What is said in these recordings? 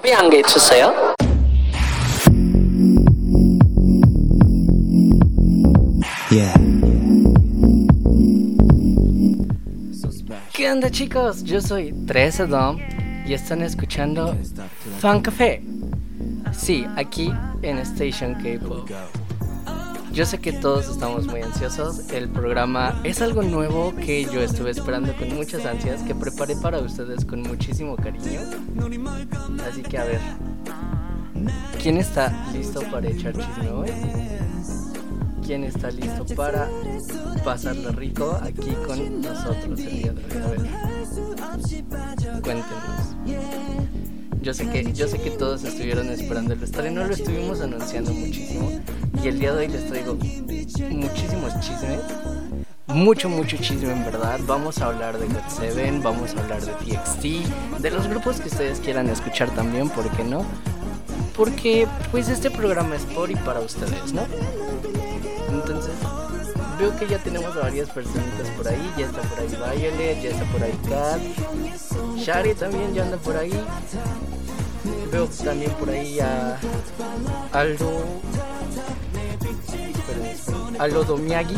소비 안 해주세요. Yeah. ¿Qué onda, chicos? Yo soy 13 Dom y están escuchando Fan Café. Sí, aquí en Station K-Pop. Yo sé que todos estamos muy ansiosos. El programa es algo nuevo que yo estuve esperando con muchas ansias, que preparé para ustedes con muchísimo cariño. Así que a ver, ¿quién está listo para echar chisme hoy? ¿Quién está listo para pasarlo rico aquí con nosotros el día de hoy? A ver, cuéntenos. Yo sé que todos estuvieron esperando el estreno, lo estuvimos anunciando muchísimo y el día de hoy les traigo muchísimos chismes, mucho chisme en verdad. Vamos a hablar de GOT7, vamos a hablar de TXT, de los grupos que ustedes quieran escuchar también, ¿por qué no? Porque pues este programa es por y para ustedes, ¿no? Entonces veo que ya tenemos a varias personitas por ahí. Ya está por ahí Violet, ya está por ahí Kat, Shari también ya anda por ahí. Veo también por ahí a Aldo. Aldo Domiagi.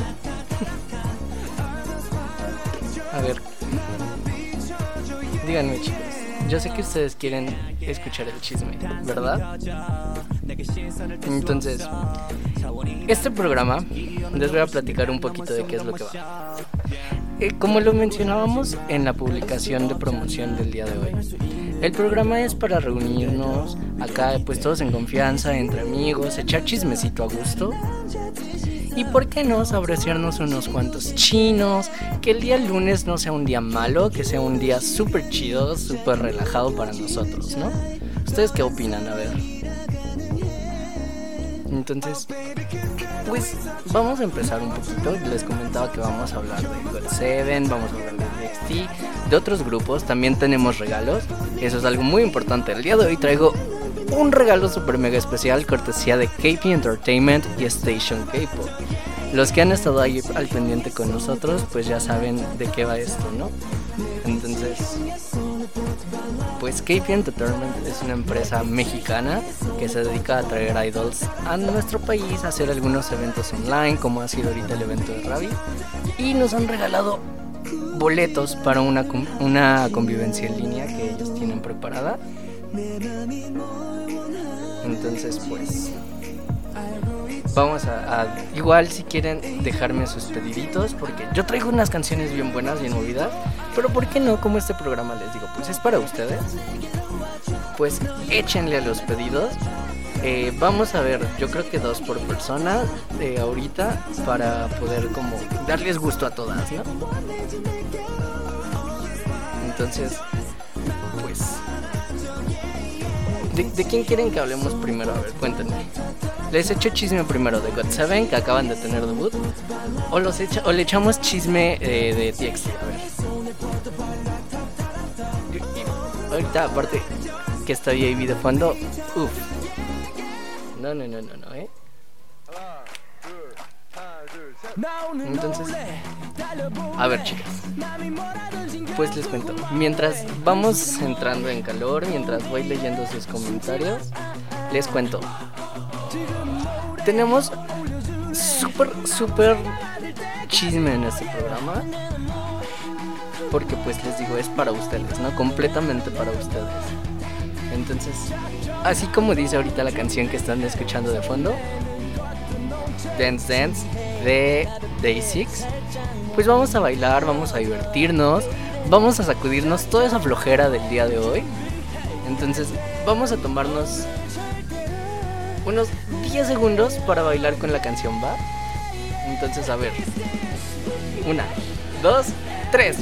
A ver, díganme, chicos, yo sé que ustedes quieren escuchar el chisme, ¿verdad? Entonces, este programa les voy a platicar un poquito de qué es lo que va. Como lo mencionábamos en la publicación de promoción del día de hoy, el programa es para reunirnos acá, pues todos en confianza, entre amigos, echar chismecito a gusto. Y por qué no saborearnos unos cuantos chinos, que el día lunes no sea un día malo, que sea un día súper chido, súper relajado para nosotros, ¿no? ¿Ustedes qué opinan? A ver. Entonces, pues vamos a empezar un poquito. Les comentaba que vamos a hablar de GOT7, vamos a hablar de TXT, de otros grupos. También tenemos regalos, eso es algo muy importante. El día de hoy traigo un regalo super mega especial, cortesía de KP Entertainment y Station K-Pop. Los que han estado ahí al pendiente con nosotros, pues ya saben de qué va esto, ¿no? Entonces, pues KP Entertainment es una empresa mexicana que se dedica a traer idols a nuestro país, a hacer algunos eventos online, como ha sido ahorita el evento de Ravi, y nos han regalado boletos para una convivencia en línea que ellos tienen preparada. Entonces, pues vamos a igual, si quieren dejarme sus pediditos, porque yo traigo unas canciones bien buenas, bien movidas, pero ¿por qué no? Como este programa, les digo, pues es para ustedes, pues échenle a los pedidos. Vamos a ver, yo creo que 2 por persona ahorita, para poder como darles gusto a todas, ¿no? Entonces, pues ¿De quién quieren que hablemos primero? A ver, cuéntenme. ¿Les echo chisme primero de GOT7, que acaban de tener debut? ¿O le echamos chisme de TXT? A ver. Ahorita, aparte que está JB de fondo, uff. No, ¿eh? Entonces, a ver, chicas, pues les cuento. Mientras vamos entrando en calor, mientras voy leyendo sus comentarios, les cuento. Tenemos súper chisme en este programa, porque pues les digo, es para ustedes, ¿no? Completamente para ustedes. Entonces, así como dice ahorita la canción que están escuchando de fondo, Dance Dance de Day6, pues vamos a bailar, vamos a divertirnos, vamos a sacudirnos toda esa flojera del día de hoy. Entonces vamos a tomarnos unos 10 segundos para bailar con la canción, ¿va? Entonces, a ver, 1, 2, 3.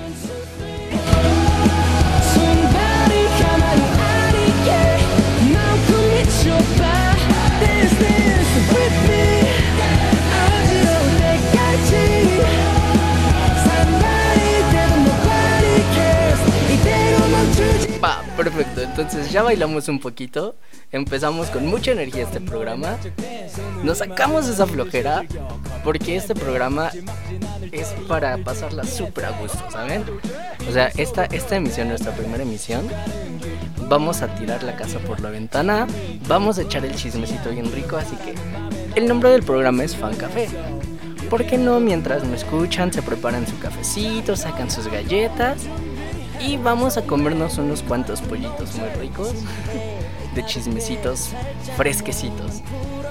Va, perfecto, entonces ya bailamos un poquito. Empezamos con mucha energía este programa. Nos sacamos esa flojera, porque este programa es para pasarla súper a gusto, ¿saben? O sea, esta emisión, nuestra primera emisión, vamos a tirar la casa por la ventana, vamos a echar el chismecito bien rico, así que el nombre del programa es Fan Café. ¿Por qué no? Mientras me escuchan, se preparan su cafecito, sacan sus galletas y vamos a comernos unos cuantos pollitos muy ricos de chismecitos fresquecitos.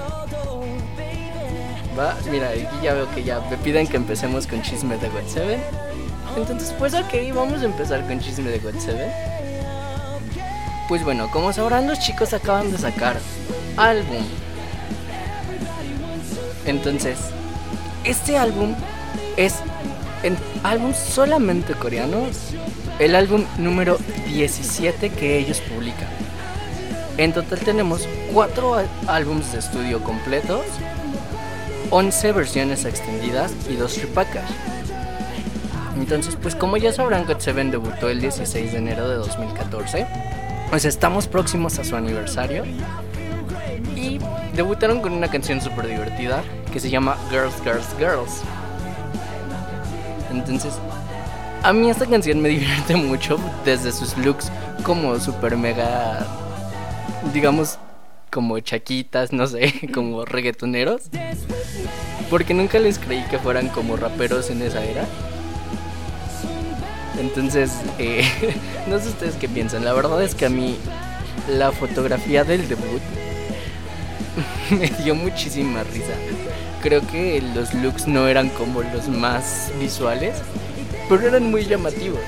Va, mira, aquí ya veo que ya me piden que empecemos con chisme de GOT7. Entonces, pues ok, vamos a empezar con chisme de GOT7. Pues bueno, como sabrán, los chicos acaban de sacar álbum. Entonces, este álbum es el álbum solamente coreano, el álbum número 17 que ellos publican. En total tenemos 4 álbumes de estudio completos, 11 versiones extendidas y 2 repackage. Entonces, pues como ya sabrán, GOT7 debutó el 16 de enero de 2014. Pues estamos próximos a su aniversario. Y debutaron con una canción súper divertida que se llama Girls, Girls, Girls. Entonces, a mí esta canción me divierte mucho desde sus looks como súper mega, digamos, como chaquitas, no sé, como reggaetoneros. Porque nunca les creí que fueran como raperos en esa era. Entonces, no sé ustedes qué piensan. La verdad es que a mí la fotografía del debut me dio muchísima risa. Creo que los looks no eran como los más visuales, pero eran muy llamativos.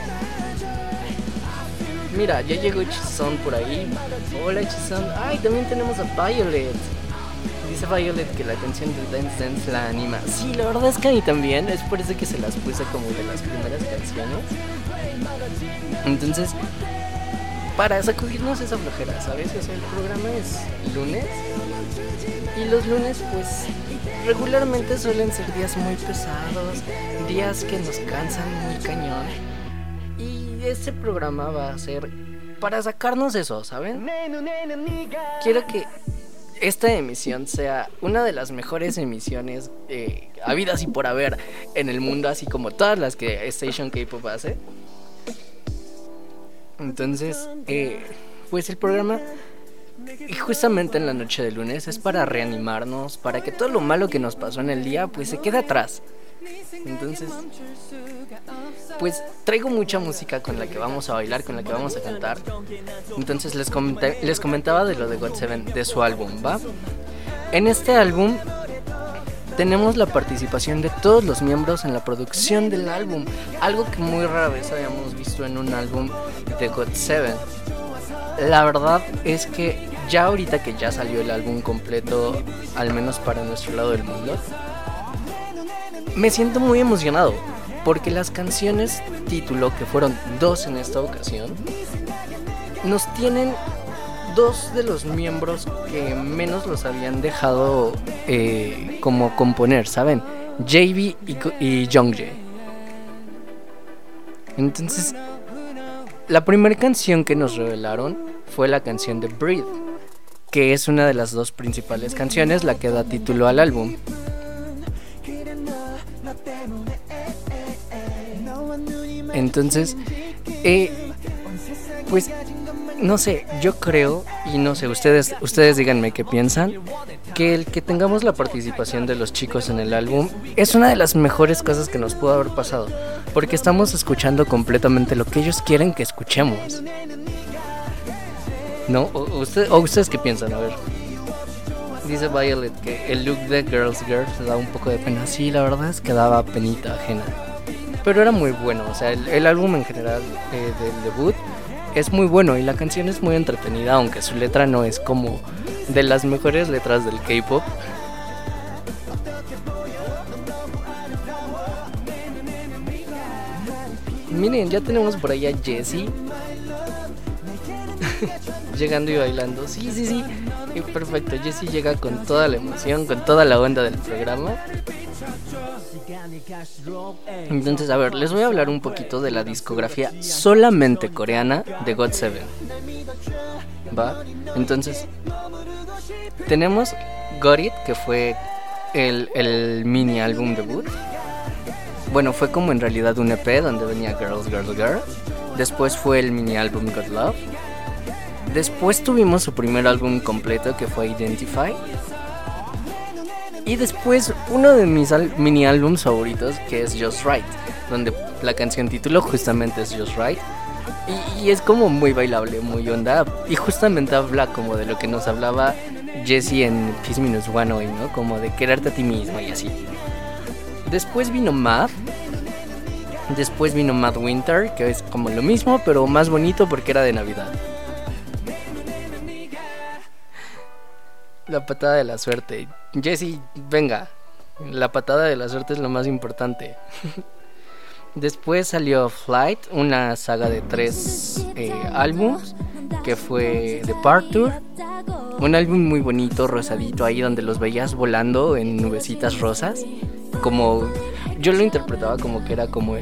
Mira, ya llegó Chison por ahí. Hola Chison. Ay, también tenemos a Violet. Dice Violet que la canción de Dance Dance la anima. Sí, la verdad es que a mí también. Es por eso que se las puse como de las primeras canciones. Entonces, para sacudirnos esa flojera, ¿sabes? O sea, el programa es lunes. Y los lunes, pues, regularmente suelen ser días muy pesados, días que nos cansan muy cañón. Y este programa va a ser para sacarnos eso, ¿saben? Quiero que esta emisión sea una de las mejores emisiones habidas y por haber en el mundo, así como todas las que Station K-Pop hace. Entonces, pues el programa, justamente en la noche de lunes, es para reanimarnos, para que todo lo malo que nos pasó en el día, pues se quede atrás. Entonces, pues traigo mucha música con la que vamos a bailar, con la que vamos a cantar. Entonces les comentaba de lo de GOT7, de su álbum, ¿va? En este álbum tenemos la participación de todos los miembros en la producción del álbum, algo que muy rara vez habíamos visto en un álbum de GOT7. La verdad es que ya ahorita que ya salió el álbum completo, al menos para nuestro lado del mundo, me siento muy emocionado porque las canciones título, que fueron 2 en esta ocasión, nos tienen 2 de los miembros que menos los habían dejado como componer, ¿saben? JB y Jungjae. Entonces, la primera canción que nos revelaron fue la canción de Breathe, que es una de las 2 principales canciones, la que da título al álbum. Entonces, pues no sé, yo creo, y no sé, ustedes díganme qué piensan, que el que tengamos la participación de los chicos en el álbum es una de las mejores cosas que nos pudo haber pasado, porque estamos escuchando completamente lo que ellos quieren que escuchemos, ¿no? ¿Ustedes qué piensan? A ver, dice Violet que el look de Girls Girls da un poco de pena. Sí, la verdad es que daba penita ajena, pero era muy bueno. O sea, el álbum en general del debut es muy bueno y la canción es muy entretenida, aunque su letra no es como de las mejores letras del K-pop. Miren, ya tenemos por ahí a Jessie llegando y bailando. Sí. Y perfecto, Jessie llega con toda la emoción, con toda la onda del programa. Entonces, a ver, les voy a hablar un poquito de la discografía solamente coreana de GOT7, ¿va? Entonces, tenemos Got It, que fue el mini álbum debut. Bueno, fue como en realidad un EP donde venía Girls, Girls, Girls. Después fue el mini álbum Got Love. Después tuvimos su primer álbum completo, que fue Identify. Y después uno de mis mini álbums favoritos, que es Just Right, donde la canción título justamente es Just Right. Y es como muy bailable, muy onda. Y justamente habla como de lo que nos hablaba Jesse en P-1 hoy, ¿no? Como de quererte a ti mismo y así. Después vino Mad. Después vino Mad Winter, que es como lo mismo, pero más bonito porque era de Navidad. La patada de la suerte. Jesse, venga. La patada de la suerte es lo más importante. Después salió Flight, una saga de 3 álbumes, que fue Departure. Un álbum muy bonito, rosadito, ahí donde los veías volando en nubecitas rosas. Como yo lo interpretaba como que era como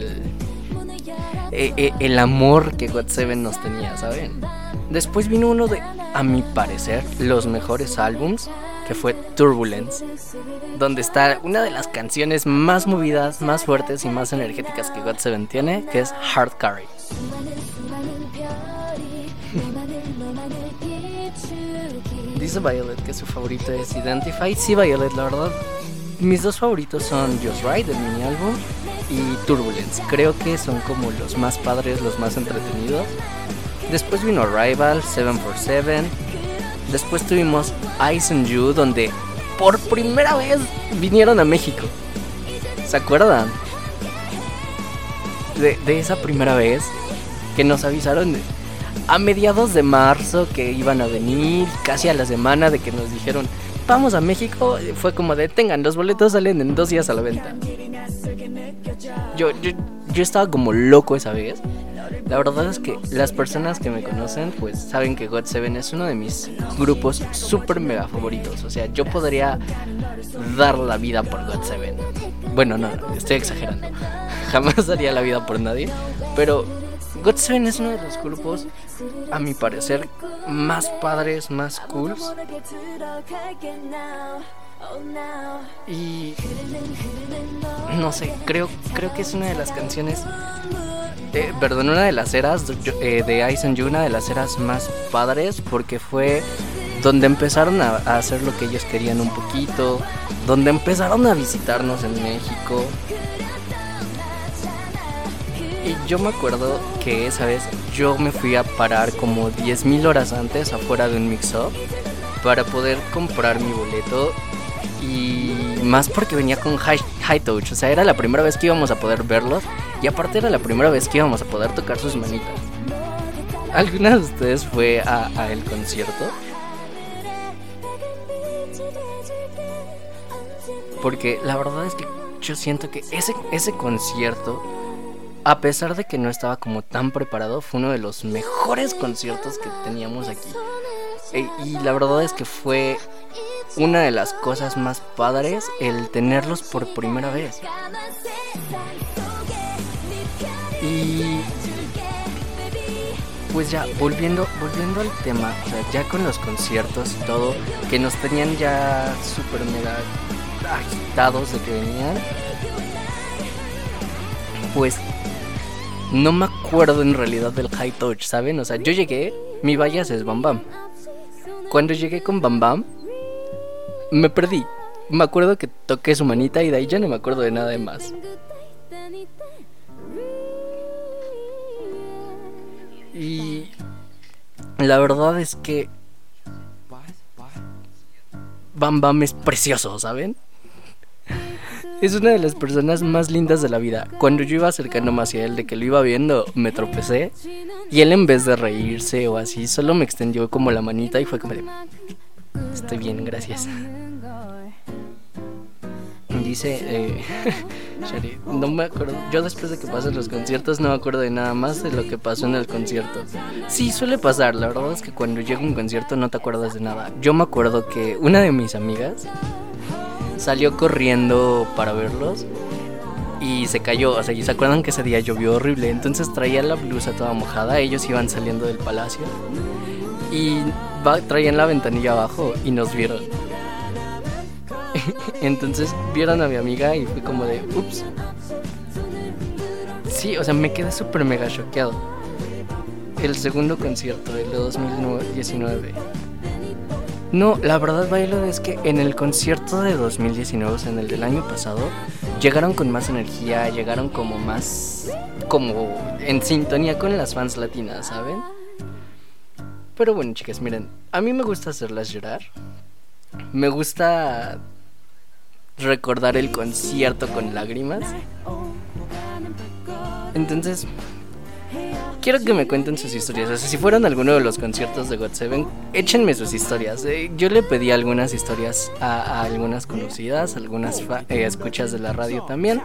el amor que GOT7 nos tenía, ¿saben? Después vino uno de, a mi parecer, los mejores álbums, que fue Turbulence, donde está una de las canciones más movidas, más fuertes y más energéticas que GOT7 tiene, que es Hard Carry. Dice Violet que su favorito es Identify. Sí, Violet, la verdad, mis dos favoritos son Just Right, el mini álbum, y Turbulence. Creo que son como los más padres, los más entretenidos. Después vino Rival, 747. Después tuvimos Ice and You, donde por primera vez vinieron a México. ¿Se acuerdan? De esa primera vez que nos avisaron a mediados de marzo que iban a venir, casi a la semana de que nos dijeron vamos a México. Fue como de tengan, los boletos salen en 2 días a la venta. Yo estaba como loco esa vez. La verdad es que las personas que me conocen pues saben que GOT7 es uno de mis grupos super mega favoritos. O sea, yo podría dar la vida por GOT7. Bueno, no, estoy exagerando. Jamás daría la vida por nadie. Pero GOT7 es uno de los grupos, a mi parecer, más padres, más cools. Y no sé, creo que es una de las canciones, una de las eras de Ice and You, una de las eras más padres, porque fue donde empezaron a hacer lo que ellos querían un poquito, donde empezaron a visitarnos en México. Y yo me acuerdo que esa vez yo me fui a parar como 10,000 horas antes afuera de un mix-up para poder comprar mi boleto. Y más porque venía con High Touch, o sea, era la primera vez que íbamos a poder verlos. Y aparte era la primera vez que íbamos a poder tocar sus manitas. ¿Alguna de ustedes fue a el concierto? Porque la verdad es que yo siento que ese concierto, a pesar de que no estaba como tan preparado, fue uno de los mejores conciertos que teníamos aquí. Y la verdad es que fue una de las cosas más padres el tenerlos por primera vez. Y pues ya, volviendo al tema, o sea, ya con los conciertos y todo, que nos tenían ya super mega agitados de que venían, pues no me acuerdo en realidad del High Touch, ¿saben? O sea, yo llegué, mi bias es Bam Bam. Cuando llegué con Bam Bam, me perdí. Me acuerdo que toqué su manita y de ahí ya no me acuerdo de nada de más. Y la verdad es que Bam Bam es precioso, ¿saben? Es una de las personas más lindas de la vida. Cuando yo iba acercándome hacia él, de que lo iba viendo, me tropecé. Y él, en vez de reírse o así, solo me extendió como la manita y fue como de estoy bien, gracias. Dice Shari, no me acuerdo. Yo después de que pasan los conciertos no me acuerdo de nada más de lo que pasó en el concierto. Sí, suele pasar. La verdad es que cuando llega un concierto no te acuerdas de nada. Yo me acuerdo que una de mis amigas salió corriendo para verlos y se cayó. O sea, ¿y se acuerdan que ese día llovió horrible? Entonces traía la blusa toda mojada. Ellos iban saliendo del palacio y traían la ventanilla abajo y nos vieron. Entonces vieron a mi amiga y fue como de ups. Sí, o sea, me quedé súper mega choqueado. el segundo concierto, el de 2019. No, la verdad, Violet, es que en el concierto de 2019, o sea, en el del año pasado, llegaron con más energía, llegaron como más, como en sintonía con las fans latinas, ¿saben? Pero bueno, chicas, miren, a mí me gusta hacerlas llorar. Me gusta recordar el concierto con lágrimas. Entonces, quiero que me cuenten sus historias. O sea, si fueron a alguno de los conciertos de GOT7, échenme sus historias. Yo le pedí algunas historias a algunas conocidas, algunas escuchas de la radio también.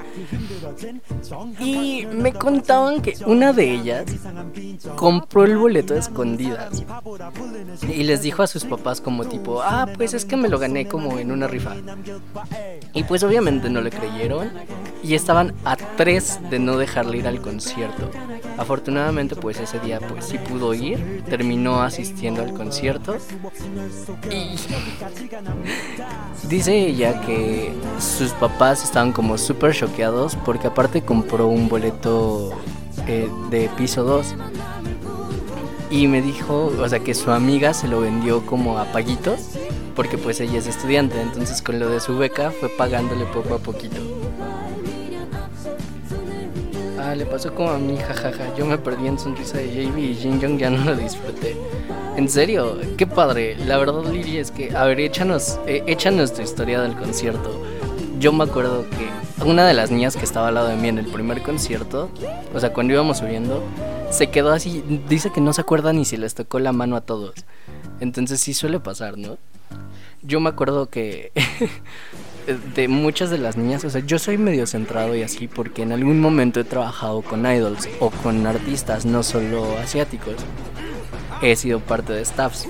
Y me contaban que una de ellas compró el boleto a escondidas y les dijo a sus papás como tipo, pues es que me lo gané como en una rifa. Y pues obviamente no le creyeron y estaban a 3 de no dejarle ir al concierto. Afortunadamente pues ese día pues sí pudo ir, terminó asistiendo al concierto y dice ella que sus papás estaban como súper choqueados porque aparte compró un boleto de piso 2 y me dijo, o sea, que su amiga se lo vendió como a paguitos porque pues ella es estudiante, entonces con lo de su beca fue pagándole poco a poquito. Le pasó como a mí, jajaja. Yo me perdí en Sonrisa de JB y Jin Young ya no lo disfruté. En serio, qué padre. La verdad, Lili, es que, a ver, échanos tu historia del concierto. Yo me acuerdo que una de las niñas que estaba al lado de mí en el primer concierto, o sea, cuando íbamos subiendo, se quedó así. Dice que no se acuerda ni si les tocó la mano a todos. Entonces sí suele pasar, ¿no? Yo me acuerdo que de muchas de las niñas, o sea, yo soy medio centrado y así porque en algún momento he trabajado con idols o con artistas, no solo asiáticos. He sido parte de staffs.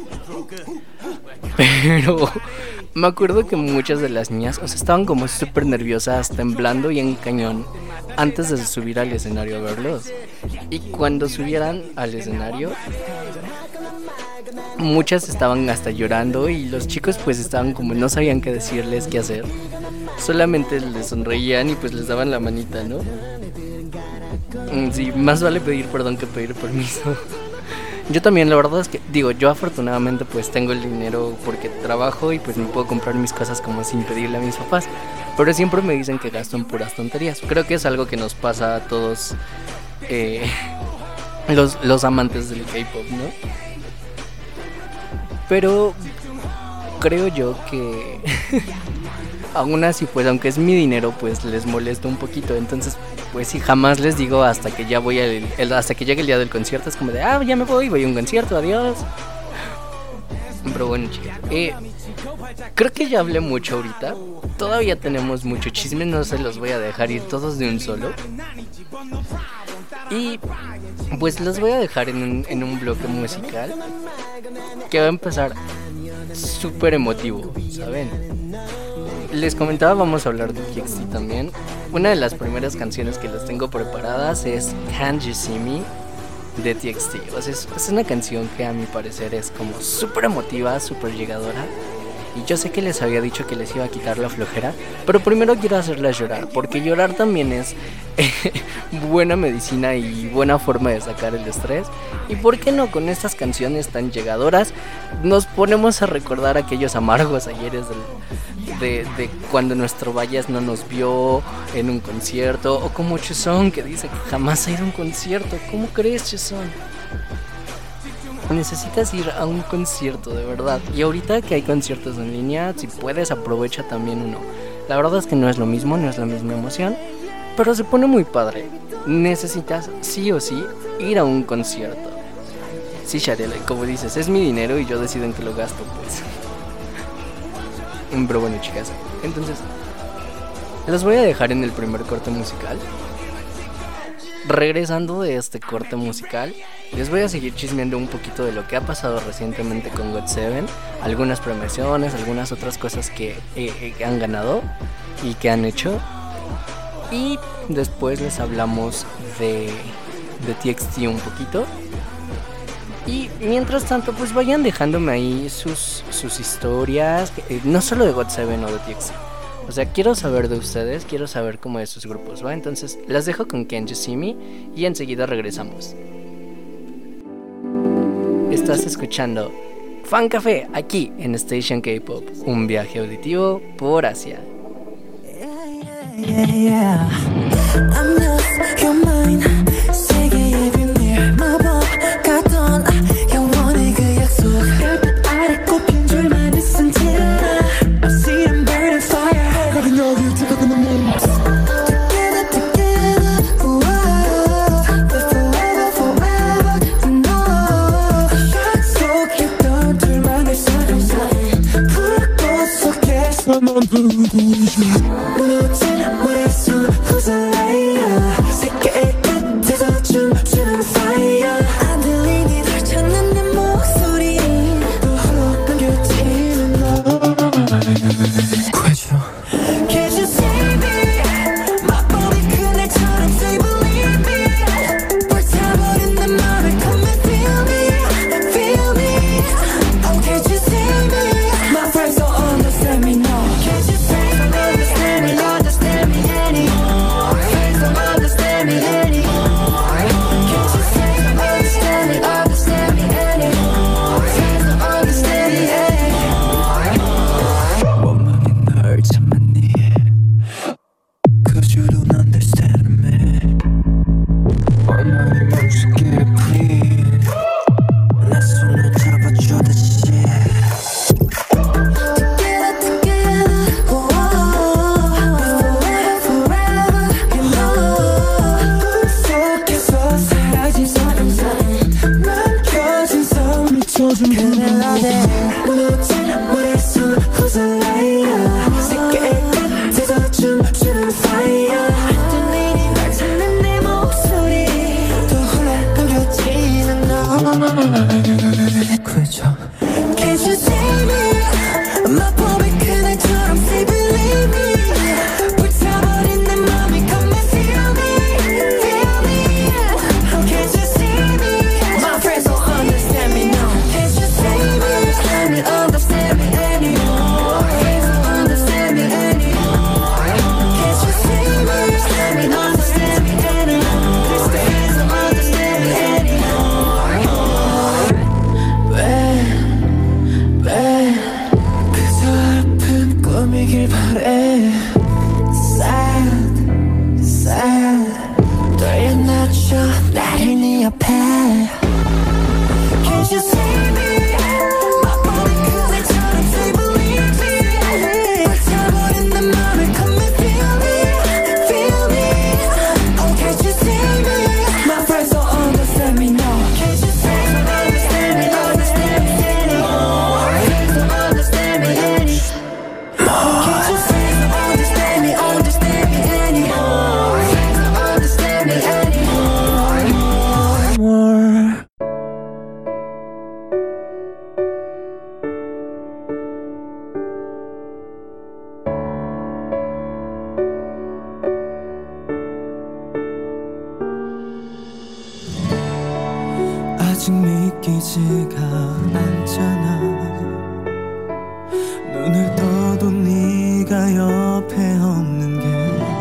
Pero me acuerdo que muchas de las niñas, o sea, estaban como súper nerviosas, temblando y en cañón antes de subir al escenario a verlos. Y cuando subieran al escenario, muchas estaban hasta llorando y los chicos pues estaban como no sabían qué decirles, qué hacer. Solamente les sonreían y pues les daban la manita, ¿no? Sí, más vale pedir perdón que pedir permiso. Yo también, la verdad es que, digo, yo afortunadamente pues tengo el dinero porque trabajo y pues me puedo comprar mis cosas como sin pedirle a mis papás. Pero siempre me dicen que gasto en puras tonterías. Creo que es algo que nos pasa a todos los amantes del K-pop, ¿no? Pero creo yo que aún así, pues aunque es mi dinero, pues les molesta un poquito. Entonces, pues sí, jamás les digo hasta que ya voy hasta que llegue el día del concierto. Es como de, ya me voy a un concierto, adiós. Pero bueno, chicas, creo que ya hablé mucho ahorita. Todavía tenemos mucho chisme, no se los voy a dejar ir todos de un solo. Y pues los voy a dejar en un bloque musical que va a empezar súper emotivo, ¿saben? Les comentaba, vamos a hablar de TXT también. Una de las primeras canciones que les tengo preparadas es Can't You See Me de TXT. O sea, es una canción que a mi parecer es como súper emotiva, súper llegadora. Y yo sé que les había dicho que les iba a quitar la flojera, pero primero quiero hacerlas llorar, porque llorar también es buena medicina y buena forma de sacar el estrés. Y por qué no, con estas canciones tan llegadoras nos ponemos a recordar aquellos amargos ayeres de cuando nuestro Vallas no nos vio en un concierto, o como Chuzón, que dice que jamás ha ido a un concierto. ¿Cómo crees, Chuzón? Necesitas ir a un concierto, de verdad. Y ahorita que hay conciertos en línea, si puedes, aprovecha también uno. La verdad es que no es lo mismo, no es la misma emoción, pero se pone muy padre. Necesitas sí o sí ir a un concierto. Sí, Shariela, como dices, es mi dinero y yo decido en qué lo gasto, pues. Pero bueno, chicas, entonces los voy a dejar en el primer corte musical. Regresando de este corte musical, les voy a seguir chismeando un poquito de lo que ha pasado recientemente con GOT7, algunas premiaciones, algunas otras cosas que han ganado y que han hecho. Y después les hablamos de TXT un poquito. Y mientras tanto, pues vayan dejándome ahí sus historias, no solo de GOT7 o de TXT. O sea, quiero saber de ustedes, quiero saber cómo de sus grupos, ¿va? Entonces, las dejo con Can't You See Me y enseguida regresamos. Estás escuchando Fan Café aquí en Station K-Pop, un viaje auditivo por Asia. I'm yours, you're mine. 세계의 비밀 마법 같던 영원의 그 약속. 별빛 아래 꼽힌 줄만 있은 till I see them burning fire. 가긴 여기 뜨거운 눈물. Together, together, whoa. But forever, forever, you know. 약속했던 둘만의 사랑사이. 불꽃 속에서 넌 불고 있어. 무너진 머릿속 who's a liar. 세계의 끝에서 춤추는 fire. 안 들리니 널 찾는 내 목소리. 또 홀로 남겨지는 너. 구해줘. Can't you see me? 마법이 그날처럼 say believe me. 불타버린 내 맘을 come and feel me. Feel me. Oh can't you see me? My friends don't understand me no. Can't you see me? Understand me, understand me anymore. Friends don't understand me anymore. Can't you see me? Understand me, understand me anymore. Friends don't understand me anymore. 원망이 널 참았니? Cause you don't understand me. 원망이 멈추게 please. 내 손을 잡아줘 다시. Together, together, whoa. Forever, forever, you know. 속에서 사라진 사랑사이. 남겨진 섬이 젖은 그날 나대. 무너진 머릿속 who's a liar. 세계의 끝에서 춤추는 fire. 안 들리니 널 찾는 내 목소리. 또 홀로 남겨지는 너. 구해줘. Can't you see me? 마법의 그날처럼 say believe me. 불타버린 내 맘이 come and feel me. Feel me. Oh can't you see me? My friends don't understand me no. Can't you see me? Understand me anymore. Friends don't understand me anymore. Can't you see me? Understand me anymore. Friends don't understand me anymore. 왜 그저 아픈 꿈이길 바래. Sad, sad. 떨려놨죠 나를 네 옆에. Can't you see me? 마법이 그날처럼 say believe me. 불타버린 내 맘을 come and feel me. Feel me. Oh can't you see me? My friends don't understand me no. Can't you see me? Understand me, understand me anymore. Friends don't understand me anymore. Can't you see me? Understand me, understand me anymore. Friends don't understand me anymore. More. 아직 믿기지가 않잖아. 눈을 떠도 네가 옆에 없는 게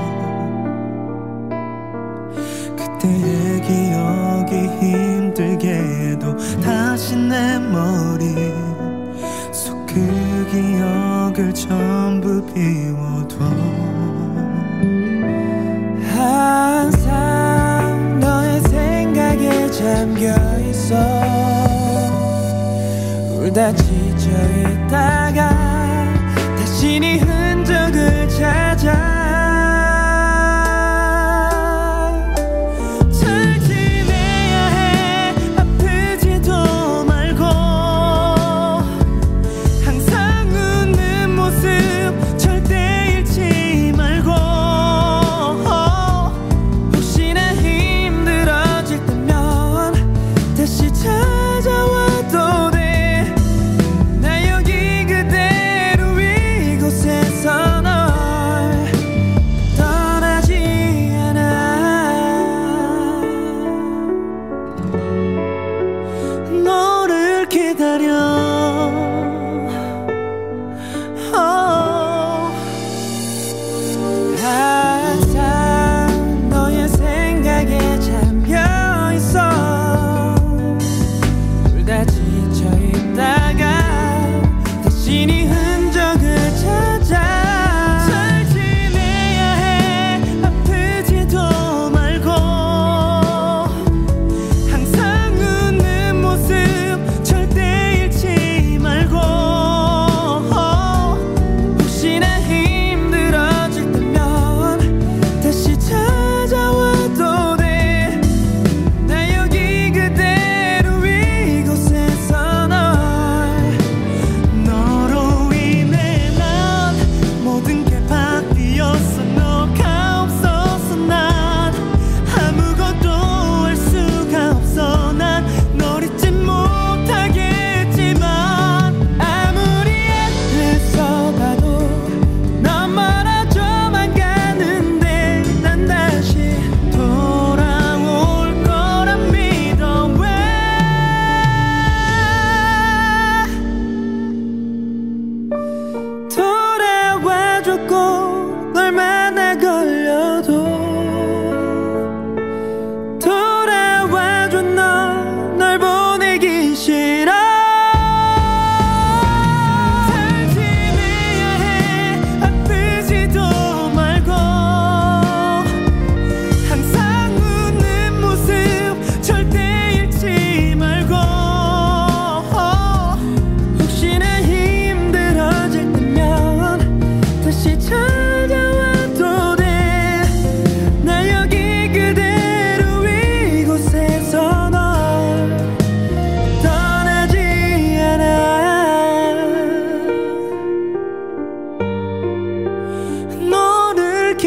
그때의 기억이 힘들게도 다시 내 머리 속 그 기억을 전부 비워둬. 항상 너의 생각에 잠겨있어. 울다 지쳐있다가 다시 네 흔적을 찾아. 잘 지내야 해. 아프지도 말고 항상 웃는 모습 절대 잃지 말고. 혹시나 힘들어질 때면 다시 찾아와도 돼. 나 여기 그대로 이곳에서 널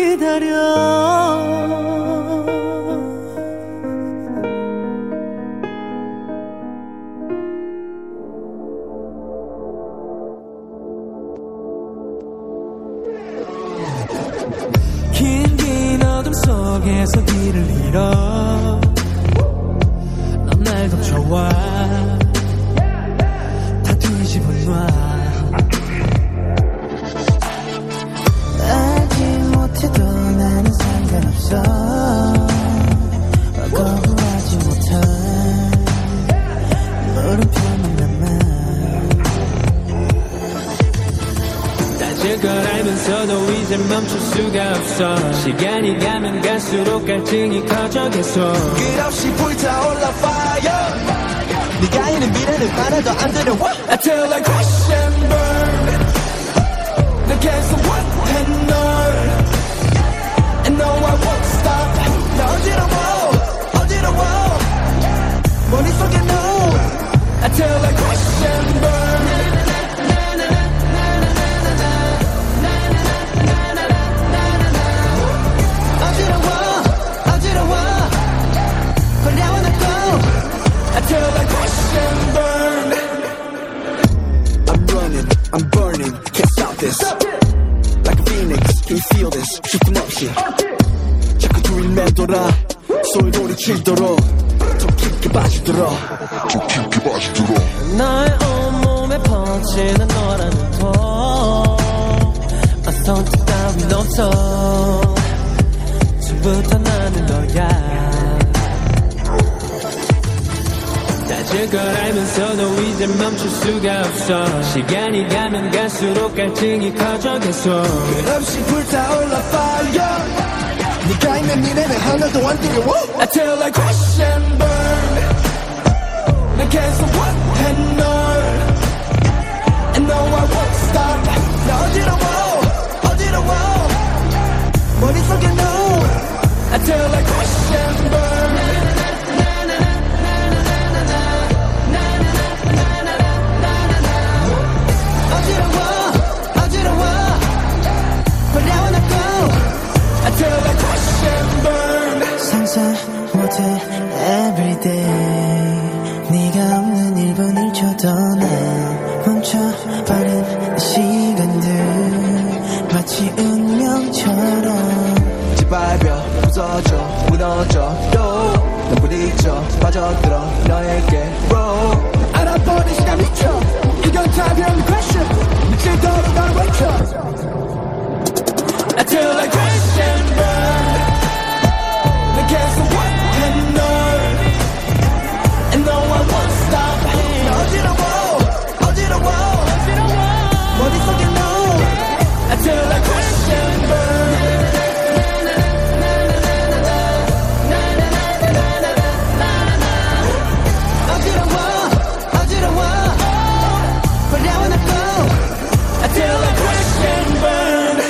기다려. 긴 어둠 속에서 길을 잃어 넌 날 덮쳐와 다 뒤집어놔. 알지 못해도 나는 상관없어. 거부하지 못한 물음표만 남아. 따질 걸 알면서도 이제 멈출 수가 없어. 시간이 가면 갈수록 갈증이 커져 계속. 끝없이 불타올라 fire. 네가 있는 미래는 하나도 안 두려워. Until I crash and burn. 난 계속 원해 널. And no I won't stop. 나 어지러워 머릿속에 no. Until I crash and burn. Until I crash and burn. I'm running, I'm burning, can't stop this. Like a phoenix, can you feel this? 쉴 틈 없이 자꾸 주위를 맴돌아. 소리돌이 치도록 더 깊게 빠지도록. 나의 온몸에 퍼지는 너라는 더 선택 따윈 없어. 지금부터 나는 너야. 따질 걸 알면서도 이제 멈출 수가 없어. 시간이 가면 갈수록 갈증이 커져 계속. 끝없이 불타올라 fire. 네가 있는 미래는 하나도 안 두려워. Until I crash and burn. 난 계속 원해 널. And no I won't stop. 나 어지러워 머릿속에 no. Until I crash and burn. Until I crash and burn. 상상 못해 everyday. 네가 없는 1분 1초도 난 멈춰버린 시간들 마치 운명처럼 짓밟혀 부서져 무너져 또 난 부딪혀 빠져들어 너에게로 알아버린 시간 미쳐. 이건 답이 question. 미치도록 날 외쳐. Until I crash and burn. 난 계속 원해 널. And no I won't stop. 나 어지러워 머릿속에 no. Until I crash and burn. 어지러워 But I wanna go. Until I crash and burn.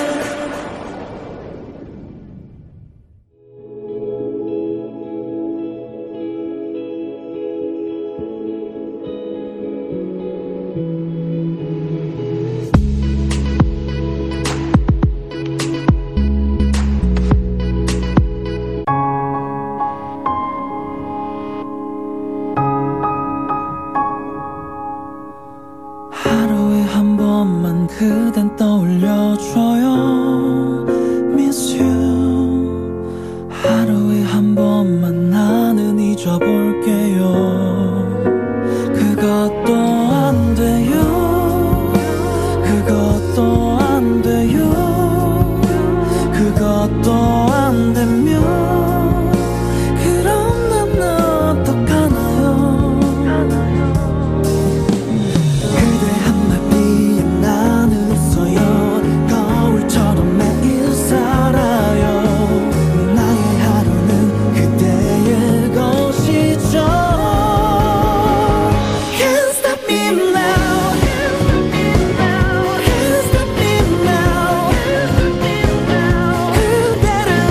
하루에 한 번만 그댄 떠올려줘요. Miss you. 하루에 한 번만 나는 잊어볼게요. 그것도 안 돼요. 그것도 안 돼요. 그것도 안 되면 그럼 난 어떡하나요. 그대 한마디에 나는 웃어요. 거울처럼 매일 살아요. 나의 하루는 그대의 것이죠. Can't stop me now. Can't stop me now. 그대를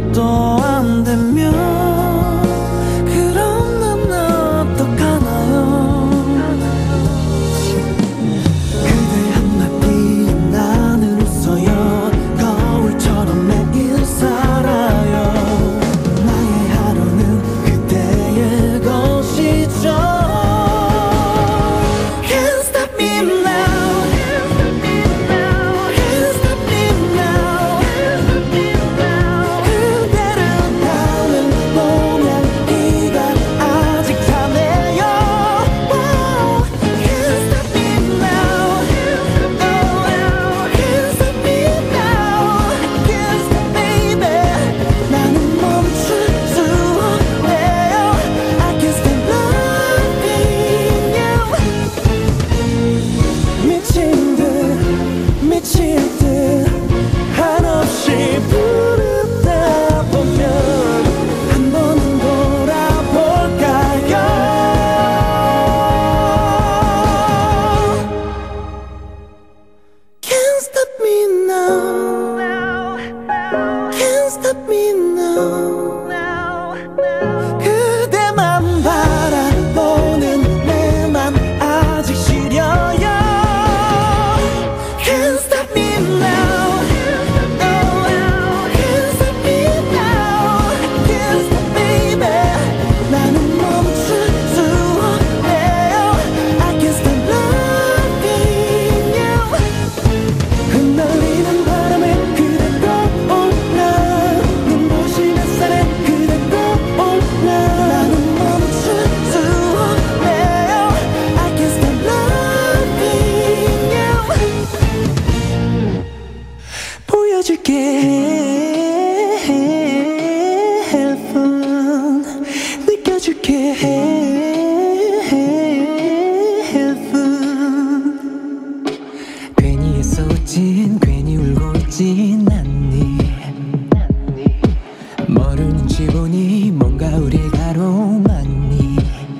또 안 되면 그럼 난 어떡하나요? 그대 한마디에 나는 웃어요. 거울처럼 매일 살아요. 나의 하루는 그대의 것이죠. Can't stop me now. Can't stop me now. 그대를 나는 보면 비가 아직 타네요. Can't stop me now. Can't stop me now. Can't stop baby. 나는 멈출 수 없네요. I can't stop loving you. 미친 듯 미칠 듯 한없이 부르다 보면 한 번은 돌아볼까요? Can't stop me now. Can't stop me now. 그대만 바라보는 내 맘 아직 시려요. Can't stop me now. Can't stop me now. Can't stop baby. 나는 멈출 수 없네요. I can't stop loving you. 흩날리는 바람에 그대 떠올라. 눈부신 햇살에 그대 떠올라. 나는 멈출 수 없네요. I can't stop loving you. 보여줄게 헬픈 느껴줄게 헬픈 괜히 애써 웃진 괜히 울고 있진 않니 모르는지 보니 뭔가 우릴 가로막니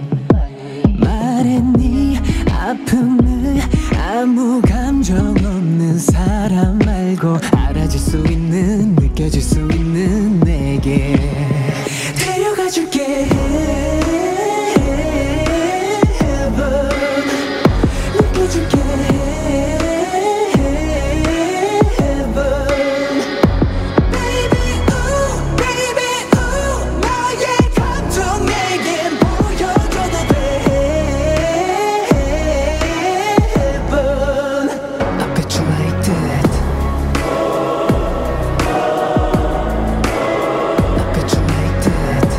말했니 아픔을 아무 감정 없는 사람 말고 알아줄 수 있는 느껴줄 수 있는 내게 데려가줄게 heaven 느껴줄게 heaven baby ooh 나의 감정 내겐 보여줘도 돼 heaven I bet you like that. I bet you like that.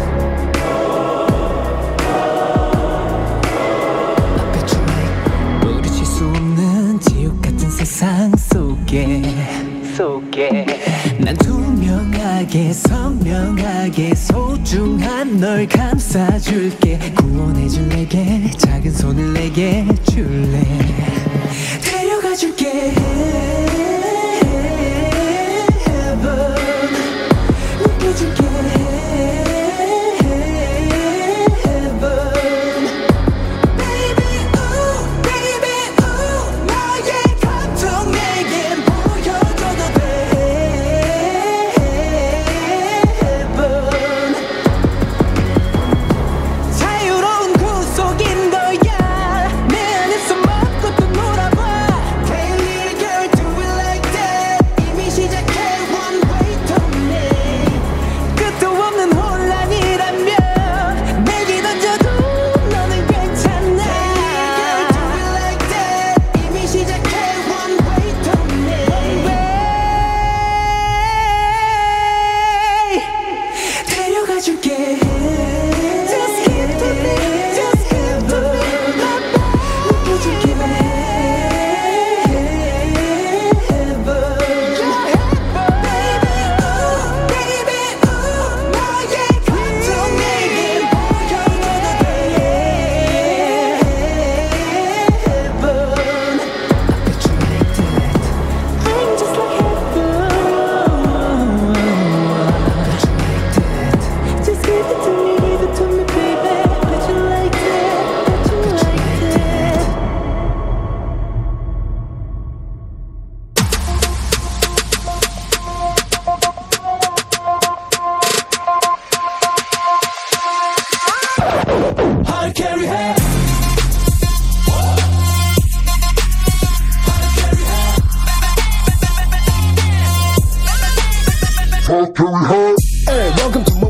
I bet you like. 부딪힐 수 없는 지옥 같은 세상 속에 난 투명하게 선명하게 소중한 널 감싸줄게. 구원해줄 내게 작은 손을 내게 줄래. 데려가줄게 heaven 느껴줄게 heaven baby ooh 나의 감정 내겐 보여줘도 돼 heaven 자유로운 구속인 거야 내 안에서 맘껏 또 놀아봐 Hey little girl do it like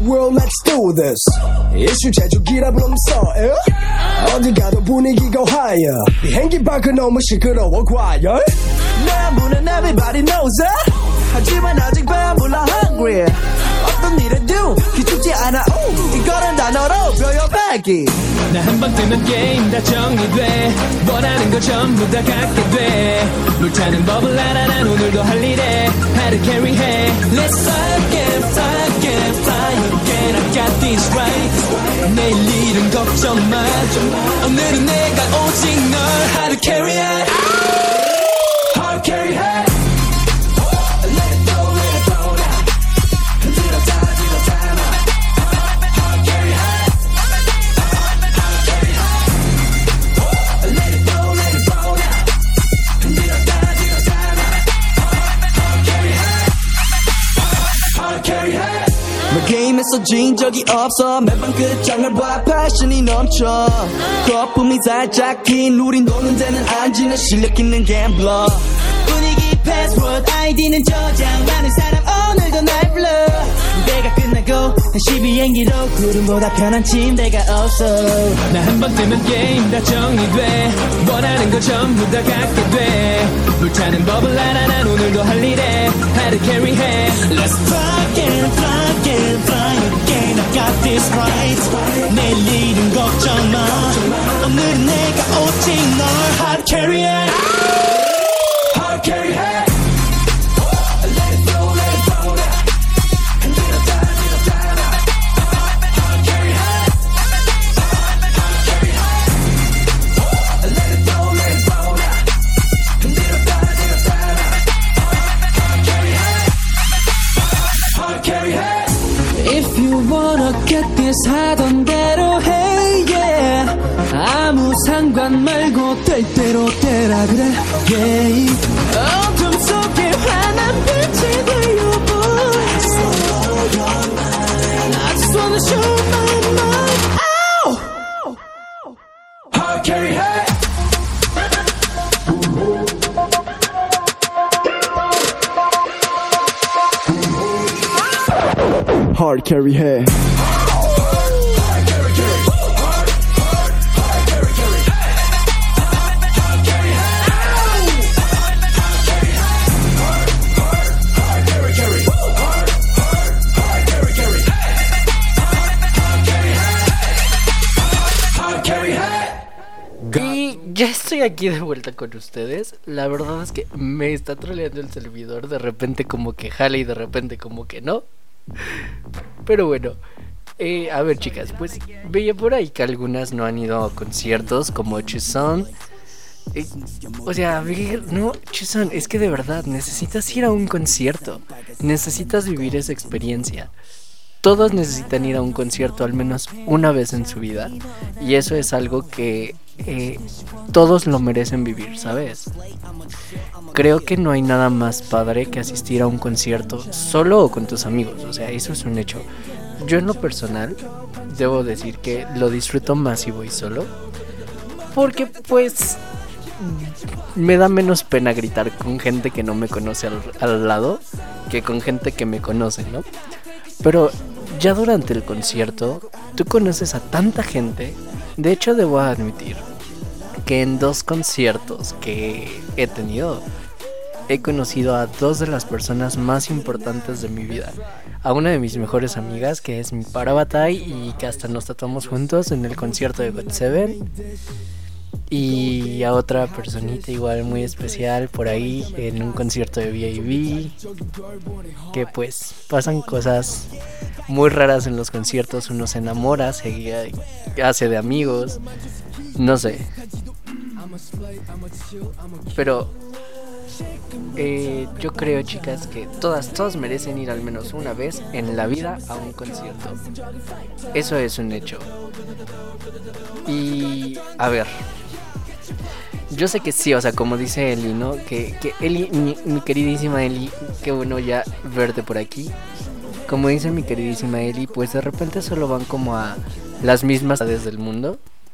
world, let's do this. 이슈 제조기라 불러서 어디 가도 분위기가 higher. 비행기 밖은 너무 시끄러워 과열. 내 문은 everybody knows it. 하지만 아직 배불러 hungry. 어떤 일에도 기죽지 않아. 이거는 단어로 표현하기. 나 한 번 뜨면 게임 다 정리돼. 원하는 거 전부 다 갖게 돼. 불타는 법을 알아 난 오늘도 할 일에 하루 carry해. Let's fly again, fly again, fly again. I got this right. 내일 일은 걱정 마. 오늘은 내가 오직 널 하루 carry해. 하루 carry해. 게임에서 진 적이 없어 매번 끝장을 봐 패션이 넘쳐 거품이 살짝 긴 우린 노는 데는 안 지는 실력 있는 갬블러 분위기 패스워드 아이디는 저장 많은 사람 오늘도 날 불러 무대가 끝나고 다시 비행기로 구름보다 편한 침대가 없어 나 한 번 뜨면 게임 다 정리돼 원하는 거 전부 다 갖게 돼 불타는 법을 알아 난 오늘도 할 일에 하루 carry해 Let's fly again, fly again, fly again I got this right 내일 일은 걱정 마 오늘은 내가 오직 널 hard carry해 hard carry해 If you wanna get this 하던 대로 해 yeah 아무 상관 말고 될 대로 되라 그래 yeah 어둠 속에 환한 빛이 되어 boy I just wanna show my mind Ow! Hard carry hey hard carry 해 Y ya estoy aquí de vuelta con ustedes. La verdad es que me está troleando el servidor. De repente como que jala y de repente como que no. Pero bueno, a ver chicas, pues veía por ahí que algunas no han ido a conciertos como Chuzon. O sea, a ver, no, Chuzon, es que de verdad necesitas ir a un concierto. Necesitas vivir esa experiencia. Todos necesitan ir a un concierto al menos una vez en su vida. Y eso es algo que todos lo merecen vivir, ¿sabes? Creo que no hay nada más padre que asistir a un concierto solo o con tus amigos. O sea, eso es un hecho. Yo en lo personal debo decir que lo disfruto más si voy solo. Porque pues me da menos pena gritar con gente que no me conoce al lado que con gente que me conoce, ¿no? Pero ya durante el concierto tú conoces a tanta gente. De hecho debo admitir que en 2 conciertos que he tenido he conocido a 2 de las personas más importantes de mi vida. A una de mis mejores amigas que es mi Parabatay y que hasta nos tatuamos juntos en el concierto de GOT7. Y a otra personita igual muy especial por ahí en un concierto de B.A.B. Que pues pasan cosas muy raras en los conciertos. Uno se enamora, se hace de amigos, no sé. Pero yo creo, chicas, que todas merecen ir al menos una vez en la vida a un concierto. Eso es un hecho. Y a ver, yo sé que sí, o sea, como dice Eli, ¿no? Que Eli, mi queridísima Eli, qué bueno ya verte por aquí. Como dice mi queridísima Eli, pues de repente solo van como a las mismas ciudades del mundo.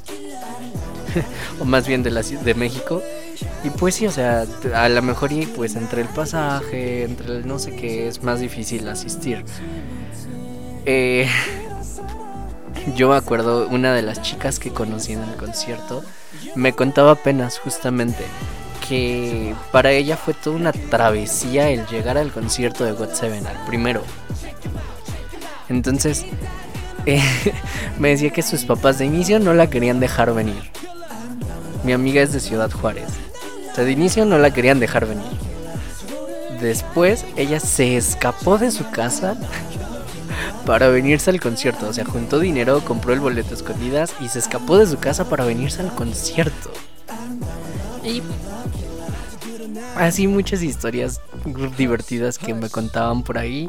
O más bien de México. Y pues sí, o sea, a lo mejor y pues entre el pasaje, entre el no sé qué, es más difícil asistir. eh, yo me acuerdo, una de las chicas que conocí en el concierto me contaba apenas justamente que para ella fue toda una travesía el llegar al concierto de GOT7, al primero. Entonces, me decía que sus papás de inicio no la querían dejar venir. Mi amiga es de Ciudad Juárez. O sea, de inicio no la querían dejar venir. Después, ella se escapó de su casa para venirse al concierto. O sea, juntó dinero, compró el boleto a escondidas y se escapó de su casa para venirse al concierto. Y así muchas historias divertidas que me contaban por ahí.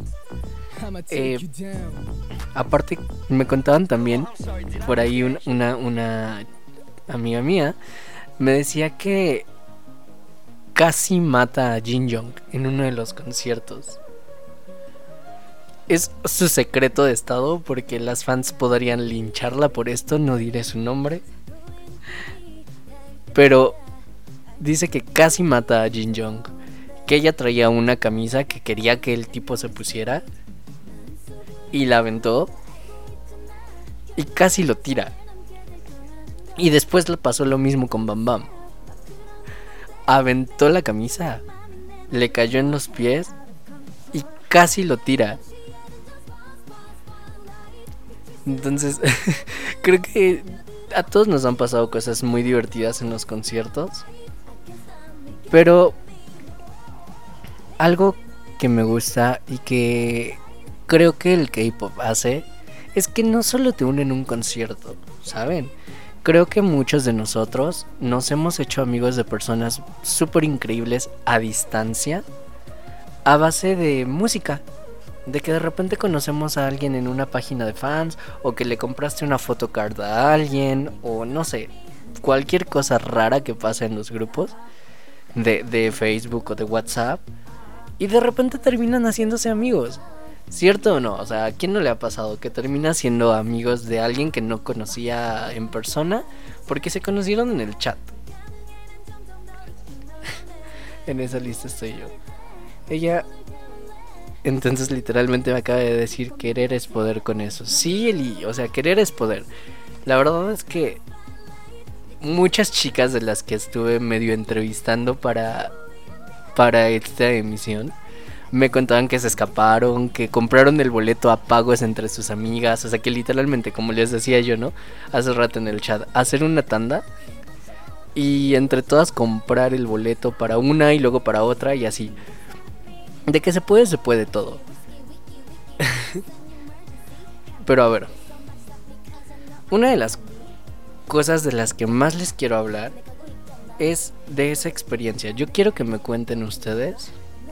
Aparte, me contaban también por ahí una amiga mía. Me decía que casi mata a Jin Young en uno de los conciertos. Es su secreto de estado porque las fans podrían lincharla por esto, no diré su nombre. Pero dice que casi mata a Jin Young, que ella traía una camisa que quería que el tipo se pusiera y la aventó y casi lo tira. Y después le pasó lo mismo con Bam Bam. Aventó la camisa, le cayó en los pies y casi lo tira. Entonces, creo que a todos nos han pasado cosas muy divertidas en los conciertos. Pero algo que me gusta y que creo que el K-pop hace es que no solo te une en un concierto, ¿saben? Creo que muchos de nosotros nos hemos hecho amigos de personas súper increíbles a distancia a base de música. De que de repente conocemos a alguien en una página de fans, o que le compraste una photocard a alguien, o no sé, cualquier cosa rara que pasa en los grupos de Facebook o de WhatsApp, y de repente terminan haciéndose amigos. ¿Cierto o no? O sea, ¿a quién no le ha pasado que termina siendo amigos de alguien que no conocía en persona porque se conocieron en el chat? En esa lista estoy yo. Ella, entonces, literalmente me acaba de decir: querer es poder con eso. Sí, Eli, o sea, querer es poder. La verdad es que muchas chicas de las que estuve medio entrevistando para esta emisión me contaban que se escaparon, que compraron el boleto a pagos entre sus amigas. O sea, que literalmente, como les decía yo, ¿no? Hace rato en el chat, hacer una tanda y entre todas comprar el boleto para una y luego para otra y así. De que se puede todo. Pero a ver, una de las cosas de las que más les quiero hablar es de esa experiencia. Yo quiero que me cuenten ustedes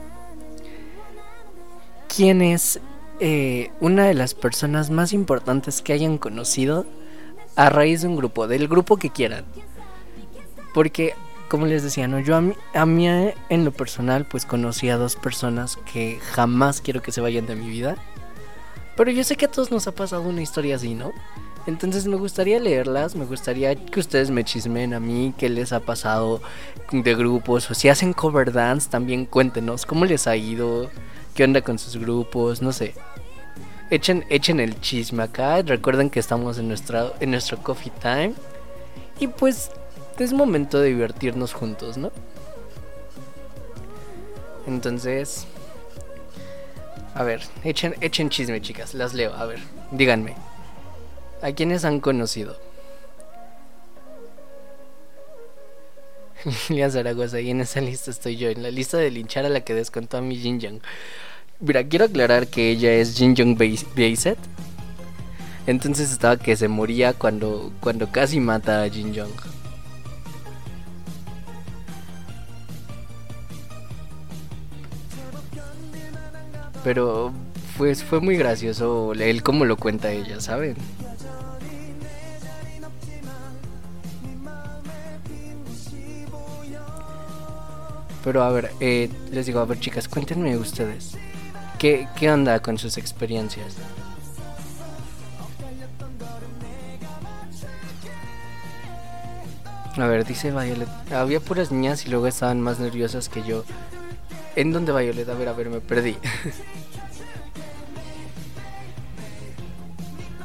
quién es una de las personas más importantes que hayan conocido a raíz de un grupo, del grupo que quieran. Porque, como les decía, ¿no? Yo a mí en lo personal pues conocí a dos personas que jamás quiero que se vayan de mi vida. Pero yo sé que a todos nos ha pasado una historia así, ¿no? Entonces me gustaría leerlas, me gustaría que ustedes me chismen a mí qué les ha pasado de grupos, o si hacen cover dance también cuéntenos cómo les ha ido, qué onda con sus grupos, no sé. Echen el chisme acá, recuerden que estamos en nuestro coffee time y pues es momento de divertirnos juntos, ¿no? Entonces, a ver, echen chisme, chicas, las leo, a ver, díganme, ¿a quiénes han conocido? Lilian Zaragoza, y en esa lista estoy yo, en la lista de linchar a la que descontó a mi Jin Young. Mira, quiero aclarar que ella es Jin Young Baset. Entonces estaba que se moría cuando casi mata a Jin Young. Pero pues fue muy gracioso él cómo lo cuenta ella, ¿saben? Pero a ver, les digo, a ver, chicas, cuéntenme ustedes ¿Qué onda con sus experiencias? A ver, dice Violet, había puras niñas y luego estaban más nerviosas que yo. ¿En dónde, Violet? A ver, me perdí.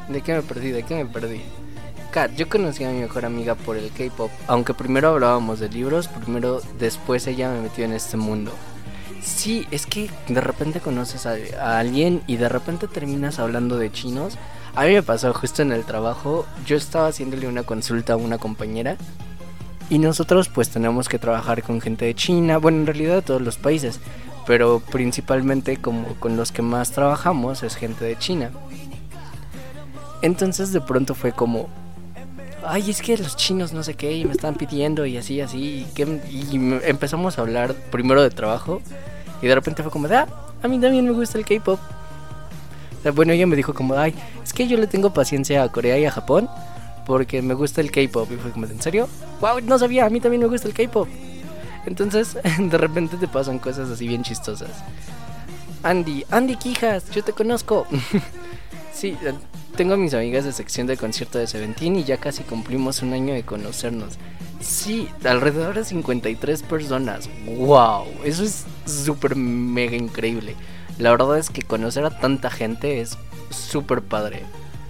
¿De qué me perdí? ¿De qué me perdí? Kat, yo conocí a mi mejor amiga por el K-pop. Aunque primero hablábamos de libros, después ella me metió en este mundo. Sí, es que de repente conoces a alguien y de repente terminas hablando de chinos. A mí me pasó justo en el trabajo. Yo estaba haciéndole una consulta a una compañera y nosotros pues tenemos que trabajar con gente de China. Bueno, en realidad de todos los países, pero principalmente como con los que más trabajamos es gente de China. Entonces de pronto fue como, ay, es que los chinos no sé qué y me están pidiendo y así, empezamos a hablar primero de trabajo y de repente fue como, a mí también me gusta el K-pop. O sea, bueno, ella me dijo como, ay, es que yo le tengo paciencia a Corea y a Japón porque me gusta el K-pop. Y fue como, ¿en serio? Wow, no sabía, a mí también me gusta el K-pop. Entonces, de repente te pasan cosas así bien chistosas. Andy Quijas, yo te conozco. Sí, tengo a mis amigas de sección de concierto de Seventeen y ya casi cumplimos un año de conocernos. Sí, alrededor de 53 personas. Wow, eso es súper mega increíble. La verdad es que conocer a tanta gente es súper padre.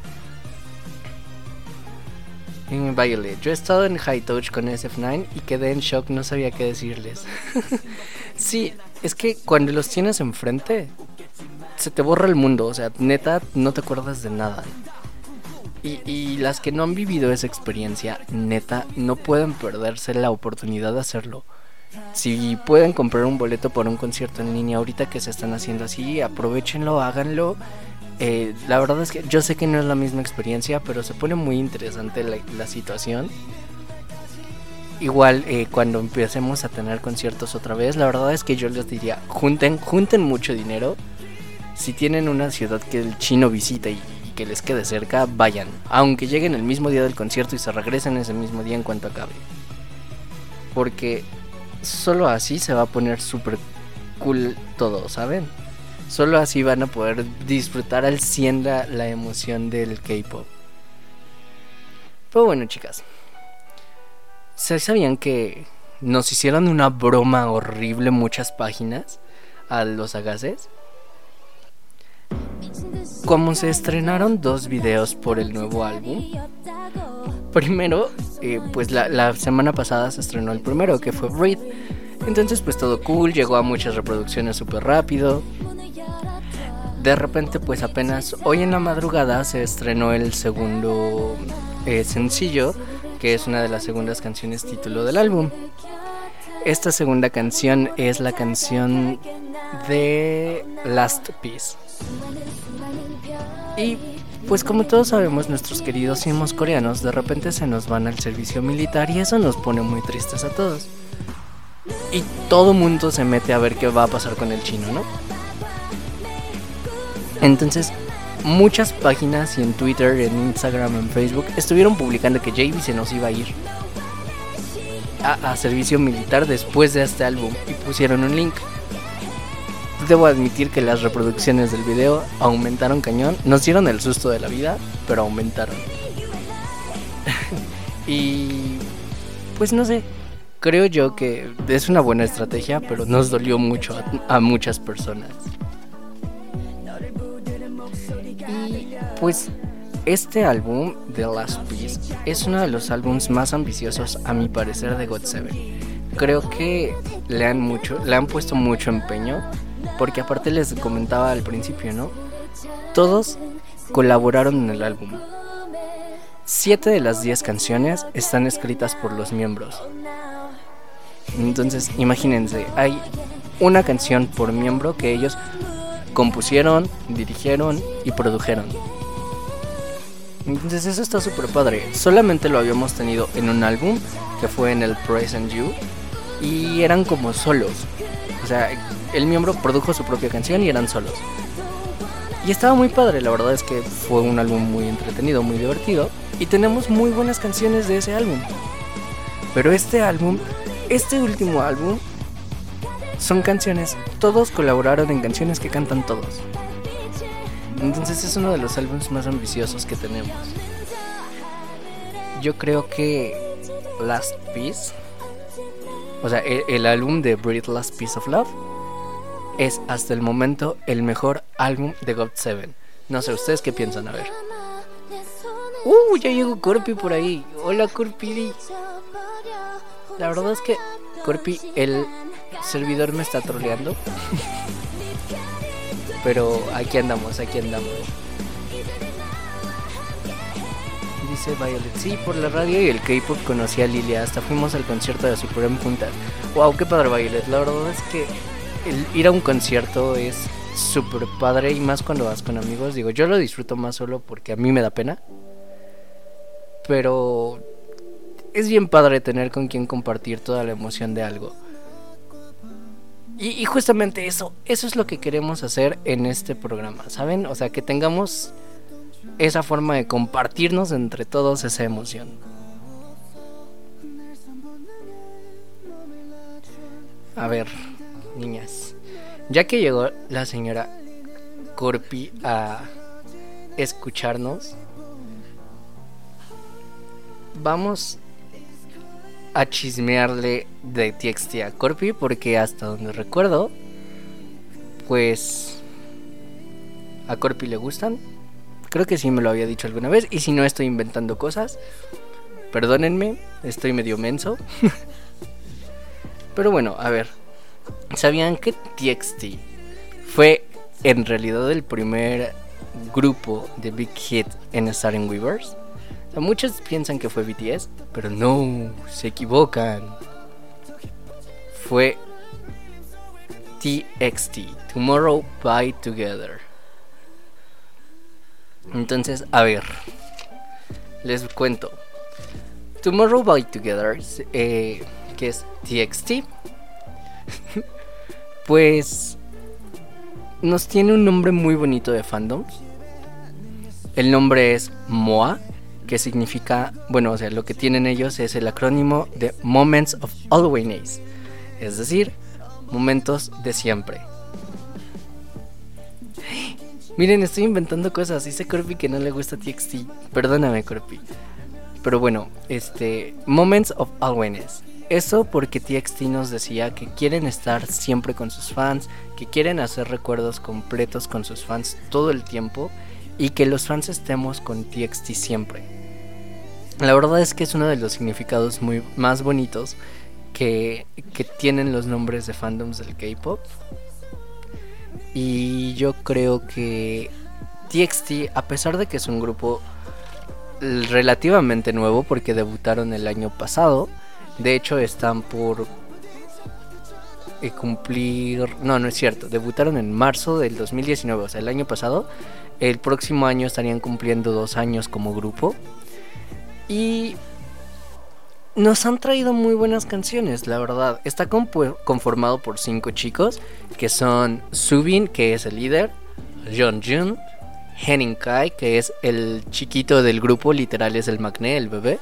Violet, yo he estado en High Touch con SF9 y quedé en shock, no sabía qué decirles. Sí, es que cuando los tienes enfrente se te borra el mundo, o sea, neta, no te acuerdas de nada. Y las que no han vivido esa experiencia, neta, no pueden perderse la oportunidad de hacerlo. Si pueden comprar un boleto por un concierto en línea ahorita que se están haciendo así, aprovechenlo, háganlo. La verdad es que yo sé que no es la misma experiencia, pero se pone muy interesante la situación. Igual cuando empecemos a tener conciertos otra vez, la verdad es que yo les diría, junten mucho dinero. Si tienen una ciudad que el chino visita y que les quede cerca, vayan. Aunque lleguen el mismo día del concierto y se regresen ese mismo día en cuanto acabe. Porque solo así se va a poner súper cool todo, ¿saben? Solo así van a poder disfrutar al 100 la emoción del K-pop. Pero bueno, chicas, ¿sabían que nos hicieron una broma horrible muchas páginas a los agases? Como se estrenaron 2 videos por el nuevo álbum. Primero, pues la semana pasada se estrenó el primero, que fue Breathe. Entonces pues todo cool, llegó a muchas reproducciones súper rápido. De repente pues apenas hoy en la madrugada se estrenó el segundo sencillo, que es una de las segundas canciones título del álbum. Esta segunda canción es la canción de Last Piece. Y pues como todos sabemos, nuestros queridos simos coreanos de repente se nos van al servicio militar y eso nos pone muy tristes a todos. Y todo mundo se mete a ver qué va a pasar con el chino, ¿no? Entonces, muchas páginas y en Twitter, en Instagram, en Facebook estuvieron publicando que JB se nos iba a ir a servicio militar después de este álbum y pusieron un link. Debo admitir que las reproducciones del video aumentaron cañón. Nos dieron el susto de la vida, pero aumentaron. Y pues no sé, creo yo que es una buena estrategia, pero nos dolió mucho a muchas personas. Y pues este álbum, The Last Piece, es uno de los álbumes más ambiciosos a mi parecer de GOT7. Creo que le han puesto mucho empeño, porque aparte les comentaba al principio, ¿no? Todos colaboraron en el álbum. 7 de las 10 canciones están escritas por los miembros. Entonces, imagínense, hay una canción por miembro que ellos compusieron, dirigieron y produjeron. Entonces eso está súper padre. Solamente lo habíamos tenido en un álbum, que fue en el Present You, y eran como solos. O sea, el miembro produjo su propia canción y eran solos. Y estaba muy padre, la verdad es que fue un álbum muy entretenido, muy divertido. Y tenemos muy buenas canciones de ese álbum. Pero este último álbum, son canciones, todos colaboraron en canciones que cantan todos. Entonces es uno de los álbumes más ambiciosos que tenemos. Yo creo que Last Piece, o sea, el álbum de Breathe, Last Piece of Love, es hasta el momento el mejor álbum de GOT7. No sé, ¿ustedes qué piensan? A ver. Ya llegó Corpi por ahí. Hola, Corpi. La verdad es que Corpi, el servidor me está troleando. Pero aquí andamos. Dice Violet, sí, por la radio y el K-pop conocí a Lilia. Hasta fuimos al concierto de Supreme juntas. Wow, qué padre, Violet. La verdad es que ir a un concierto es súper padre. Y más cuando vas con amigos. Digo, yo lo disfruto más solo porque a mí me da pena. Pero es bien padre tener con quien compartir toda la emoción de algo. Y justamente eso es lo que queremos hacer en este programa, ¿saben? O sea, que tengamos esa forma de compartirnos entre todos esa emoción. A ver, niñas, ya que llegó la señora Corpi a escucharnos, vamos a chismearle de TXT a Corpi, porque hasta donde recuerdo, pues a Corpi le gustan. Creo que sí me lo había dicho alguna vez, y si no estoy inventando cosas, perdónenme, estoy medio menso. Pero bueno, a ver, ¿sabían que TXT fue en realidad el primer grupo de Big Hit en estar en Weverse? O sea, muchos piensan que fue BTS, pero no, se equivocan. Fue TXT, Tomorrow by Together. Entonces, a ver, les cuento. Tomorrow by Together, que es TXT, pues nos tiene un nombre muy bonito de fandoms. El nombre es MOA, que significa, bueno, o sea, lo que tienen ellos es el acrónimo de Moments of Always, es decir, momentos de siempre. Miren, estoy inventando cosas. Dice Corpi que no le gusta TXT. Perdóname, Corpi. Pero bueno, Moments of Always. Eso porque TXT nos decía que quieren estar siempre con sus fans, que quieren hacer recuerdos completos con sus fans todo el tiempo, y que los fans estemos con TXT siempre. La verdad es que es uno de los significados más bonitos que tienen los nombres de fandoms del K-pop. Y yo creo que TXT, a pesar de que es un grupo relativamente nuevo, porque debutaron el año pasado, de hecho están por cumplir... No es cierto, debutaron en marzo del 2019, o sea, el año pasado. El próximo año estarían cumpliendo 2 años como grupo. Y nos han traído muy buenas canciones, la verdad. Está conformado por 5 chicos, que son Subin, que es el líder, Yeonjun, Henning Kai, que es el chiquito del grupo, literal es el magné, el bebé.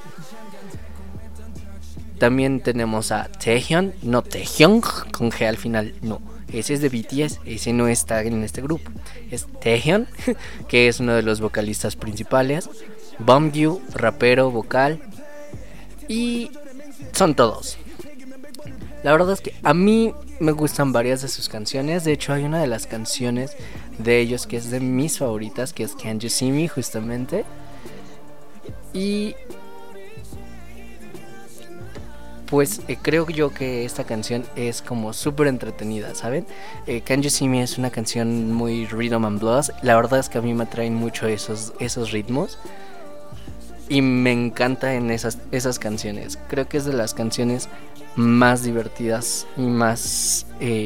También tenemos a Taehyun, no Taehyung, con G al final, no. Ese es de BTS, ese no está en este grupo. Es Taehyun, que es uno de los vocalistas principales. Bongyu, rapero, vocal. Y son todos. La verdad es que a mí me gustan varias de sus canciones. De hecho hay una de las canciones de ellos que es de mis favoritas, que es Can't You See Me, justamente. Y pues creo yo que esta canción es como súper entretenida, ¿saben? Can't You See Me es una canción muy rhythm and blues. La verdad es que a mí me atraen mucho esos ritmos. Y me encanta en esas canciones. Creo que es de las canciones más divertidas y más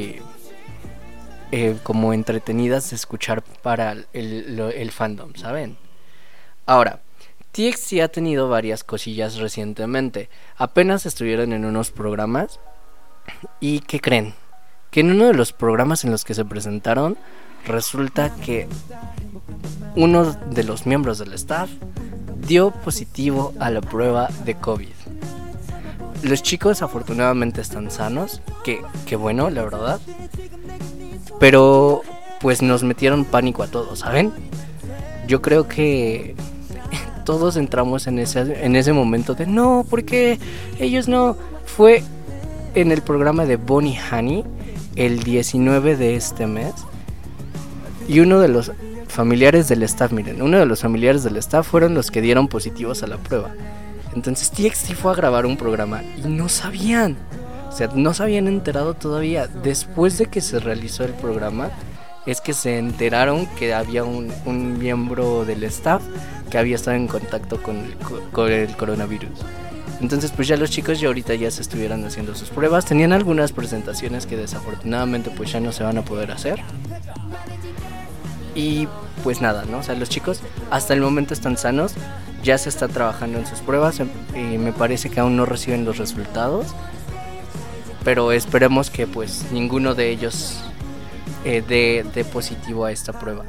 como entretenidas de escuchar para el fandom, ¿saben? Ahora, TXT ha tenido varias cosillas recientemente. Apenas estuvieron en unos programas. ¿Y qué creen? Que en uno de los programas en los que se presentaron, resulta que uno de los miembros del staff dio positivo a la prueba de COVID. Los chicos afortunadamente están sanos, que bueno, la verdad. Pero pues nos metieron pánico a todos, ¿saben? Yo creo que todos entramos en ese momento de no, porque ellos no. Fue en el programa de Bonnie Honey el 19 de este mes. Y uno de los familiares del staff, miren, uno de los familiares del staff fueron los que dieron positivos a la prueba. Entonces TXT fue a grabar un programa y no sabían. O sea, no se habían enterado todavía. Después de que se realizó el programa, es que se enteraron que había un miembro del staff que había estado en contacto con el coronavirus. Entonces pues ya los chicos ya ahorita ya se estuvieran haciendo sus pruebas. Tenían algunas presentaciones que desafortunadamente pues ya no se van a poder hacer. Y pues nada, ¿no? O sea, los chicos hasta el momento están sanos. Ya se está trabajando en sus pruebas. Me parece que aún no reciben los resultados. Pero esperemos que pues ninguno de ellos dé positivo a esta prueba.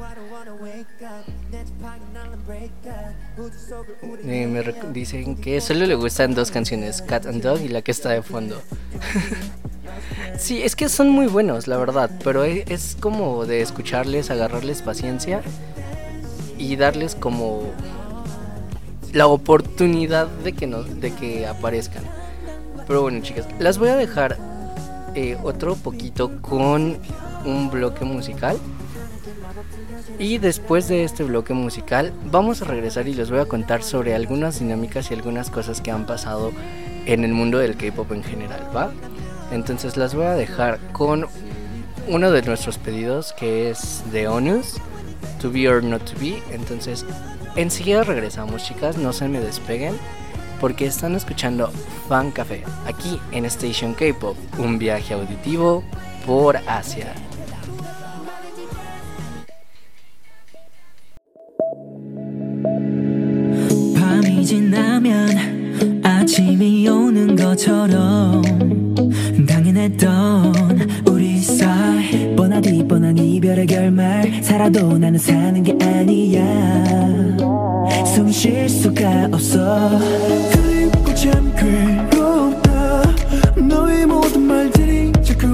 Dicen que solo le gustan 2 canciones, Cat and Dog y la que está de fondo. Sí, es que son muy buenos, la verdad, pero es como de escucharles, agarrarles paciencia y darles como la oportunidad de que aparezcan. Pero bueno, chicas, las voy a dejar otro poquito con un bloque musical. Y después de este bloque musical vamos a regresar y les voy a contar sobre algunas dinámicas y algunas cosas que han pasado en el mundo del K-pop en general, ¿va? Entonces las voy a dejar con uno de nuestros pedidos, que es de Onus, To Be or Not To Be. Entonces enseguida regresamos, chicas, no se me despeguen, porque están escuchando Fan Café aquí en Station K-pop, un viaje auditivo por Asia. 밤이 지나면 아침이 오는 것처럼 당연했던 우리 사이 뻔하디 뻔한 이별의 결말 살아도 나는 사는 게 아니야 숨 쉴 수가 없어 그리고 참 괴롭다 너의 모든 말들이 자꾸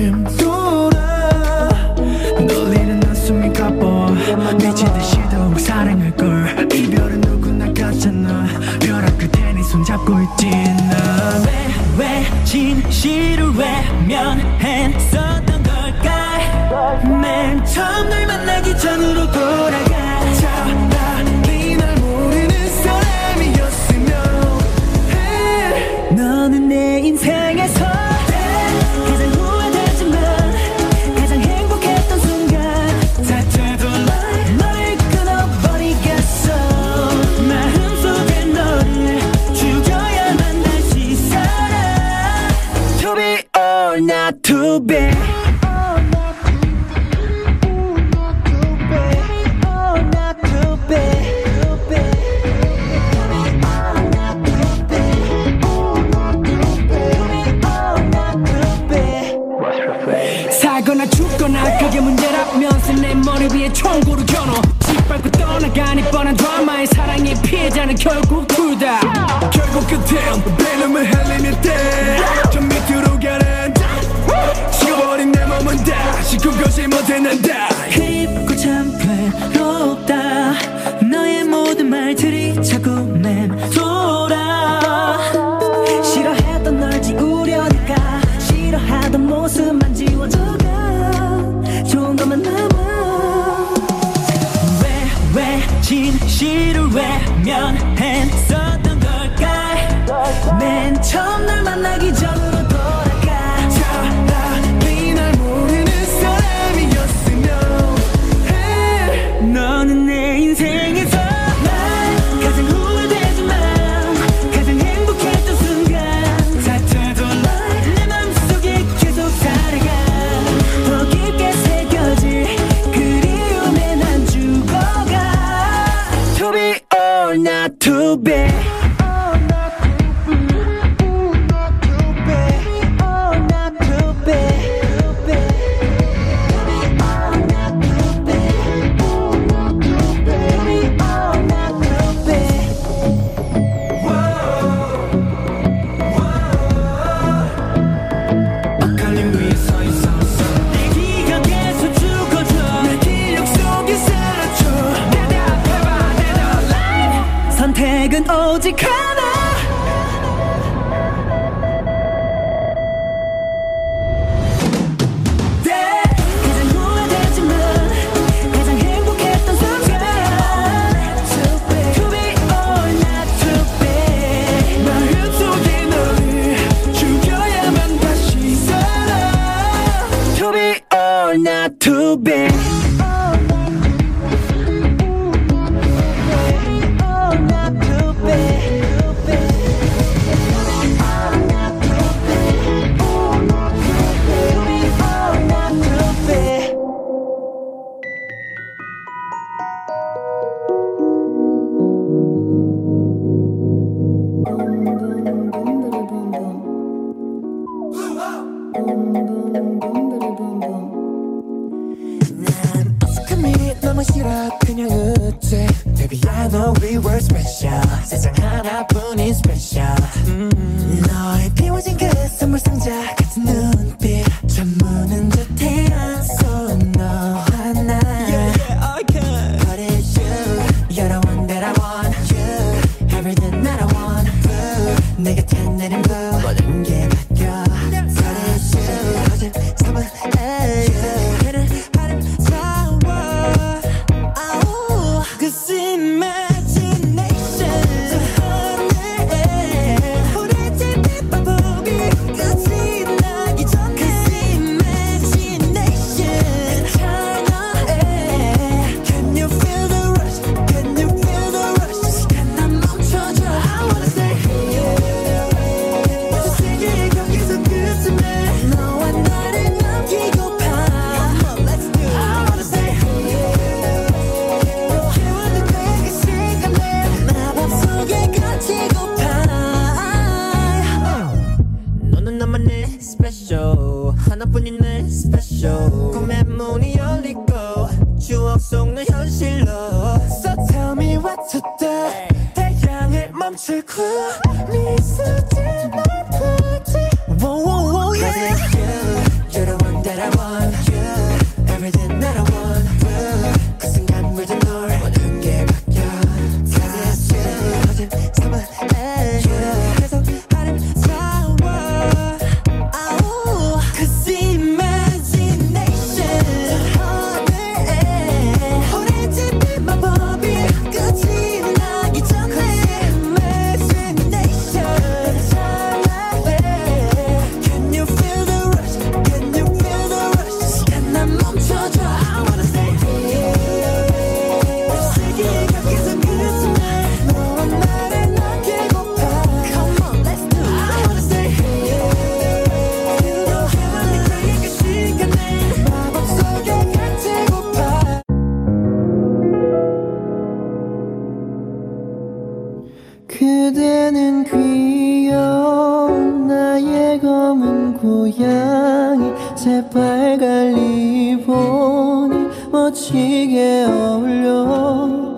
맴돌아 놀리는 난 숨이 가빠 미치듯이 더욱 사랑할걸 이별은 누구나 같잖아 벼락 끝에 네 손잡고 있지 난 왜 진실을 외면했었던 걸까 맨 처음 널 만나기 전으로 돌아가 차라리 날 모르는 사람이었으면 해 너는 내 인생에서 가장 후회되지만 가장 행복했던 순간 다 되돌아 너를 끊어버리겠어 마음속에 너를 죽여야만 다시 살아 To be or not to be 살거나 죽거나 그게 문제라면서 내 머리 위에 총구를 겨눠 짓밟고 떠나가니 뻔한 드라마의 사랑의 피해자는 결국 둘다 결국 끝엔 배름을 흘리는 때저 밑으로 가란다 식어버린 내 몸은 다시 꿈꾸지 못해 난다 그립고 참 괴롭다 너의 모든 말들이 자꾸 맴돌아 싫어했던 널 지우려니까 싫어하던 모습만 지워져가 좋은 것만 남아 왜 진실을 외면했었던 걸까 맨 처음 널 만나기 전으로 돌아가 차라리 날 모르는 사람이었으면 해 너는 내 인생에서 난 가장 후회되지만 가장 행복했던 순간 다 되돌아 내 맘속에 계속 살아가 더 깊게 새겨질 그리움에 난 죽어가 To be or not to be 선택은 오직 하나 가장 후회되지만 가장 행복했던 Baby I know we were special 세상 하나뿐인 special 너의 비워진 그 선물 상자 같은 눈빛 잠무는 듯해 안소 너 하나 I can But it's you You're the one that I want You Everything that I want Blue 내 곁에 내린 blue 모든 게 바뀌어 But it's you 거짓 삼은 you 걔는 아름다워 Cause imagination 오래된 빛바보기 끝이 나기 전에 Cause imagination Can you feel the rush? Can you feel the rush? 시간 난 멈춰줘 I wanna stay 저 세계의 경계선 끝에 너와 나를 남기고파 Come on, let's do it I wanna stay 키워둔 그 시간을 마법속에 갇히고파 너는 나만의 special 하나뿐인 내 special 꿈의 문이 열리고 추억 속 내 현실로 So tell me what to do 태양을 멈추고 미소짓 널 보지 Whoa, whoa, whoa, yeah. Cause it's you You're the one that I want You Everything that I want Blue 그 순간 물든 널 모든 게 바뀌어 Cause it's you 거짓 삼은 you 계속 아름다워 Cause imagination 오래된 빛마법이 끝이 나기 전에 Imagination Can you feel the rush? Can you feel the rush? 시간 난 멈춰줘 I wanna stay 세계의 경계선 끝에 너와 나를 남기고파 Come on, let's do it I wanna stay 그 시간에 마법 속에 갇히고파 그대는 귀여운 나의 검은 고양이 새빨간 리본이 멋지게 어울려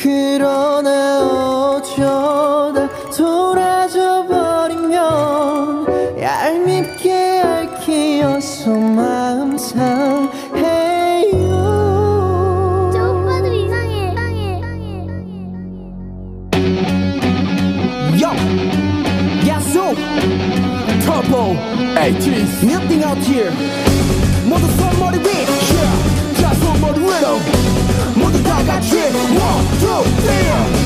그러나 어쩌다 돌아져 버리면 얄밉게 얽히어서 마음 상해요 저 오빠들 이상해. Yo, 야수, Turbo, 80s, nothing out here. 모두 손머리 위, yeah, 자 손머리 위로. 모두 다 같이, 1, 2, 3.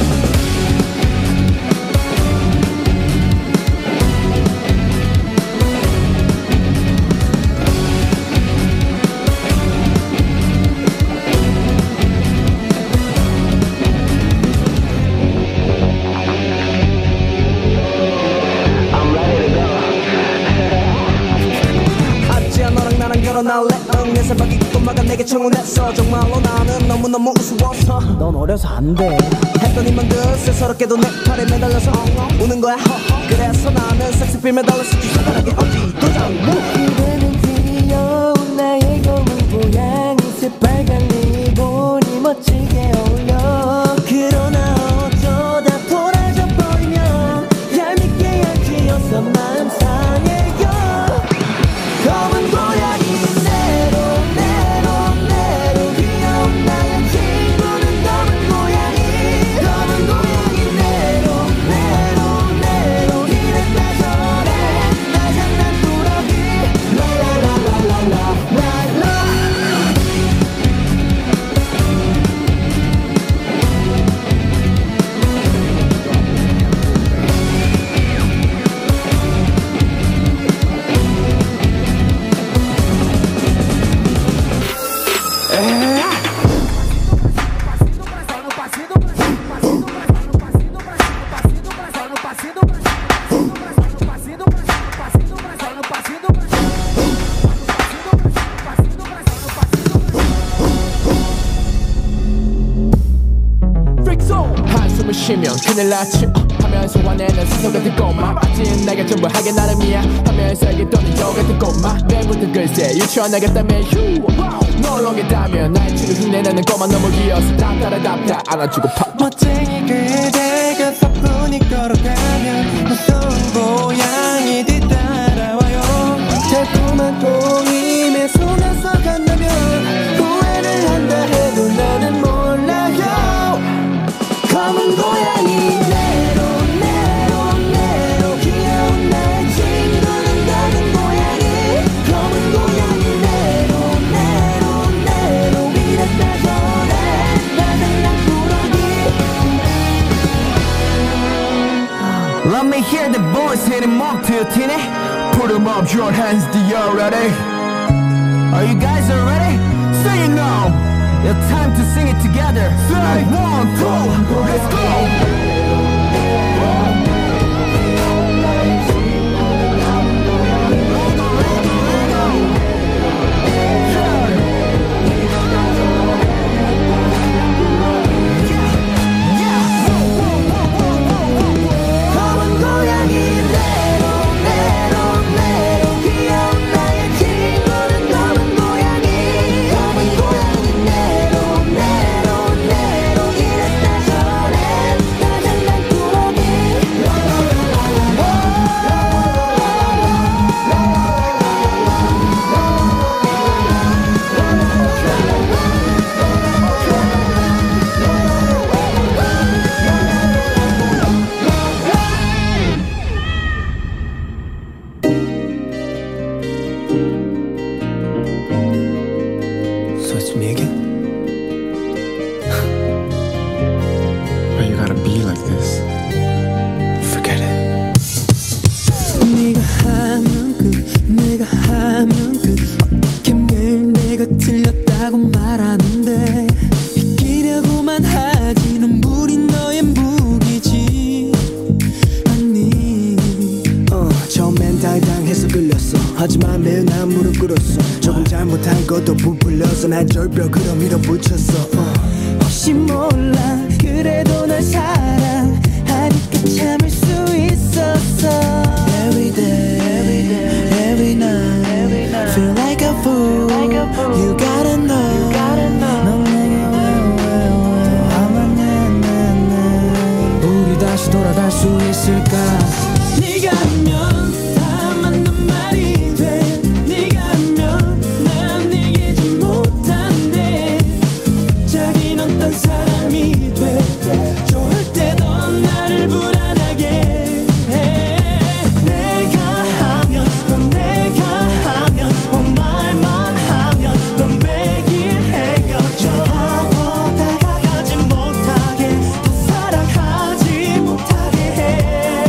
아지야 너랑 나랑 결혼할래 내 살박이 꼬마가 내게 청혼했어 정말로 나는 너무너무 우스워서 넌 어려서 안돼 했더니만 득세스럽게도 내 팔에 매달려서 우는 거야 그래서 나는 섹스필 매달렸어 주사바라기 어디 도장 그대는 귀여운 나의 검은 고양이 새빨간 리본이 멋지게 어울려 그러나 어쩌다 돌아져 버리면 얄밉게 얇히어서 마음 상해요 검은 고양이 내로 귀여운 나의 친구는 검은 고양이 내로 이래 빼서래 나 장난꾸러기 라라라라라라라 한숨을 쉬면 큰일 났지 하면서 화내는 스스로가 듣고 막 마치 내가 전부 하게 나름이야 하면서 이게 또는 너가 듣고 막 내일부터 글쎄 유치원하겠다며 널 오겠다면 나의 친구 흉내내는 것만 너무 귀여워서 답답하답다 안아주고 팍 멋쟁이 그대가 사뿐히 걸어가면 무서운 고양이 뒤따라와요 달콤한 똥임에 속아서 간다면 후회를 한다 해도 나는 몰라요 검은 고양이 내로 귀여운 나의 친구는 작은 고양이 검은 고양이 내로 이랬다 저래 나들랑 꾸러기 Let me hear the voice hitting more to your tinny Put them up your hands do you ready Are you guys ready? Say it now It's time to sing it together Say 1, 2, let's go So it's me again? Why you gotta be like this? Forget it. 네가 하면 어떻게 매일 내가 틀렸다고 말하는데 이기려고만 하지 눈물이 너의 무기지 아니 처음엔 당당해서 끌렸어 하지만 매일 난 무릎 꿇었어 조금 잘못한 것도 부풀려서 날 절벽으로 밀어붙였어 혹시 몰라 그래도 널 사랑하니까 참을 수 있었어 Every day, every night Feel like a fool You gotta know 넌 내게 왜 화만 내 우리 다시 돌아갈 수 있을까 네가 하면 다 맞는 말이 돼 네가 하면 난 이기지 못한대 자긴 어떤 사람이 돼 좋을 때도 나를 불안하게 해 내가 하면 넌 내가 하면 말만 하면 넌 매일 헤어져 하고 다가가지 못하게 더 사랑하지 못하게 해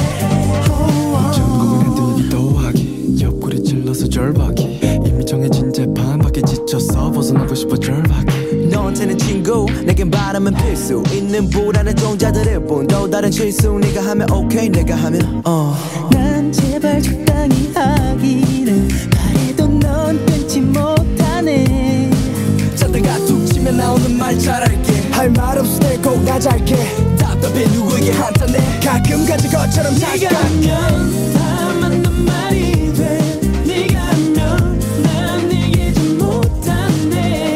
전국은 흔들기 더하기 옆구리 찔러서 절박이 이미 정해진 재판 밖에 지쳐서 벗어나고 싶어 절박이 너한테는 친구 내겐 바람은 필수 있는 불안한 종자들일 뿐 또 다른 실수 네가 하면 오케이 내가 하면 난 제발 적당히 하기를 바래도 넌 끊지 못하네 자다가 툭 치면 나오는 말 잘할게 할 말 없을 때 꼭 가잘게 답답해 누구에게 한탄해 가끔 가진 것처럼 네가 하면 다 맞는 말이 돼 네가 하면 난 이기지 못한대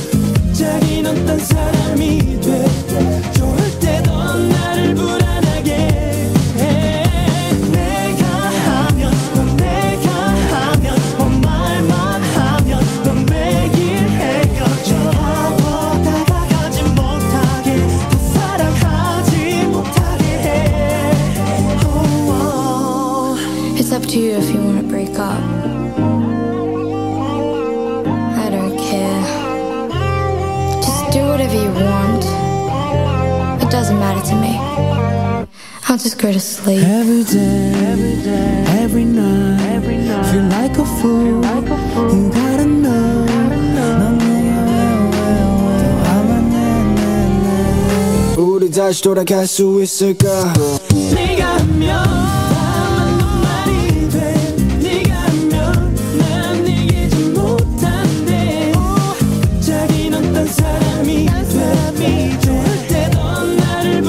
자긴 어떤 사람이 돼 좋을 때도 나를 불안하게 해 내가 하면 넌 내가 하면 말만 하면 넌 매일 헤어져 하고 다가가지 못하게 더 사랑하지 못하게 해 It's up to you if you want to break up. I don't care. Just do whatever you want. It doesn't matter to me. I'll just go to sleep. Every day, every night Feel like a fool You gotta know 넌 내게 왜 화만 내 우리 다시 돌아갈 수 있을까 네가 하면 다 맞는 말이 돼 네가 하면 난 이기지 못한대 자긴 어떤 사람이 돼 좋을 때도 나를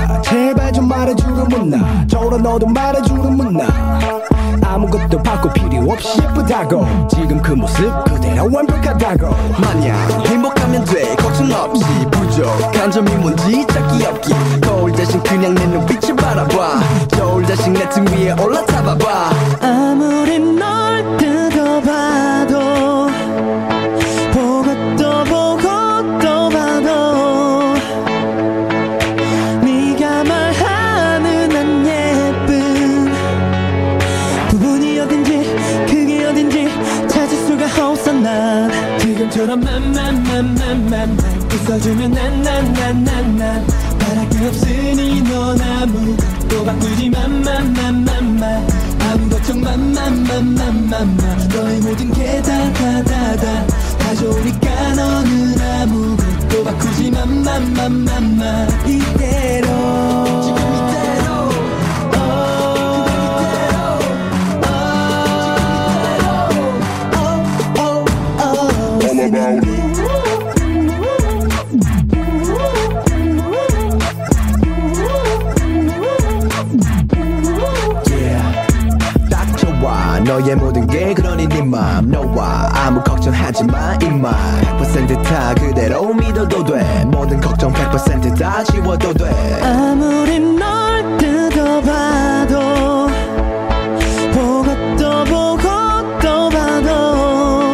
나 제발 좀 말해주면 나 저러 너도 말해주면 나 아무것도 바꿀 필요 없이 예쁘다고 지금 그 모습 그대로 완벽하다고 마냥 행복하면 돼 걱정 없이 부족한 점이 뭔지 찾기 없기 거울 대신 그냥 내 눈빛을 바라봐 저울 대신 내 등 위에 올라타봐봐 아무리 널 뜯어봐도 보고 또 보고 또 봐도 네가 말하는 안 예쁜 부분이 어딘지 그게 어딘지 찾을 수가 없어 난 지금처럼 맘맘맘맘맘 웃어주면 난난난난난 바랄 게 없으니 넌 아무것도 바꾸지 맘맘맘맘맘 아무 걱정 맘맘맘맘맘맘 너의 모든 게 다다다다 다 좋으니까 너는 아무것도 바꾸지 맘맘맘맘맘 이대로 지금 이대로 너의 모든 게 그러니 네 맘 너와 아무 걱정하지 마 임마 100% 다 그대로 믿어도 돼 모든 걱정 100% 다 지워도 돼 아무리 널 뜯어봐도 보고 또 보고 또 봐도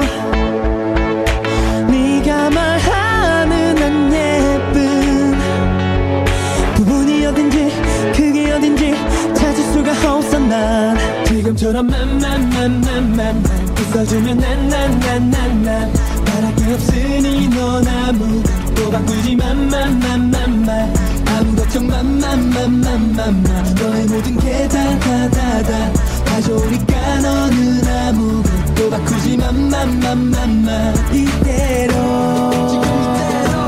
네가 말하는 안 예쁜 부분이 어딘지 그게 어딘지 찾을 수가 없어 난 지금처럼 맘맘맘맘맘 웃어주면 난난난난난 바랄 게 없으니 넌 아무것도 바꾸지 맘맘맘맘맘 아무 걱정 맘맘맘맘맘맘 너의 모든 게 다다다다 다 좋으니까 너는 아무것도 바꾸지 맘맘맘맘맘 이대로 지금 이대로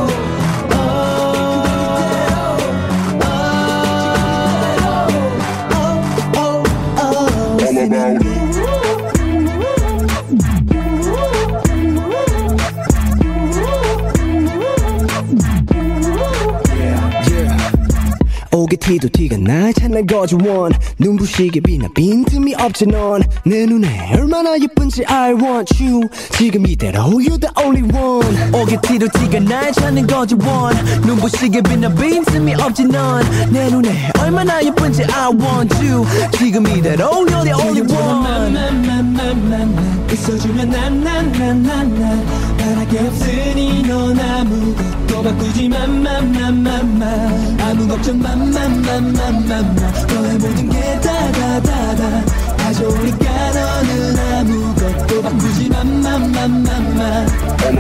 오게티도 티가 날 찾는 거지 원 눈부시게 빛나 빈틈이 없지 넌 내 눈에 얼마나 예쁜지 I want you 지금 이대로 you're the only one 오게티도 티가 날 찾는 거지 원 눈부시게 빛나 빈틈이 없지 넌 내 눈에 얼마나 예쁜지 I want you 지금 이대로 you're the only one 맘맘맘맘맘 웃어주면 난난난난난 바랄 게 없으니 넌 아무것도 바꾸지 맘맘맘맘맘 아무 걱정 맘맘맘맘맘맘 너의 모든 게 다다다다 다 좋으니까 너는 아무것도 바꾸지 맘맘맘맘맘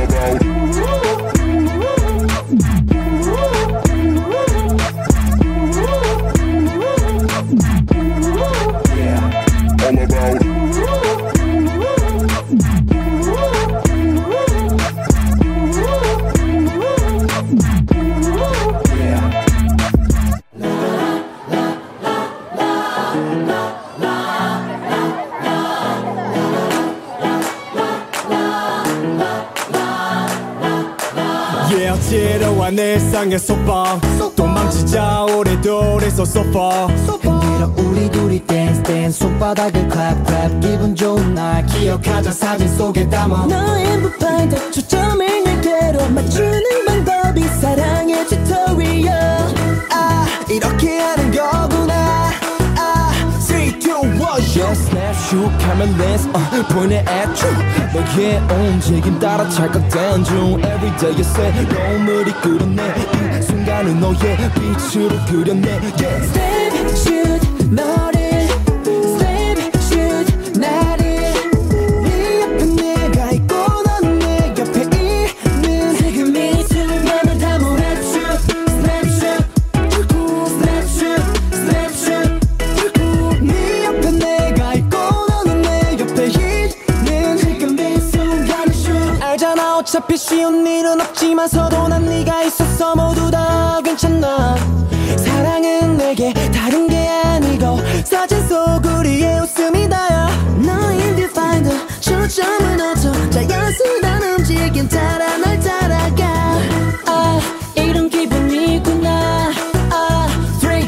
지루한 일상의 소방 도망치자 오래도래서 소파 흔들어 우리 둘이 댄스 댄스 손바닥을 clap clap 기분 좋은 날 기억하자 사진 속에 담아 너의 부파에 초점을 내게로 맞추는 방법이 사랑의 튜토리얼 아 이렇게 하는 거구나 아 3, 2, 1 Just snapshot camera lens 보이네 at you 너의 움직임 따라 찰칵댄 중 Everyday you say 너물이 끓었네 이 순간은 너의 빛으로 그렸네 yeah. Step shoot 너를 Step shoot 나를 네 옆에 내가 있고 넌 내 옆에 있는 지금 이 순간을 다 몰아줘 Snapshot Snapshot Snapshot 네 옆에 내가 있고 너는 내 옆에 있는 지금 이 순간을 shoot 알잖아 어차피 쉬운 일은 없지만서도 난 네가 있어서 모두 다 괜찮아 사랑은 내게 다른 게 아니고 사진 속 우리의 웃음이 다야 너인 디파인드 초점을 놓쳐 자연스러운 움직임 따라 널 따라가 아 이런 기분이구나 아 3, 2, 1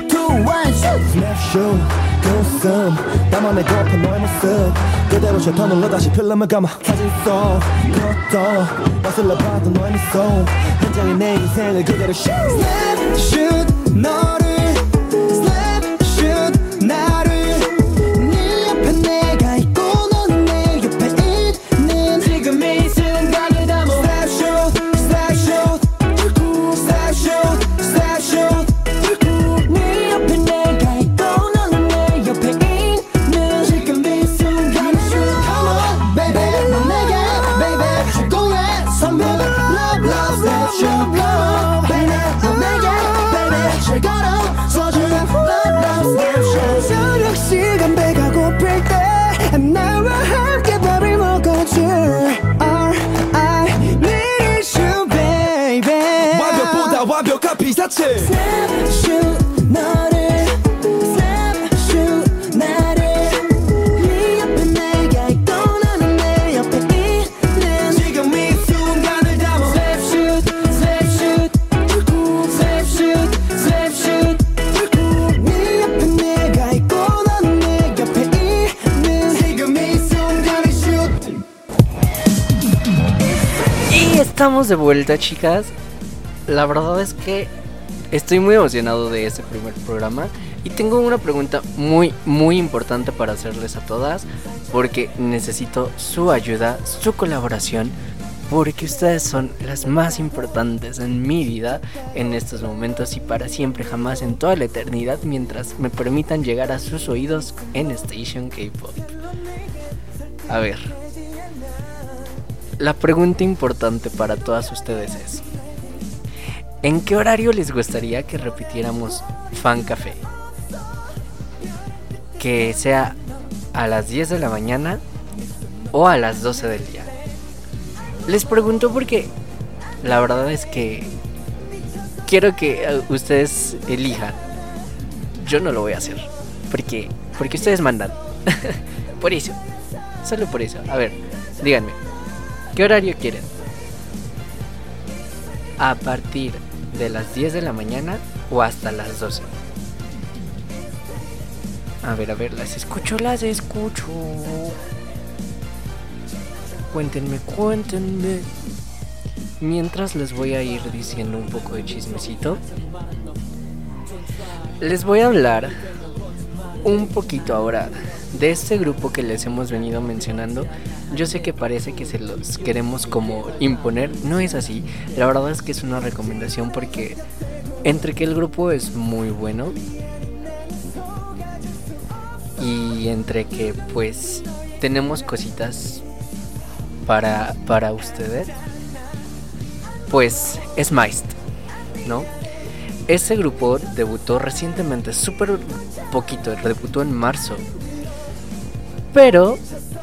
shoot 그 웃음 담아내고픈 너의 모습 그대로 셔터 눌러 다시 필름을 감아 사진 속 그것도 거슬러 봐도 너의 미소 현장에 내 인생을 그대로 shoot Snapshot 너를 Snapshot 나를 네 옆에 내가 있고 너는 내 옆에 있는 지금 이 순간을 담아 Snapshot Snapshot Snapshot Snapshot 네 옆에 내가 있고 너는 내 옆에 있는 지금 이 순간을 shoot Come on baby 넌 내게 baby 최고의 선물 Love love Snapshot Come on baby 넌 내게 baby 최고로 소중한 Love love Snapshot 저녁 시간 배가 고플 때 나와 함께 밥을 먹어줄 All I need is you baby 완벽보다 완벽한 피사체 Snapshot 너를 Snapshot 나를 네 옆에 내가 있고 너는 내 옆에 있는 지금 이 순간을 담아 Snapshot Snapshot Snapshot Snapshot 네 옆에 내가 있고 너는 내 옆에 있는 지금 이 순간을 shoot Y estamos de vuelta, chicas. La verdad es que estoy muy emocionado de este primer programa y tengo una pregunta muy importante para hacerles a todas, porque necesito su ayuda, su colaboración, porque ustedes son las más importantes en mi vida en estos momentos y para siempre, jamás, en toda la eternidad, mientras me permitan llegar a sus oídos en Station K-Pop. A ver, la pregunta importante para todas ustedes es: ¿en qué horario les gustaría que repitiéramos Fan Café? ¿Que sea a las 10 de la mañana o a las 12 del día? Les pregunto porque la verdad es que quiero que ustedes elijan. Yo no lo voy a hacer porque ustedes mandan. Por eso, solo por eso. A ver, díganme, ¿qué horario quieren? ¿A partir de las 10 de la mañana o hasta las 12? A ver, las escucho. Cuéntenme. Mientras les voy a ir diciendo un poco de chismecito. Les voy a hablar un poquito ahora de este grupo que les hemos venido mencionando. Yo sé que parece que se los queremos como imponer, no es así. La verdad es que es una recomendación porque entre que el grupo es muy bueno y entre que pues tenemos cositas para ustedes, pues es Maist, ¿no? Este grupo debutó recientemente, súper poquito, debutó en marzo. Pero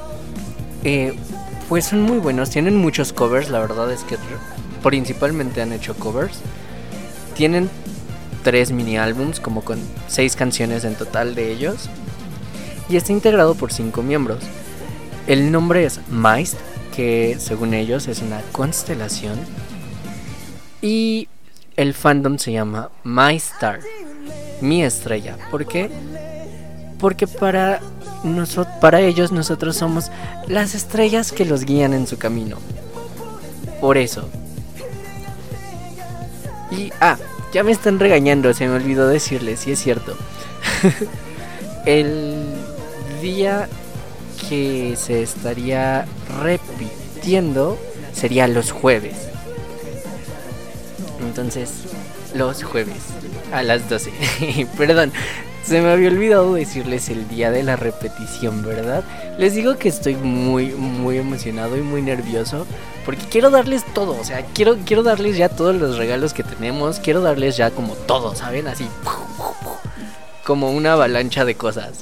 pues son muy buenos, tienen muchos covers, la verdad es que principalmente han hecho covers. Tienen 3 mini álbums como con 6 canciones en total de ellos. Y está integrado por 5 miembros. El nombre es Maist, que según ellos es una constelación. Y el fandom se llama My Star, mi estrella. ¿Por qué? Porque para ellos nosotros somos las estrellas que los guían en su camino. Por eso. Y ya me están regañando, se me olvidó decirles, sí es cierto. El día que se estaría repitiendo sería los jueves. Entonces, los jueves a las 12. Perdón, se me había olvidado decirles el día de la repetición, ¿verdad? Les digo que estoy muy emocionado y muy nervioso porque quiero darles todo, o sea, quiero darles ya todos los regalos que tenemos, quiero darles ya como todo, ¿saben? Así, como una avalancha de cosas.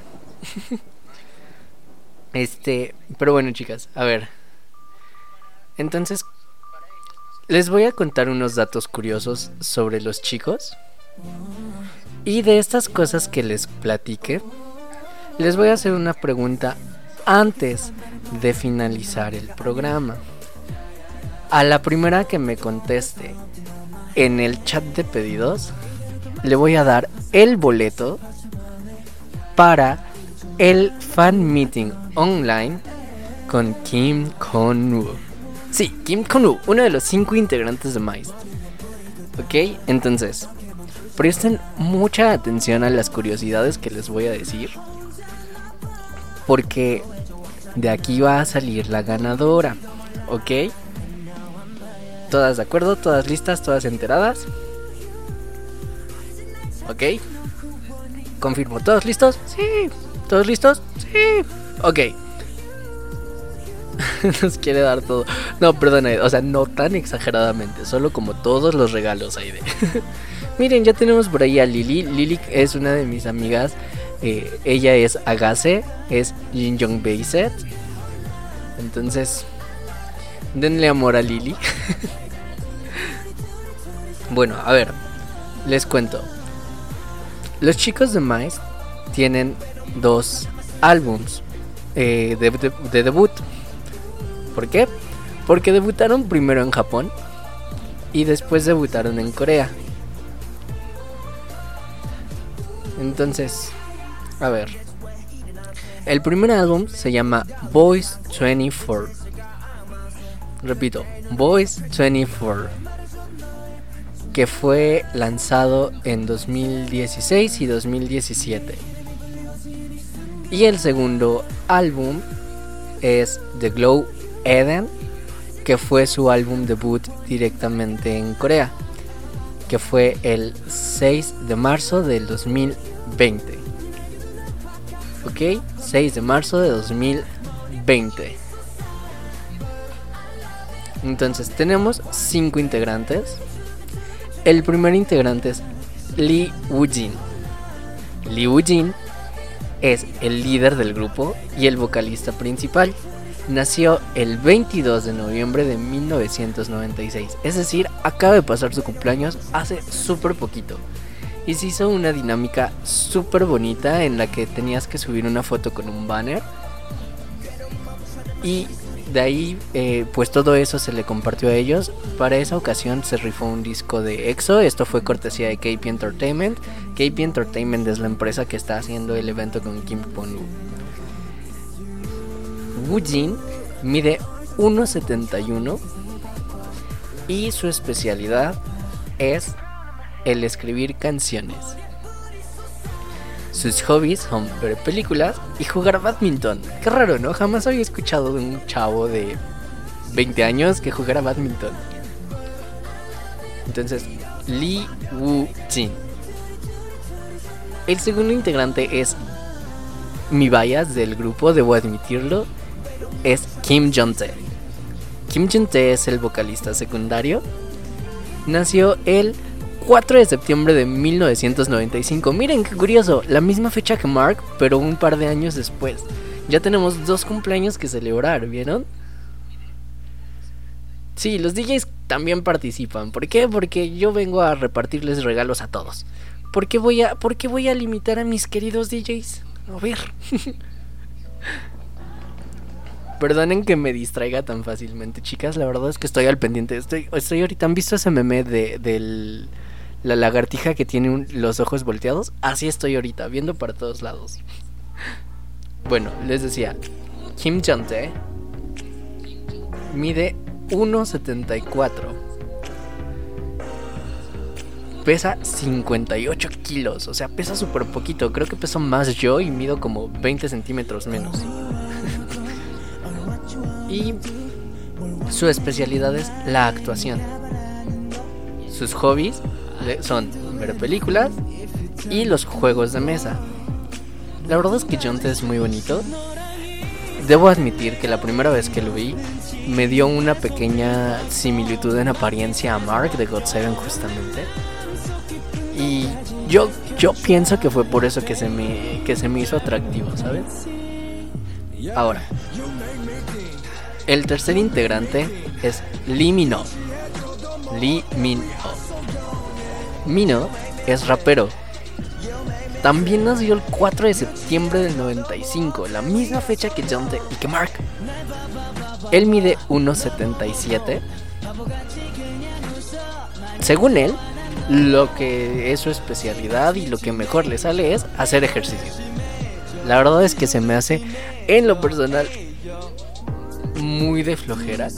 Pero bueno, chicas, a ver. Entonces, les voy a contar unos datos curiosos sobre los chicos. Y de estas cosas que les platique, les voy a hacer una pregunta antes de finalizar el programa. A la primera que me conteste en el chat de pedidos, le voy a dar el boleto para el fan meeting online con Kim Kon-woo. Sí, Kim Kon-woo, uno de los 5 integrantes de MICE. Ok, entonces presten mucha atención a las curiosidades que les voy a decir, porque de aquí va a salir la ganadora. Ok, ¿todas de acuerdo? ¿Todas listas? ¿Todas enteradas? Ok, confirmo. ¿Todos listos? Sí. ¿Todos listos? Sí. Ok. Nos quiere dar todo. No, perdona, o sea, no tan exageradamente, solo como todos los regalos ahí de... Miren, ya tenemos por ahí a Lily. Lily es una de mis amigas. Ella es Agase, es Jin Young Beiset. Entonces, denle amor a Lily. Bueno, a ver, les cuento. Los chicos de MICE tienen 2 álbums de debut. ¿Por qué? Porque debutaron primero en Japón y después debutaron en Corea. Entonces, a ver, el primer álbum se llama Boys 24. Repito, Boys 24, que fue lanzado en 2016 y 2017. Y el segundo álbum es The Glow Eden, que fue su álbum debut directamente en Corea, que fue el 6 de marzo del 2020. Ok, 6 de marzo de 2020. Entonces tenemos 5 integrantes. El primer integrante es Lee Woo-jin. Lee Woo-jin es el líder del grupo y el vocalista principal. Nació el 22 de noviembre de 1996. Es decir, acaba de pasar su cumpleaños hace súper poquito. Y se hizo una dinámica súper bonita en la que tenías que subir una foto con un banner. Y de ahí, pues todo eso se le compartió a ellos. Para esa ocasión se rifó un disco de EXO. Esto fue cortesía de KP Entertainment. KP Entertainment es la empresa que está haciendo el evento con Kim Kon-woo. Woo-jin mide 1.71 y su especialidad es el escribir canciones. Sus hobbies son ver películas y jugar badminton. Qué raro, ¿no? Jamás había escuchado de un chavo de 20 años que jugara badminton. Entonces, Lee Woo-jin. El segundo integrante es mi bias del grupo, debo admitirlo. Es Kim Jong-tae. Kim Jong-tae es el vocalista secundario. Nació el 4 de septiembre de 1995. Miren qué curioso, la misma fecha que Mark, pero un par de años después. Ya tenemos 2 cumpleaños que celebrar, ¿vieron? Sí, los DJs también participan. ¿Por qué? Porque yo vengo a repartirles regalos a todos. ¿Por qué voy a limitar a mis queridos DJs? A ver. Perdonen que me distraiga tan fácilmente, chicas. La verdad es que estoy al pendiente. Estoy ahorita. ¿Han visto ese meme de la lagartija que tiene los ojos volteados? Así estoy ahorita, viendo para todos lados. Bueno, les decía, Kim Jong-tae mide 1.74. Pesa 58 kilos. O sea, pesa súper poquito. Creo que peso más yo y mido como 20 centímetros menos. Y su especialidad es la actuación. Sus hobbies son ver películas y los juegos de mesa. La verdad es que Jonte es muy bonito. Debo admitir que la primera vez que lo vi me dio una pequeña similitud en apariencia a Mark de GOT7 justamente. Y yo pienso que fue por eso que se me hizo atractivo, ¿sabes? Ahora, el tercer integrante es Lee Min-ho. Lee Min-ho. Min-ho es rapero. También nació el 4 de septiembre del 95, la misma fecha que Jonte y que Mark. Él mide 1.77. Según él, lo que es su especialidad y lo que mejor le sale es hacer ejercicio. La verdad es que se me hace, en lo personal, muy de flojera.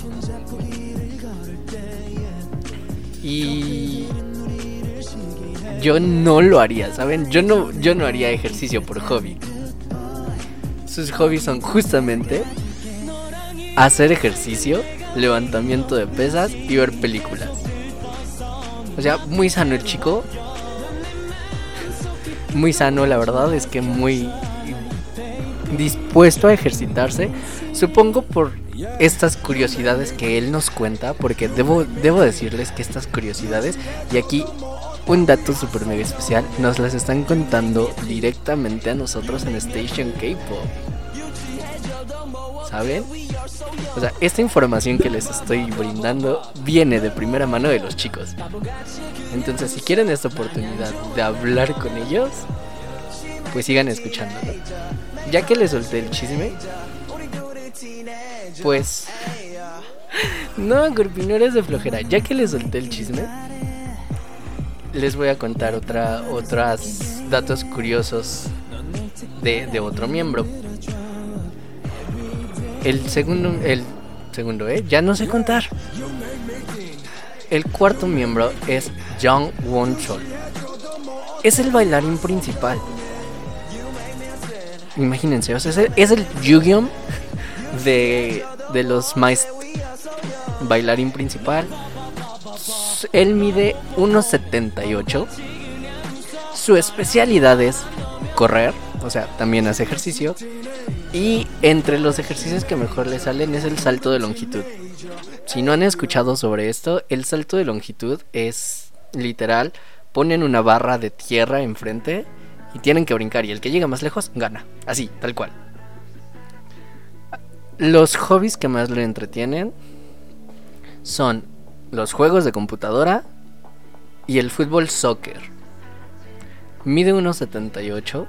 Y yo no lo haría, ¿saben? Yo no haría ejercicio por hobby. Sus hobbies son justamente hacer ejercicio, levantamiento de pesas y ver películas. O sea, muy sano el chico. Muy sano, la verdad es que muy dispuesto a ejercitarse. Supongo por estas curiosidades que él nos cuenta, porque debo decirles que estas curiosidades, y aquí un dato super mega especial, nos las están contando directamente a nosotros en Station K-Pop. ¿Saben? O sea, esta información que les estoy brindando viene de primera mano de los chicos. Entonces, si quieren esta oportunidad de hablar con ellos, pues sigan escuchándolo. Ya que les solté el chisme, pues... No, Gurpi, no eres de flojera. Ya que les solté el chisme, les voy a contar otros datos curiosos de otro miembro. El segundo, ya no sé contar. El cuarto miembro es Jung Won-chol. Es el bailarín principal. Imagínense, o sea, es el Yu-Gi-Oh de los Mice. Bailarín principal. Él mide 1.78. Su especialidad es correr, o sea, también hace ejercicio. Y entre los ejercicios que mejor le salen es el salto de longitud. Si no han escuchado sobre esto, el salto de longitud es literal, ponen una barra de tierra enfrente y tienen que brincar, y el que llega más lejos gana, así, tal cual. Los hobbies que más le entretienen son los juegos de computadora y el fútbol soccer. Mide 1.78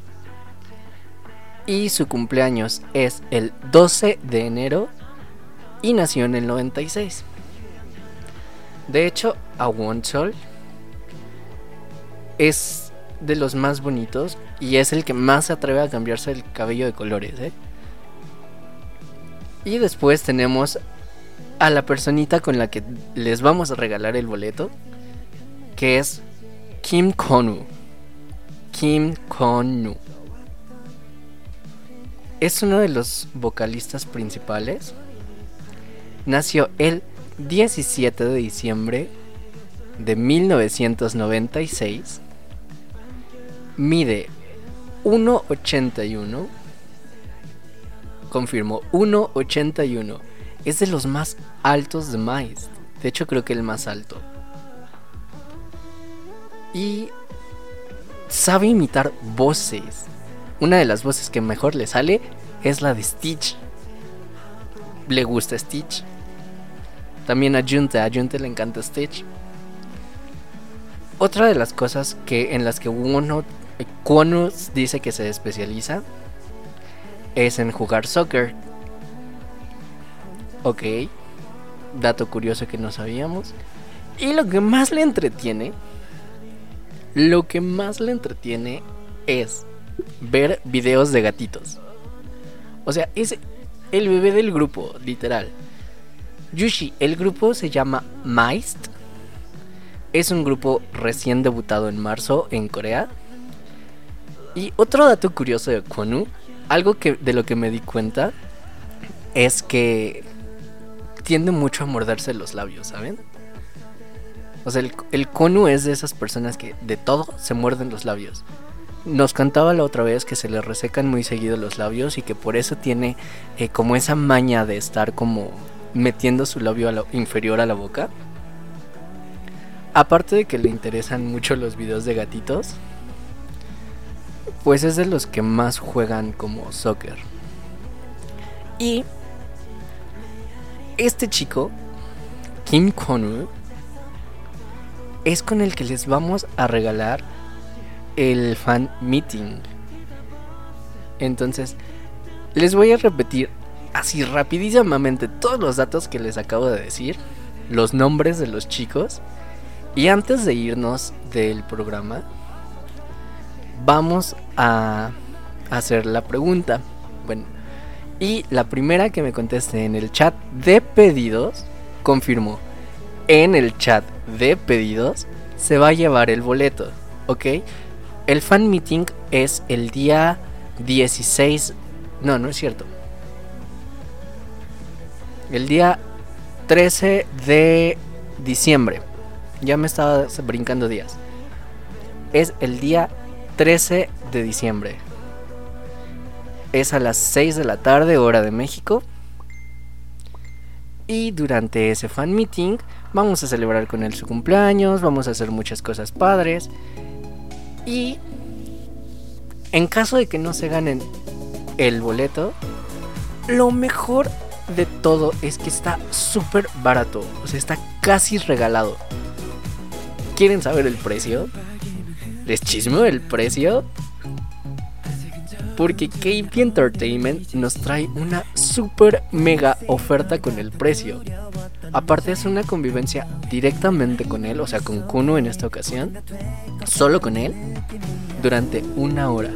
y su cumpleaños es el 12 de enero y nació en el 96. De hecho, a Won-chol es de los más bonitos y es el que más se atreve a cambiarse el cabello de colores, ¿eh? Y después tenemos a la personita con la que les vamos a regalar el boleto, que es Kim Kwon-woo. Kim Kwon-woo es uno de los vocalistas principales. Nació el 17 de diciembre de 1996. Mide 1.81. Confirmo, 1.81. Es de los más altos de Mice. De hecho, creo que el más alto. Y sabe imitar voces. Una de las voces que mejor le sale es la de Stitch. Le gusta Stitch. También a Junte le encanta Stitch. Otra de las cosas en las que Kwon-woo dice que se especializa es en jugar soccer. Ok, dato curioso que no sabíamos. Y lo que más le entretiene es ver videos de gatitos. O sea, es el bebé del grupo, literal. Yushi, el grupo se llama Mice. Es un grupo recién debutado en marzo en Corea. Y otro dato curioso de Kwon-woo, algo de lo que me di cuenta, es que tiende mucho a morderse los labios, ¿saben? O sea, el Kwon-woo es de esas personas que de todo se muerden los labios. Nos contaba la otra vez que se le resecan muy seguido los labios y que por eso tiene como esa maña de estar como metiendo su labio inferior a la boca. Aparte de que le interesan mucho los videos de gatitos, pues es de los que más juegan como soccer. Y este chico, Kim Kwon-woo, es con el que les vamos a regalar el fan meeting. Entonces, les voy a repetir así rapidísimamente todos los datos que les acabo de decir, los nombres de los chicos. Y antes de irnos del programa, vamos a hacer la pregunta. Bueno, y la primera que me conteste en el chat de pedidos, confirmo, en el chat de pedidos se va a llevar el boleto, ¿ok? El fan meeting es el día 16... No, no es cierto. El día 13 de diciembre. Ya me estaba brincando días. Es el día 13 de diciembre. Es a las 6 de la tarde, hora de México. Y durante ese fan meeting vamos a celebrar con él su cumpleaños. Vamos a hacer muchas cosas padres. Y en caso de que no se ganen el boleto, lo mejor de todo es que está súper barato. O sea, está casi regalado. ¿Quieren saber el precio? ¿Les chismeo el precio? Porque KP Entertainment nos trae una super mega oferta con el precio. Aparte es una convivencia directamente con él, o sea con Kuno en esta ocasión, solo con él, durante 1 hora.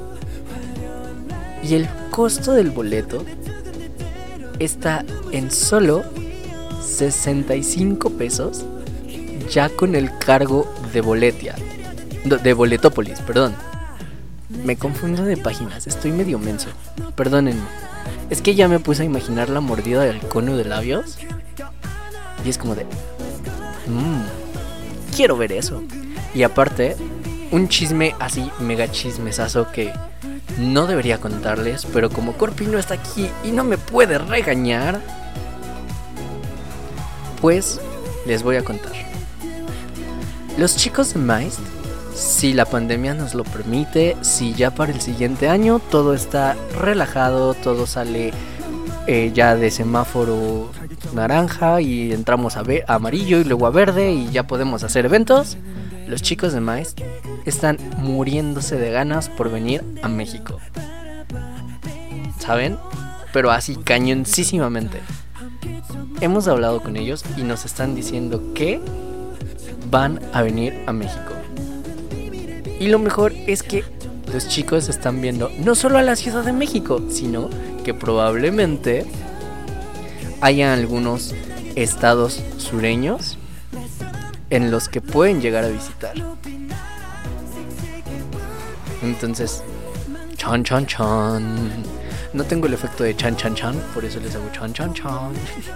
Y el costo del boleto está en solo 65 pesos, ya con el cargo de Boletia, de Boletópolis, perdón. Me confundo de páginas, estoy medio menso, perdónenme. Es que ya me puse a imaginar la mordida del cono de labios y es como de... quiero ver eso. Y aparte, un chisme así, mega chismesazo que no debería contarles, pero como Corpi no está aquí y no me puede regañar, pues les voy a contar. Los chicos de Maist, si la pandemia nos lo permite, si ya para el siguiente año todo está relajado, todo sale ya de semáforo naranja y entramos a amarillo y luego a verde y ya podemos hacer eventos, los chicos de Maist están muriéndose de ganas por venir a México, ¿saben? Pero así cañoncísimamente. Hemos hablado con ellos y nos están diciendo que van a venir a México. Y lo mejor es que los chicos están viendo no solo a la Ciudad de México, sino que probablemente haya algunos estados sureños en los que pueden llegar a visitar. Entonces, chan chan chan. No tengo el efecto de chan chan chan, por eso les hago chan chan chan.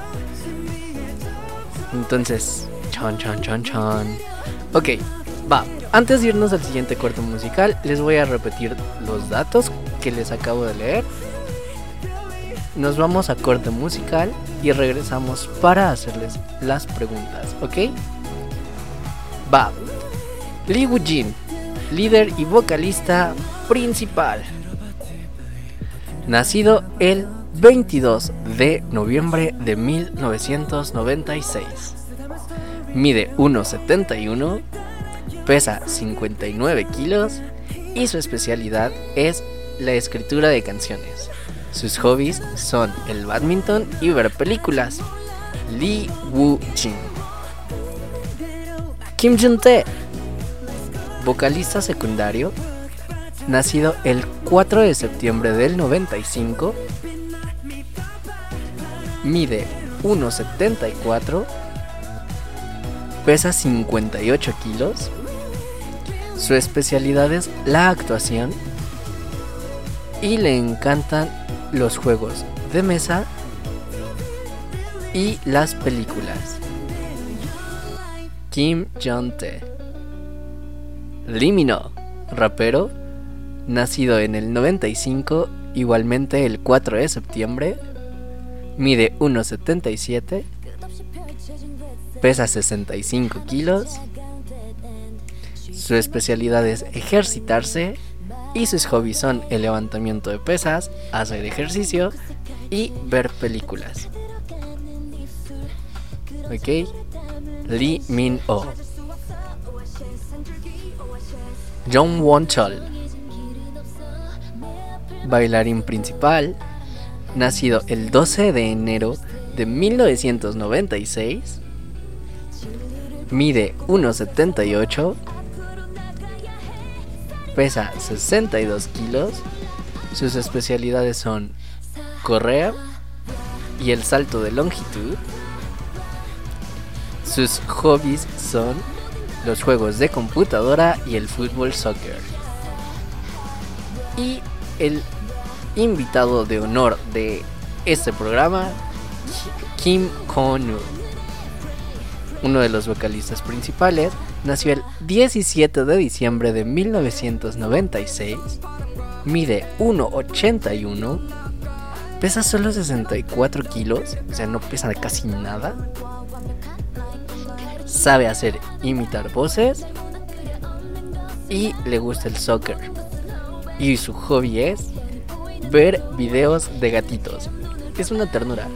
Entonces, chan chan chan chan. Ok, va. Antes de irnos al siguiente corte musical, les voy a repetir los datos que les acabo de leer. Nos vamos a corte musical y regresamos para hacerles las preguntas, ¿ok? Va. Lee Woo-jin, líder y vocalista principal. Nacido el 22 de noviembre de 1996. Mide 1,71, pesa 59 kilos y su especialidad es la escritura de canciones. Sus hobbies son el badminton y ver películas. Lee Woo-jin. Kim Jun-tae, vocalista secundario, nacido el 4 de septiembre del 95, mide 1,74, pesa 58 kilos, su especialidad es la actuación y le encantan los juegos de mesa y las películas. Kim Jun-tae. Lee Min-ho, rapero, nacido en el 95, igualmente el 4 de septiembre, mide 1,77, pesa 65 kilos, su especialidad es ejercitarse y sus hobbies son el levantamiento de pesas, hacer ejercicio y ver películas. Ok, Lee Min-ho. Jung Won-chol, bailarín principal, nacido el 12 de enero de 1996, mide 1,78, pesa 62 kilos Sus especialidades son correr y el salto de longitud. Sus hobbies son los juegos de computadora y el fútbol soccer. Y el invitado de honor de este programa, Kim Konu, uno de los vocalistas principales, nació el 17 de diciembre de 1996, mide 1,81, pesa solo 64 kilos, o sea, no pesa casi nada, sabe imitar voces y le gusta el soccer. Y su hobby es ver videos de gatitos. Es una ternura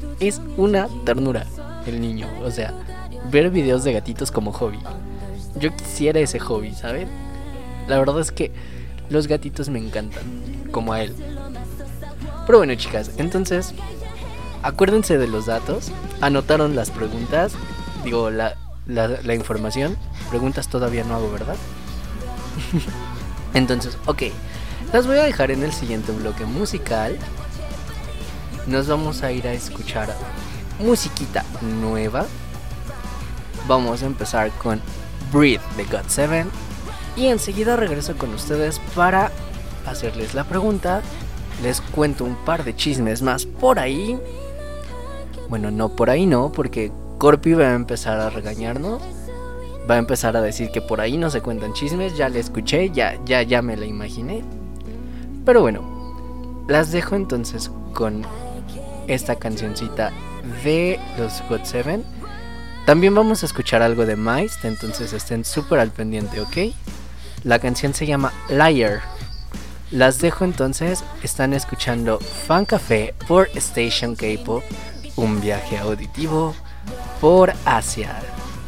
el niño, o sea, ver videos de gatitos como hobby. Yo quisiera ese hobby, ¿saben? La verdad es que los gatitos me encantan, como a él. Pero bueno, chicas, entonces acuérdense de los datos. Anotaron las preguntas, digo, la información. Preguntas todavía no hago, ¿verdad? Entonces, ok, las voy a dejar en el siguiente bloque musical. Nos vamos a ir a escuchar musiquita nueva. Vamos a empezar con Breathe de GOT7 y enseguida regreso con ustedes para hacerles la pregunta. Les cuento un par de chismes más por ahí. Bueno, no por ahí no, porque Corpi va a empezar a regañarnos. Va a empezar a decir que por ahí no se cuentan chismes. Ya le escuché, ya me la imaginé. Pero bueno, las dejo entonces con esta cancioncita de los GOT7. También vamos a escuchar algo de Mice, entonces estén súper al pendiente, ¿ok? La canción se llama Liar. Las dejo entonces, están escuchando Fan Café por Station K-Pop, un viaje auditivo por Asia.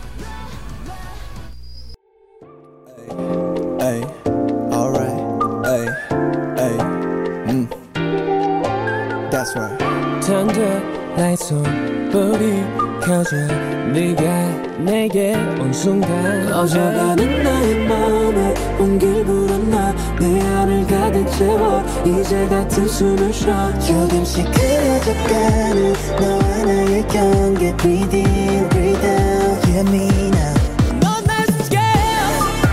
Hey, alright, hey, hey, that's right. Turn the lights on, 불이 켜져 네가 내게 온 순간 꺼져가는 나의 마음에 온길 불었나 내 안을 가득 채워 이제 같은 숨을 쉬어 조금씩 그려져가는 너와 나의 경계 Breathe in, breathe out, hear me now. 넌 날 scared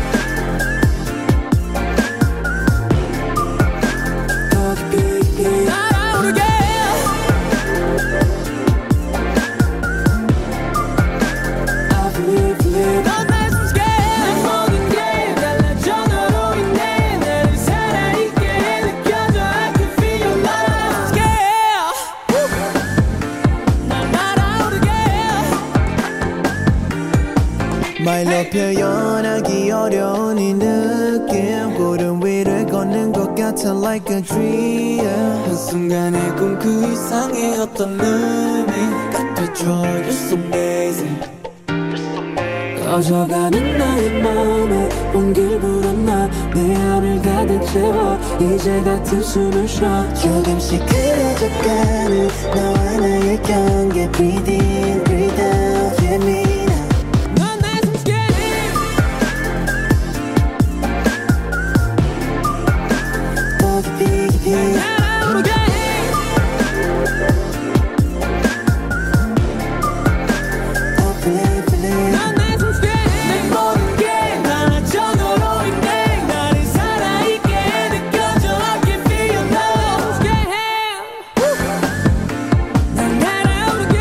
더 깊이 날아오르게 I believe, believe. 넌 날 scared 내 모든 게 달라져 너로 인해 나를 살아있게 느껴져 I can feel your love scared 날 날아오르게 말로 표현하기 어려운 이 느낌 구름 위를 걷는 것 같아 like a dream 한순간의 꿈 그 이상의 어떤 의미 같아져 You're so amazing 꺼져가는 나의 마음에 온길 불었나 내 안을 가득 채워 이제 같은 숨을 쉬어 조금씩 그려져가는 너와 나의 경계 Breathe in, breathe out, hear me now. 넌 날 scared 더 깊이 날아오르게 I believe, believe. 넌 날 scared 내 모든 게 달라져 너로 인해 나를 살아있게 느껴져 I can feel your love scared 날 날아오르게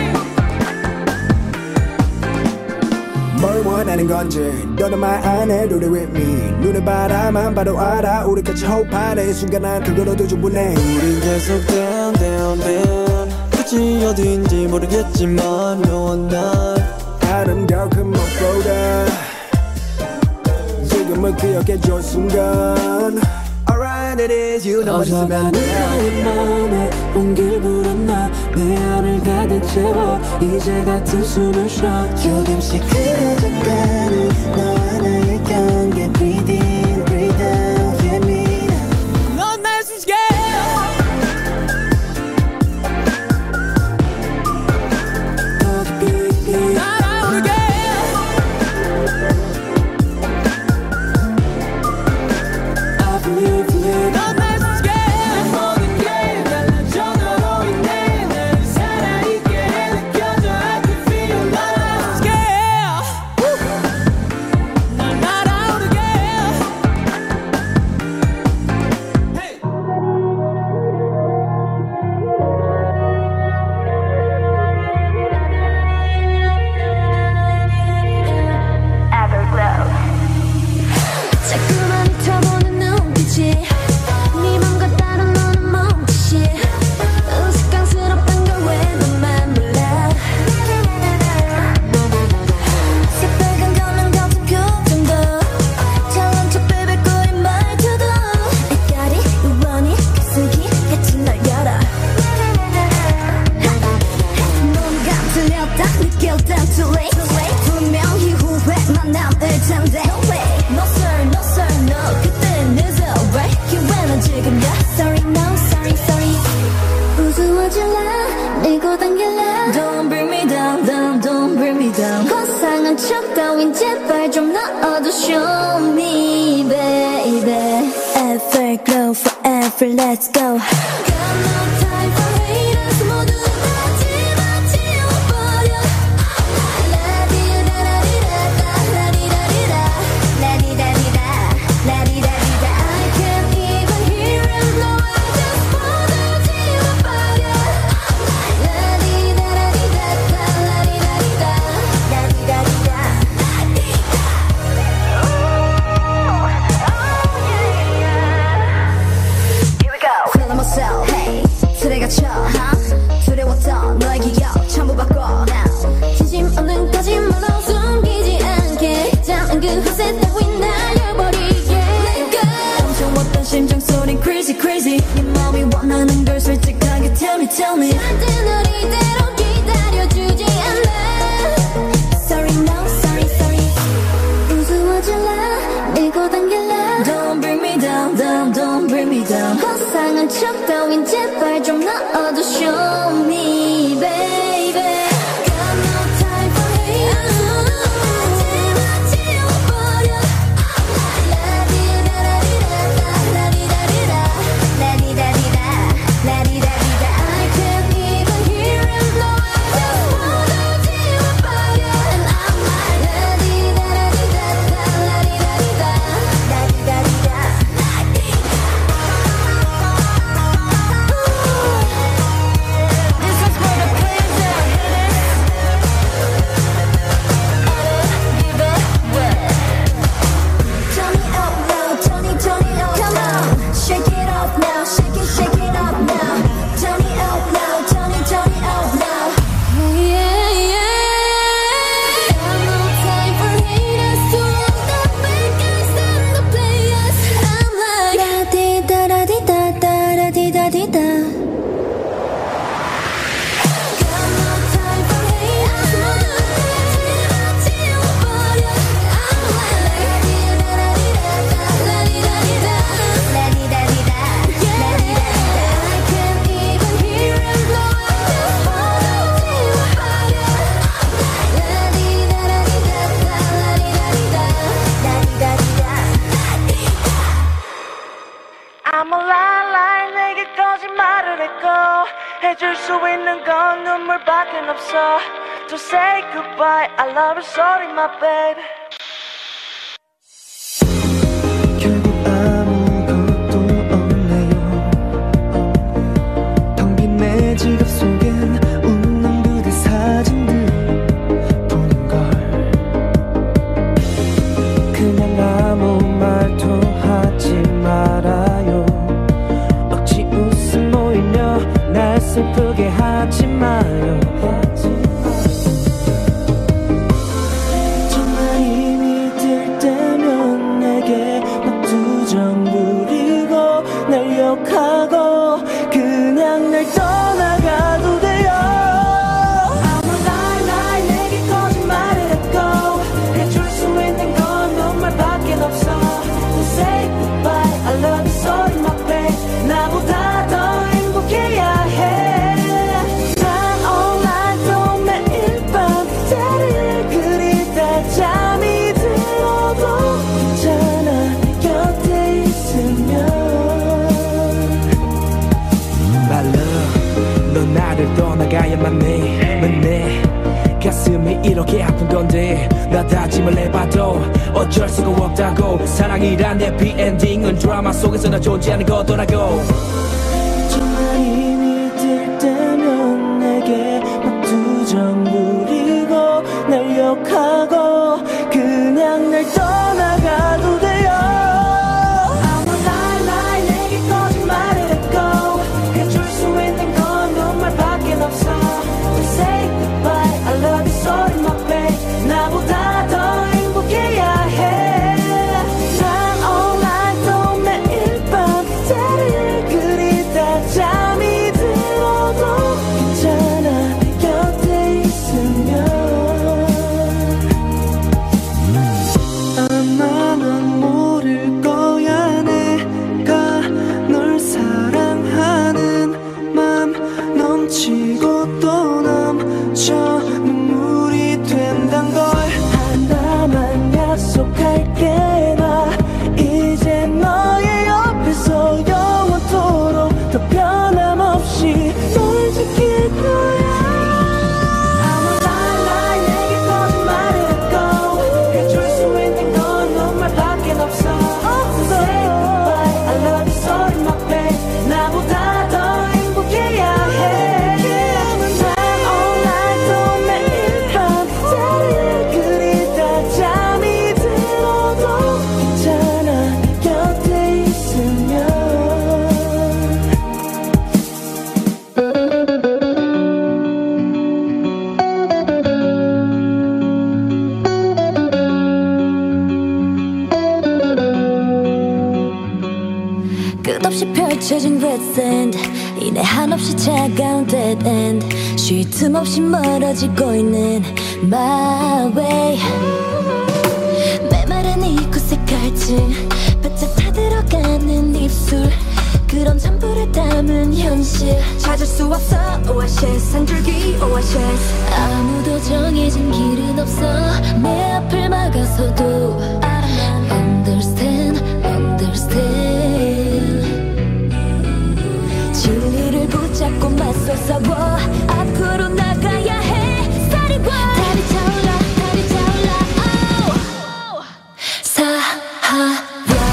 뭘 원하는 건지 너는 말 안 해도 돼 with me 눈에 바라만 봐도 알아 우리 같이 호흡하는 이 순간 난 그거로도 충분해 우린 계속 down down down 끝이 어딘지 모르겠지만 너와 난 아름다운 그 무엇보다 지금을 기억해줘 순간 Alright it is you 너만 있으면 꺼져가는 나의 마음에 온길 불었나 내 안을 가득 채워 이제 같은 숨을 쉬어 조금씩 그려져가는 너와 나의 경계 Breathe in, breathe out, hear me now. 넌 날 scared 더 깊이 날아오르게 I believe, believe. 넌 날 scared it glow forever. Let's go. Got no time for haters. 모두 다 집어버려. 라디다라디다다 라디다리다 라디다리다 라디다리다. I can't even hear him. No, I just 모두 집어버려. 라디다라디다다 라디다리다 라디다리다. Feeling myself, hey, 술에 갇혀, 두려웠던 너의 기억 전부 바꿔. 진심 없는 거짓말로 숨기지 않게 작은 그 허세 따위 날려버리게. Let go. 엄청웠던 심장 소린 crazy crazy. 네 마음이 원하는 걸 솔직하게 tell me tell me. 절대 널 이대로 기다려주지 않아. Sorry no sorry sorry. 우스워질라 밀고 당길라. Don't bring me down down don't bring me down. 허상한 척 따윈 제발 좀 넣어도 show me baby. Got no time for haters. 지워버려. 라디다라디다다 라디다리다 라디다리다 라디다리다. I can't even hear him. No, I just 모두 지워버려. And I'm like 라디다라디다다 라디다리다 라디다리다. This is for the players that hit it. Give it way. Turn it up now, turn it up. Come on, shake it up now, shake it up now. Turn it up now, turn it up now. Yeah, yeah. Got no time for haters. To all the bad guys and the players. I'm like la-di-da-da-di-da-da, la-di-da-di-da. Got no time for haters. 모두 다 지워버려. I'm like la-di-da-da-di-da-da, la-di-da-di-da, la-di-da-di-da, la-di-da-di-da. I can't even hear him. No, I just 모두 지워버려. la-di-da-da-di-da-da, la-di-da-di-da, la-di-da-di-da. I'm a lie 내게 거짓말을 했고 해줄 수 있는 건 눈물밖에 없어. To say goodbye I love you sorry my baby. 결국 아무것도 없네요. 텅 빈 내 지갑 속엔 웃는 그대 사진들 뿐인걸. 그냥 아무 말도 하지 말아요. 억지 웃음 보이며 날 슬프게 하지 마요. 정말 힘이 들 때면 내게 막 두정 부리고 날 욕하고 그냥 날 떠나가도 돼요. I'm a lie 내게 거짓말을 했고 해줄 수 있는 건 눈물밖에 없어. To say goodbye I love you sorry my babe. 나보다 더 행복해야 해. 난 all night 또 매일 밤 그대를 그리다 잠이 들어도 괜찮아 곁에 있으면. My love 넌 나를 떠나가야만 해. 내 가슴이 이렇게 아픈 건데 나 다짐을 해봐도 어쩔 수가 없다고. 사랑이란 내 비엔딩은 드라마 속에서 나 존재하는 거더라고. 정말 힘이 들 때면 내게 막 두정 부리고 날 욕하고 그냥 날 떠나가도 돼요. I'm a lie 내게 거짓말을 했고 해줄 수 있는 건 눈물밖에 없어. To say goodbye I love you sorry my babe. 나보다 더 행복해야 해. 난 all night 또 매일 밤 그대를 그리다 잠이 들어도 괜찮아 곁에 있으면. 아마 넌 끝없이 펼쳐진 quicksand 이내 한없이 차가운 dead end 쉴 틈 없이 멀어지고 있는 my way 메마른 이 구색 갈증 바짝 타들어가는 입술 그런 전부를 담은 현실 찾을 수 없어 oasis 한 줄기 oasis 아무도 정해진 길은 없어 내 앞을 막아서도 understand 진리를 붙잡고 맞서 싸워 앞으로 나가야 해 Starry boy 달이 차올라 oh. 사하라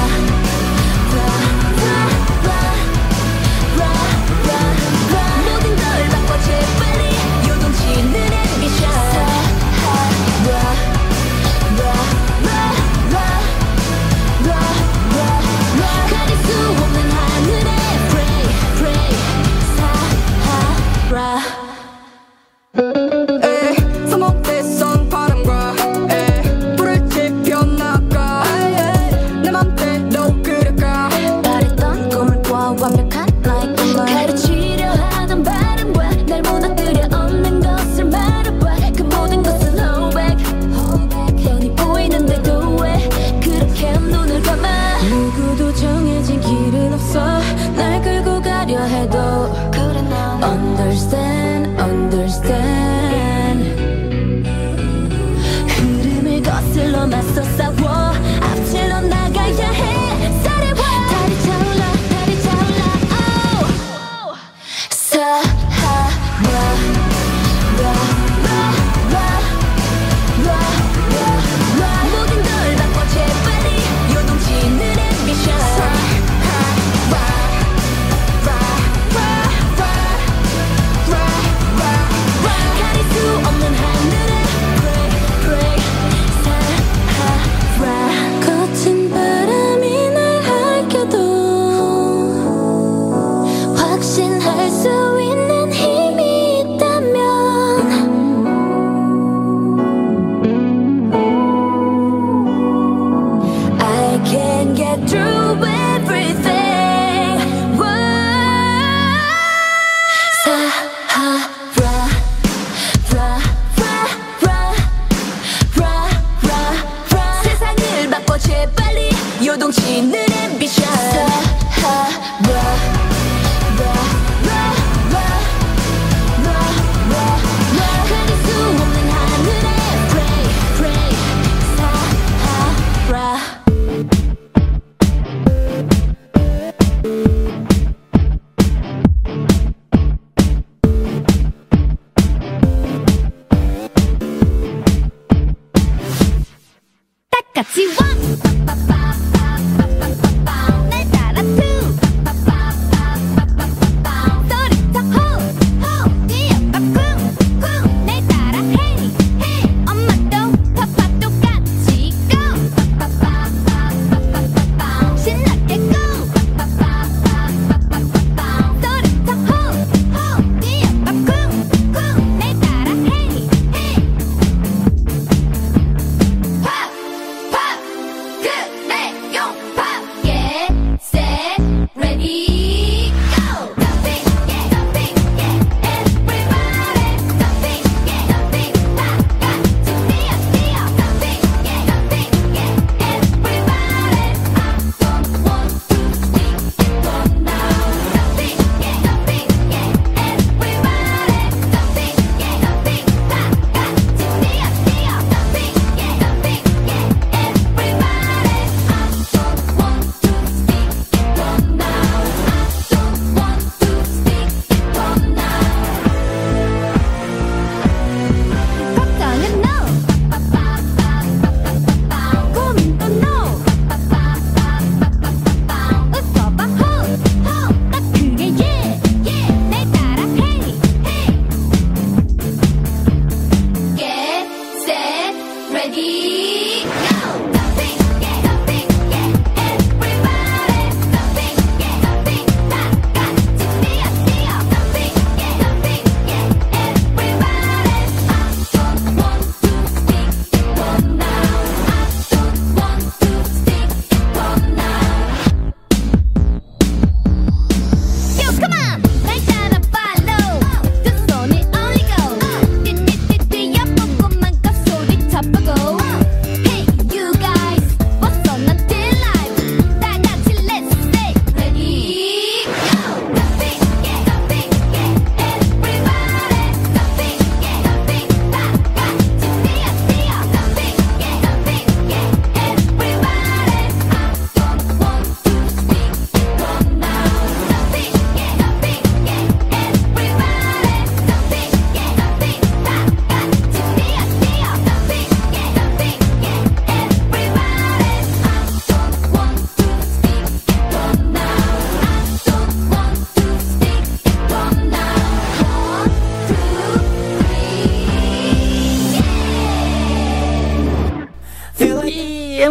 모든 걸 바꿔 재빨리 요동치는 앰비션 가릴 수 없는 하늘에 pray 사하라 서먹대성 바람과 불을 지펴나가 내 맘대로 그려가 바랬던 꿈을 꿔 완벽한 like 꿈을 가르치려 하던 바람과 날 무너뜨려 없는 것을 말해봐 그 모든 것은 hold back 뻔히 보이는데도 왜 그렇게 눈을 감아 누구도 정해진 길은 없어 날 끌고 가려 해도 understand 흐름을 거슬러 맞서 싸워 앞질러 나가야 해 Starry boy 달이 차올라 oh. 사하라 모든 걸 바꿔 재빨리 요동치는 앰비션 가릴 수 없는 하늘에 pray 사하라 거친 바람이 날 핥혀도 확신할 수 있는 힘이 있다면 I can get through everything 세상을 바꿔 재빨리 요동치는 앰비션 가릴 수 없는 하늘에 pray 사하라 같이 one 날 따라 two 소리쳐 ho 뛰어봐 쿵쿵 날 따라 hey 엄마도 파파도 같이 go 신나게 go 소리쳐 ho 뛰어봐 쿵쿵 날 따라 hey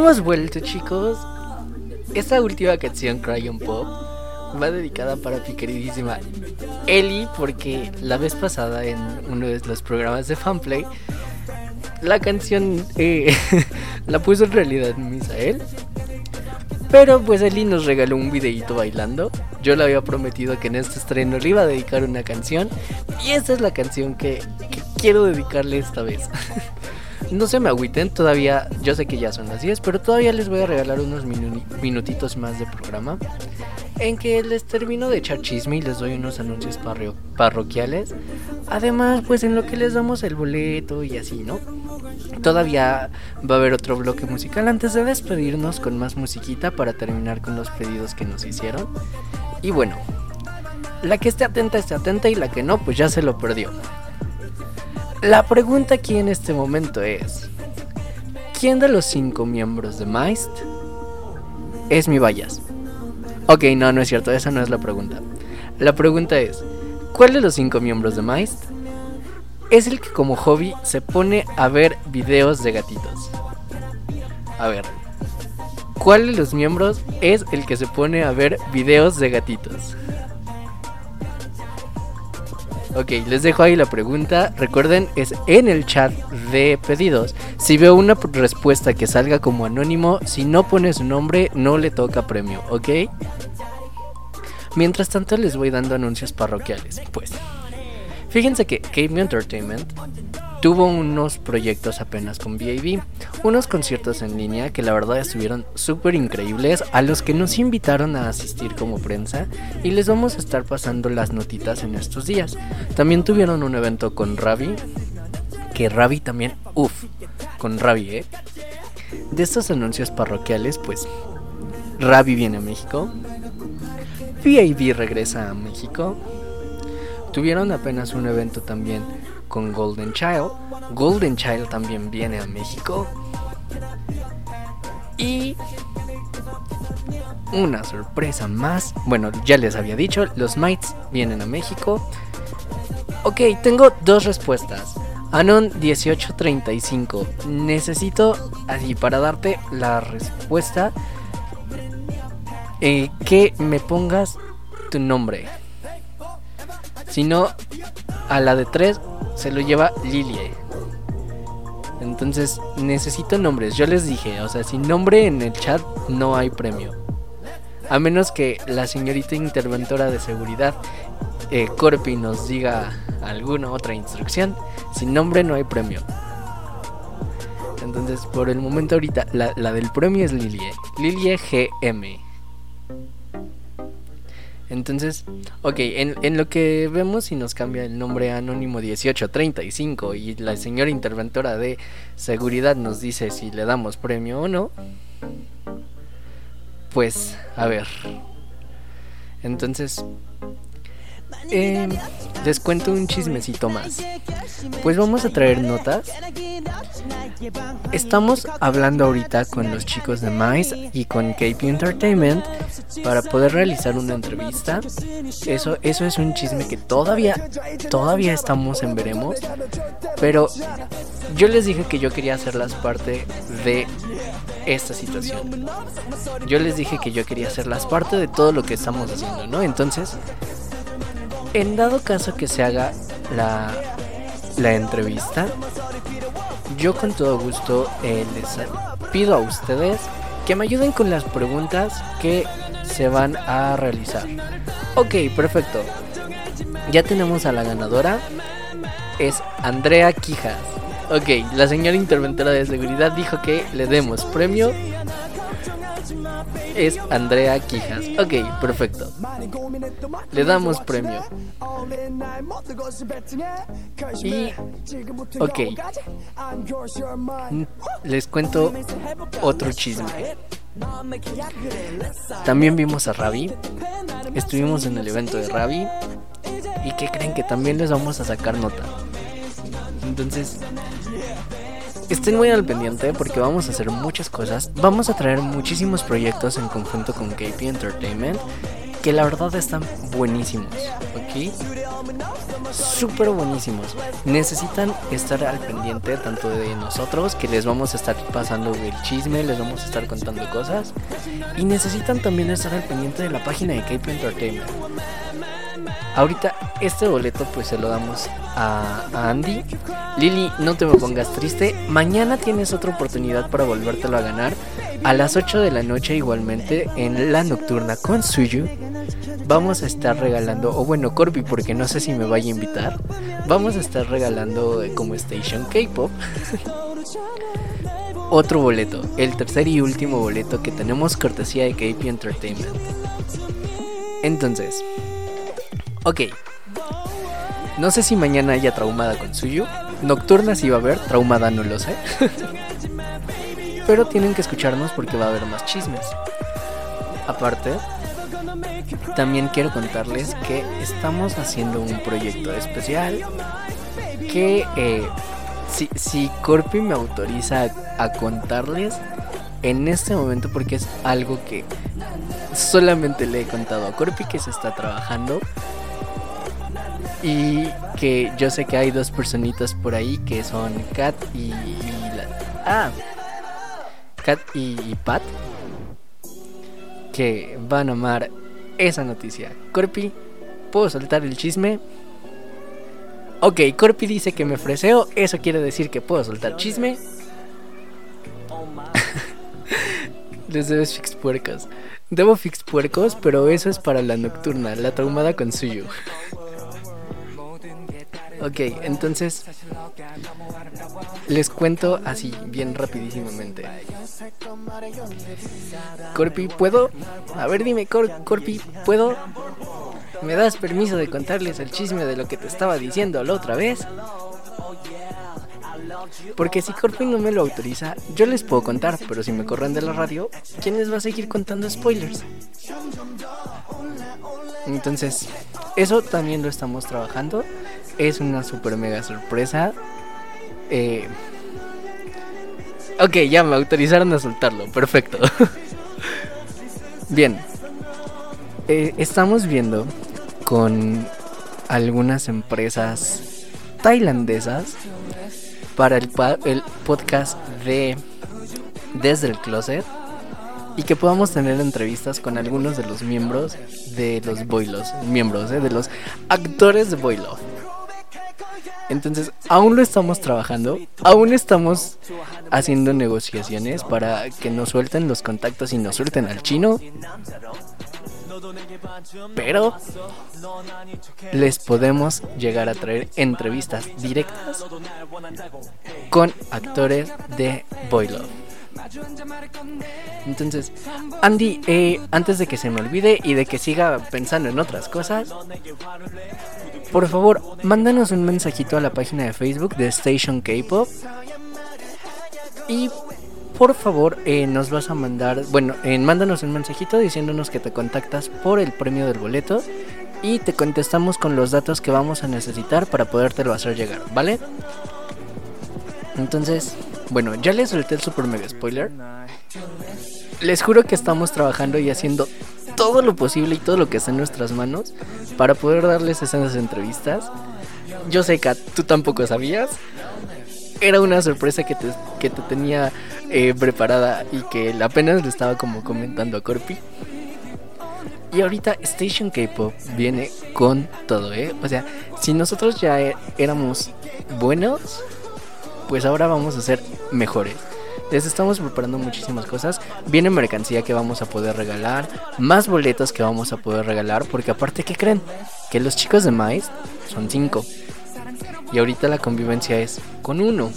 hemos vuelto, chicos. Esta última canción, Crayon Pop, va dedicada para mi queridísima Eli, porque la vez pasada en uno de los programas de Fanplay la canción la puso en realidad Misael, pero pues Eli nos regaló un videíto bailando. Yo le había prometido que en este estreno le iba a dedicar una canción, y esta es la canción que quiero dedicarle esta vez. No se me agüiten, todavía, yo sé que ya son las 10, pero todavía les voy a regalar unos minutitos más de programa en que les termino de echar chisme y les doy unos anuncios parroquiales. Además, pues en lo que les damos el boleto y así, ¿no? Todavía va a haber otro bloque musical antes de despedirnos con más musiquita para terminar con los pedidos que nos hicieron. Y bueno, la que esté atenta, y la que no, pues ya se lo perdió. La pregunta aquí en este momento es: ¿quién de los 5 miembros de Maist es mi Bayas? Ok, no es cierto, esa no es la pregunta. La pregunta es: ¿cuál de los 5 miembros de Maist es el que como hobby se pone a ver videos de gatitos? A ver, ¿cuál de los miembros es el que se pone a ver videos de gatitos? Ok, les dejo ahí la pregunta. Recuerden, es en el chat de pedidos. Si veo una respuesta que salga como anónimo, si no pone su nombre, no le toca premio, ¿ok? Mientras tanto les voy dando anuncios parroquiales. Pues, fíjense que KB Entertainment tuvo unos proyectos apenas con VAV, unos conciertos en línea que la verdad estuvieron súper increíbles, a los que nos invitaron a asistir como prensa, y les vamos a estar pasando las notitas en estos días. También tuvieron un evento con Ravi, que Ravi también, con Ravi, De estos anuncios parroquiales, pues Ravi viene a México, VAV regresa a México, tuvieron apenas un evento también con Golden Child. Golden Child también viene a México. Y una sorpresa más. Bueno, ya les había dicho, los Mites vienen a México. Ok, tengo 2 respuestas. Anon 1835. Necesito, así para darte la respuesta, que me pongas tu nombre. Si no, a la de 3 se lo lleva Lilie. Entonces necesito nombres. Yo les dije, o sea, sin nombre en el chat no hay premio, a menos que la señorita interventora de seguridad, Corpi, nos diga alguna otra instrucción. Sin nombre no hay premio. Entonces por el momento ahorita la del premio es Lilie GM. Entonces, ok, en lo que vemos si nos cambia el nombre a Anónimo 1835 y la señora interventora de seguridad nos dice si le damos premio o no, pues, a ver. Entonces, les cuento un chismecito más. Pues vamos a traer notas. Estamos hablando ahorita con los chicos de Mice y con KP Entertainment para poder realizar una entrevista. Eso es un chisme que todavía estamos en veremos. Pero yo les dije que yo quería hacerlas parte de esta situación. Yo les dije que yo quería hacerlas parte de todo lo que estamos haciendo, ¿no? Entonces, en dado caso que se haga la entrevista, yo con todo gusto les pido a ustedes que me ayuden con las preguntas que se van a realizar. Ok, perfecto. Ya tenemos a la ganadora. Es Andrea Quijas. Ok, la señora interventora de seguridad dijo que le demos premio. Es Andrea Quijas. Ok, perfecto. Le damos premio. Y ok, les cuento otro chisme. También vimos a Ravi. Estuvimos en el evento de Ravi. ¿Y qué creen? Que también les vamos a sacar nota. Entonces, estén muy al pendiente porque vamos a hacer muchas cosas. Vamos a traer muchísimos proyectos en conjunto con KP Entertainment, que la verdad están buenísimos, ¿ok? Súper buenísimos. Necesitan estar al pendiente tanto de nosotros, que les vamos a estar pasando el chisme, les vamos a estar contando cosas, y necesitan también estar al pendiente de la página de K-pop Entertainment. Ahorita este boleto pues se lo damos a Andy. Lili, no te me pongas triste. Mañana tienes otra oportunidad para volvértelo a ganar. A las 8 de la noche igualmente en la nocturna con Suyu. Vamos a estar regalando, o bueno, Corby, porque no sé si me vaya a invitar. Vamos a estar regalando como Station K-Pop otro boleto, el tercer y último boleto que tenemos cortesía de KP Entertainment. Entonces, ok, no sé si mañana haya traumada con Suyu. Nocturna sí va a haber, traumada no lo sé. Pero tienen que escucharnos porque va a haber más chismes. Aparte, también quiero contarles que estamos haciendo un proyecto especial que si Corpi me autoriza a contarles en este momento, porque es algo que solamente le he contado a Corpi que se está trabajando, y que yo sé que hay dos personitas por ahí que son Kat Kat y Pat, que van a amar esa noticia. Corpi, ¿puedo soltar el chisme? Ok, Corpi dice que me freseo. Eso quiere decir que puedo soltar chisme. Les debes fix puercos. Debo fix puercos, pero eso es para la nocturna, la traumada con Suyu. Ok, entonces les cuento así, bien rapidísimamente. Corpi, ¿puedo? A ver, dime, Corpi, ¿puedo? ¿Me das permiso de contarles el chisme de lo que te estaba diciendo la otra vez? Porque si Corpi no me lo autoriza, yo les puedo contar, pero si me corren de la radio, ¿quién les va a seguir contando spoilers? Entonces, eso también lo estamos trabajando. Es una super mega sorpresa. Ok, ya me autorizaron a soltarlo, perfecto. Bien, estamos viendo con algunas empresas tailandesas para el podcast de Desde el Closet, y que podamos tener entrevistas con algunos de los miembros de los Boy Love, de los actores de Boy Love. Entonces, aún lo estamos trabajando, aún estamos haciendo negociaciones para que nos suelten los contactos y nos suelten al chino. Pero les podemos llegar a traer entrevistas directas con actores de Boy Love. Entonces, Andy, antes de que se me olvide y de que siga pensando en otras cosas, por favor, mándanos un mensajito a la página de Facebook de Station K-Pop. Y por favor, nos vas a mandar, mándanos un mensajito diciéndonos que te contactas por el premio del boleto, y te contestamos con los datos que vamos a necesitar para podértelo hacer llegar, ¿vale? Entonces, bueno, ya les solté el super mega spoiler. Les juro que estamos trabajando y haciendo todo lo posible y todo lo que está en nuestras manos para poder darles esas entrevistas. Yo sé que tú tampoco sabías. Era una sorpresa que te tenía preparada y que apenas le estaba como comentando a Corpi. Y ahorita Station K-Pop viene con todo, O sea, si nosotros ya éramos buenos, pues ahora vamos a ser mejores. Les estamos preparando muchísimas cosas. Viene mercancía que vamos a poder regalar, más boletos que vamos a poder regalar, porque aparte, ¿qué creen? Que los chicos de Mice son 5. Y ahorita la convivencia es con uno.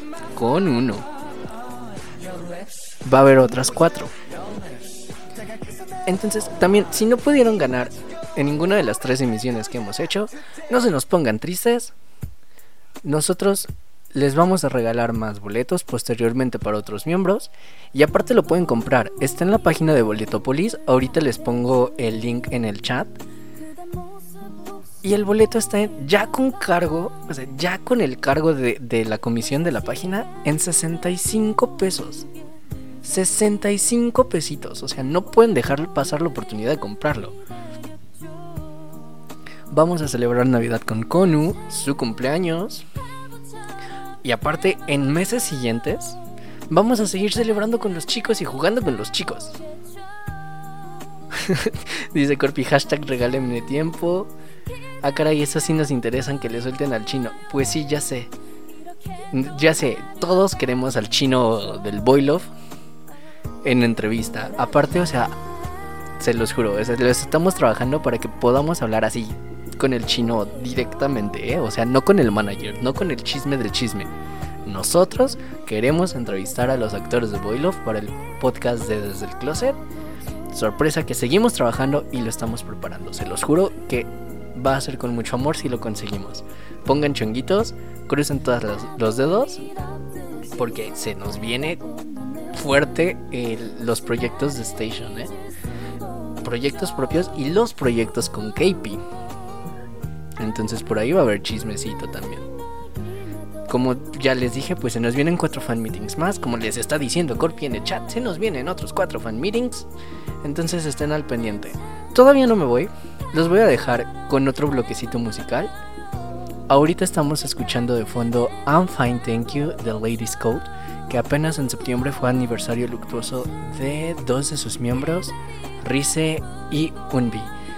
Va a haber otras 4. Entonces, también, si no pudieron ganar en ninguna de las 3 emisiones que hemos hecho, no se nos pongan tristes. Nosotros les vamos a regalar más boletos posteriormente para otros miembros. Y aparte lo pueden comprar. Está en la página de Boletopolis. Ahorita les pongo el link en el chat. Y el boleto está ya con cargo, o sea, ya con el cargo de la comisión de la página, en 65 pesos. 65 pesitos. O sea, no pueden dejar pasar la oportunidad de comprarlo. vamos a celebrar Navidad con Konu, su cumpleaños. Y aparte, en meses siguientes, vamos a seguir celebrando con los chicos y jugando con los chicos. Dice Corpi, hashtag regálenme tiempo. Ah, caray, eso sí nos interesan que le suelten al chino. Pues sí, ya sé. Ya sé, todos queremos al chino del Boy Love en entrevista. Aparte, o sea, se los juro, les estamos trabajando para que podamos hablar así con el chino directamente, ¿eh? O sea, no con el manager, no con el chisme del chisme. Nosotros queremos entrevistar a los actores de Boy Love para el podcast de Desde el Closet. Sorpresa que seguimos trabajando y lo estamos preparando. Se los juro que va a ser con mucho amor si lo conseguimos. Pongan chonguitos, crucen todos los dedos, porque se nos viene fuerte los proyectos de Station, ¿eh? Proyectos propios y los proyectos con KP. Entonces por ahí va a haber chismecito también. Como ya les dije, pues se nos vienen 4 fan meetings más. Como les está diciendo Corpi en el chat, se nos vienen otros 4 fan meetings. Entonces estén al pendiente. Todavía no me voy. Los voy a dejar con otro bloquecito musical. Ahorita estamos escuchando de fondo I'm Fine Thank You de Ladies Code, que apenas en septiembre fue aniversario luctuoso de 2 de sus miembros, Rise y Unbi.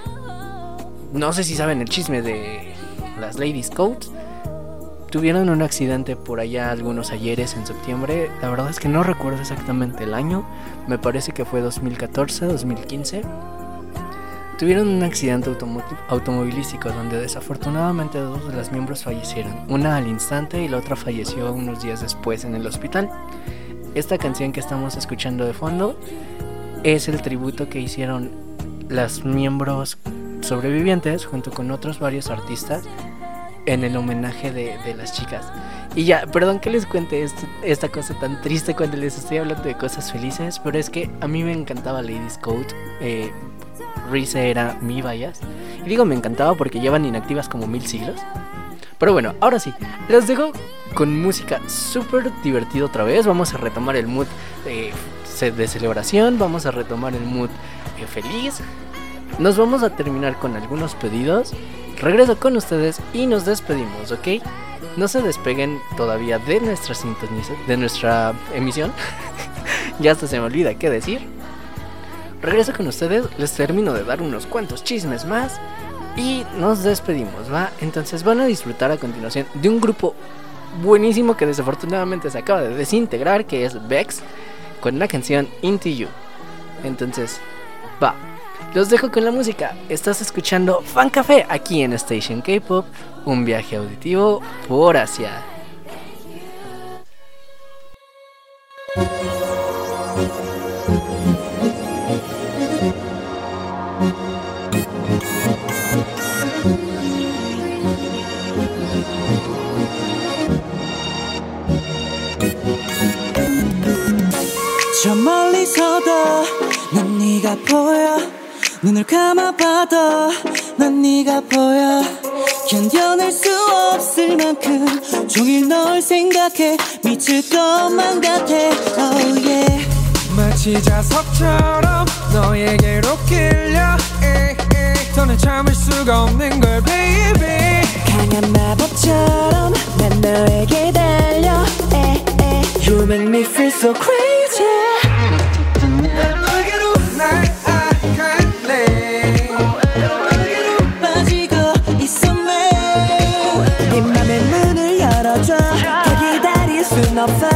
No sé si saben el chisme de las Ladies Code. Tuvieron un accidente por allá algunos ayeres en septiembre. La verdad es que no recuerdo exactamente el año. Me parece que fue 2014, 2015. Tuvieron un accidente automovilístico donde desafortunadamente 2 de las miembros fallecieron. Una al instante y la otra falleció unos días después en el hospital. Esta canción que estamos escuchando de fondo es el tributo que hicieron las miembros sobrevivientes junto con otros varios artistas en el homenaje de las chicas. Y ya, perdón que les cuente esta cosa tan triste cuando les estoy hablando de cosas felices, pero es que a mí me encantaba Ladies Code. Rise era mi bias. Y digo me encantaba porque llevan inactivas como 1000 siglos. Pero bueno, ahora sí, los dejo con música súper divertida otra vez. Vamos a retomar el mood de celebración. Vamos a retomar el mood feliz. Nos vamos a terminar con algunos pedidos. Regreso con ustedes y nos despedimos, ¿ok? No se despeguen todavía de nuestra sintonía, de nuestra emisión. Ya hasta se me olvida qué decir. Regreso con ustedes, les termino de dar unos cuantos chismes más y nos despedimos, ¿va? Entonces van a disfrutar a continuación de un grupo buenísimo que desafortunadamente se acaba de desintegrar, que es Vex, con la canción Into You. Entonces, va. Los dejo con la música. Estás escuchando Fan Café aquí en Station K-Pop, un viaje auditivo por Asia. 저 멀리서도 난 네가 보여 눈을 감아봐도 난 네가 보여 견뎌낼 수 없을 만큼 종일 널 생각해 미칠 것만 같아 oh yeah 마치 자석처럼 너에게로 끌려 더는 참을 수가 없는 걸 baby 강한 마법처럼 난 너에게 달려 You make me feel so crazy 너에게로 날 아갈래 빠지고 있어 네 맘의 문을 열어줘 더 기다릴 순 없어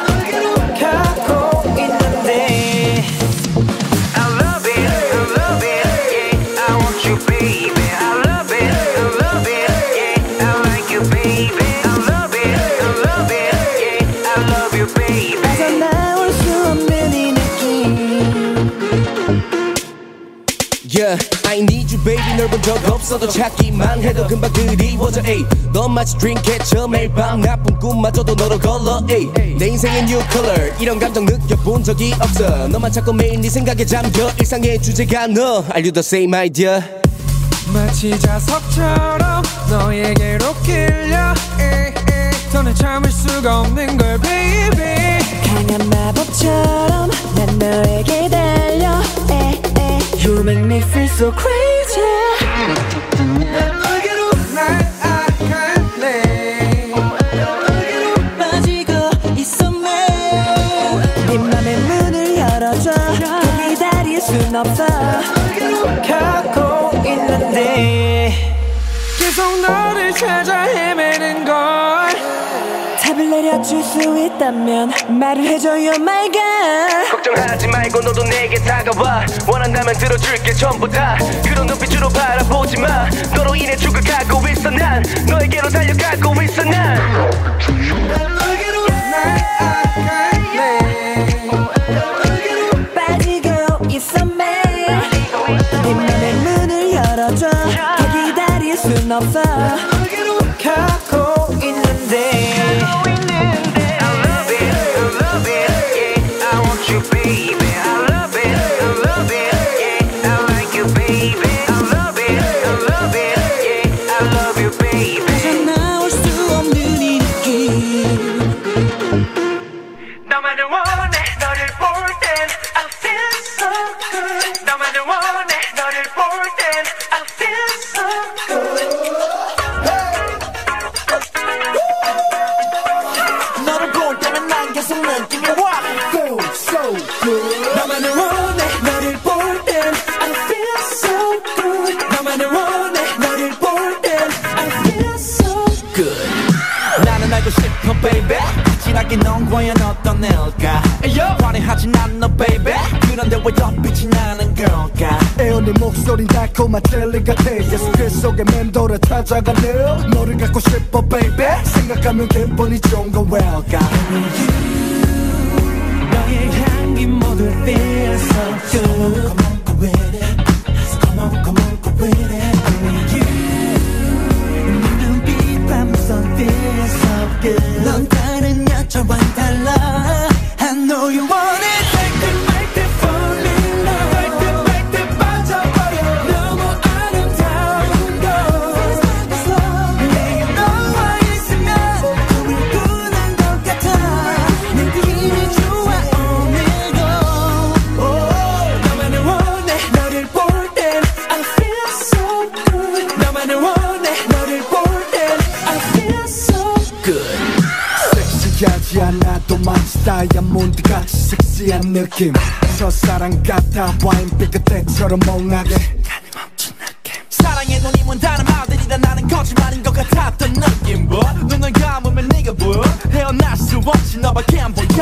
가고 있는데 I love it, yeah I want you baby I love it, yeah I like you baby I love it, yeah I love you baby 빠져나올 수 없는 이 느낌 Yeah, I need you baby 널 본 적 없어도 찾기만 해도 금방 그리워져 ay. 넌 마치 드림캐쳐 매일 밤 나쁜 꿈마저도 너로 걸러 ay. 내 인생의 new color 이런 감정 느껴본 적이 없어 너만 찾고 매일 네 생각에 잠겨 일상의 주제가 너 Are you the same idea? 마치 자석처럼 너에게로 끌려 더는 참을 수가 없는 걸 baby 강한 마법처럼 난 너에게 달려 You make me feel so crazy 순 없어 갖고 있는데 계속 너를 찾아 헤매는 걸 탑을 내려줄 수 있다면 말을 해줘요 my god 걱정하지 말고 너도 내게 다가와 원한다면 들어줄게 전부 다 그런 눈빛으로 바라보지 마 너로 인해 죽을 가고 있어 난 너에게로 달려가고 있어 난 너에게로 빠지고 있어 매일 네 맘의 문을 열어줘 더 기다릴 순 없어 너에게로 가고 있는데 빠져나올 수 없는 이 느낌 너만을 원해 너를 볼 땐 I feel so good 너만을 원해 너를 볼 땐 I feel so good 너를 볼 때면 난 계속 느낌이 와 Feel so good 너만을 원해 너를 볼 땐 I feel so good 너만을 원해 너를 볼 땐 I feel so good 나는 알고 싶어 baby 진하게 넌 과연 어떤 애일까 환해하진 않아 baby 그런데 왜 더 빛이 나는 걸까 애원의 목소린 달콤한 젤리 같아 예술 속에 맴돌아 찾아가는 너를 갖고 싶어 baby 생각하면 기분이 좋은 건 왜일까 너의 향기 모두 feel so good Come on go with it Come on go with it Only you 네 눈빛 밤선 feel so good 넌 다른 여자와는 달라 I know you want it Take it, make it fall in love Take it, make it 빠져버려 너무 아름다운 걸 내게 너와 있으면 꿈을 꾸는 것 같아 느낌이 좋아 오늘도 너만을 원해 너를 볼 땐 I feel so good 너만을 원해 너를 볼 땐 I feel so good 섹시하지 않아도 마치 다이아몬드같이 섹시한 느낌 첫사랑 같아 와인빛 그때처럼 멍하게 사랑에 눈이 먼다는 말들이다 나는 거짓말인 것 같았던 느낌 눈을 감으면 네가 보여 헤어날 수 없지 너밖에 안 보여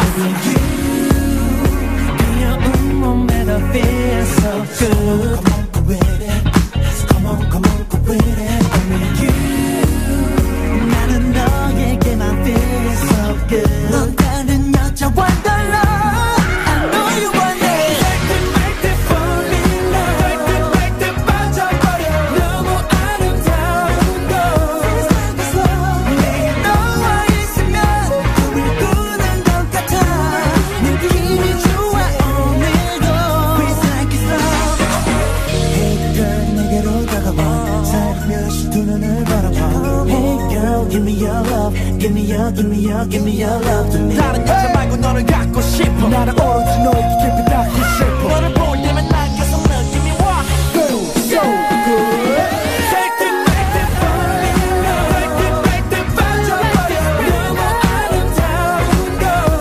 귀여운 몸에도 feel so good Come on go with it Come on go with it Only you 나는 너에게만 feel so good 넌 다른 여자와 달라 I know you want it Take it, make it fall in love Take it, make it 빠져버려 너무 아름다운 걸 내게 너와 있으면 꿈을 꾸는 것 같아 느낌이 좋아 오늘도 Feels like it's love Hey girl 내게로 다가와 살며시 두 눈을 바라봐 Hey girl give me your love Give me your love to me 다른 여자 말고 너를 갖고 싶어 나는 오로지 너에게 깊이 닿고 싶어 너를 볼 때면 난 계속 느낌이 와 Feel so good Take it, make it fall in love Take it, make it 빠져버려 너무 아름다운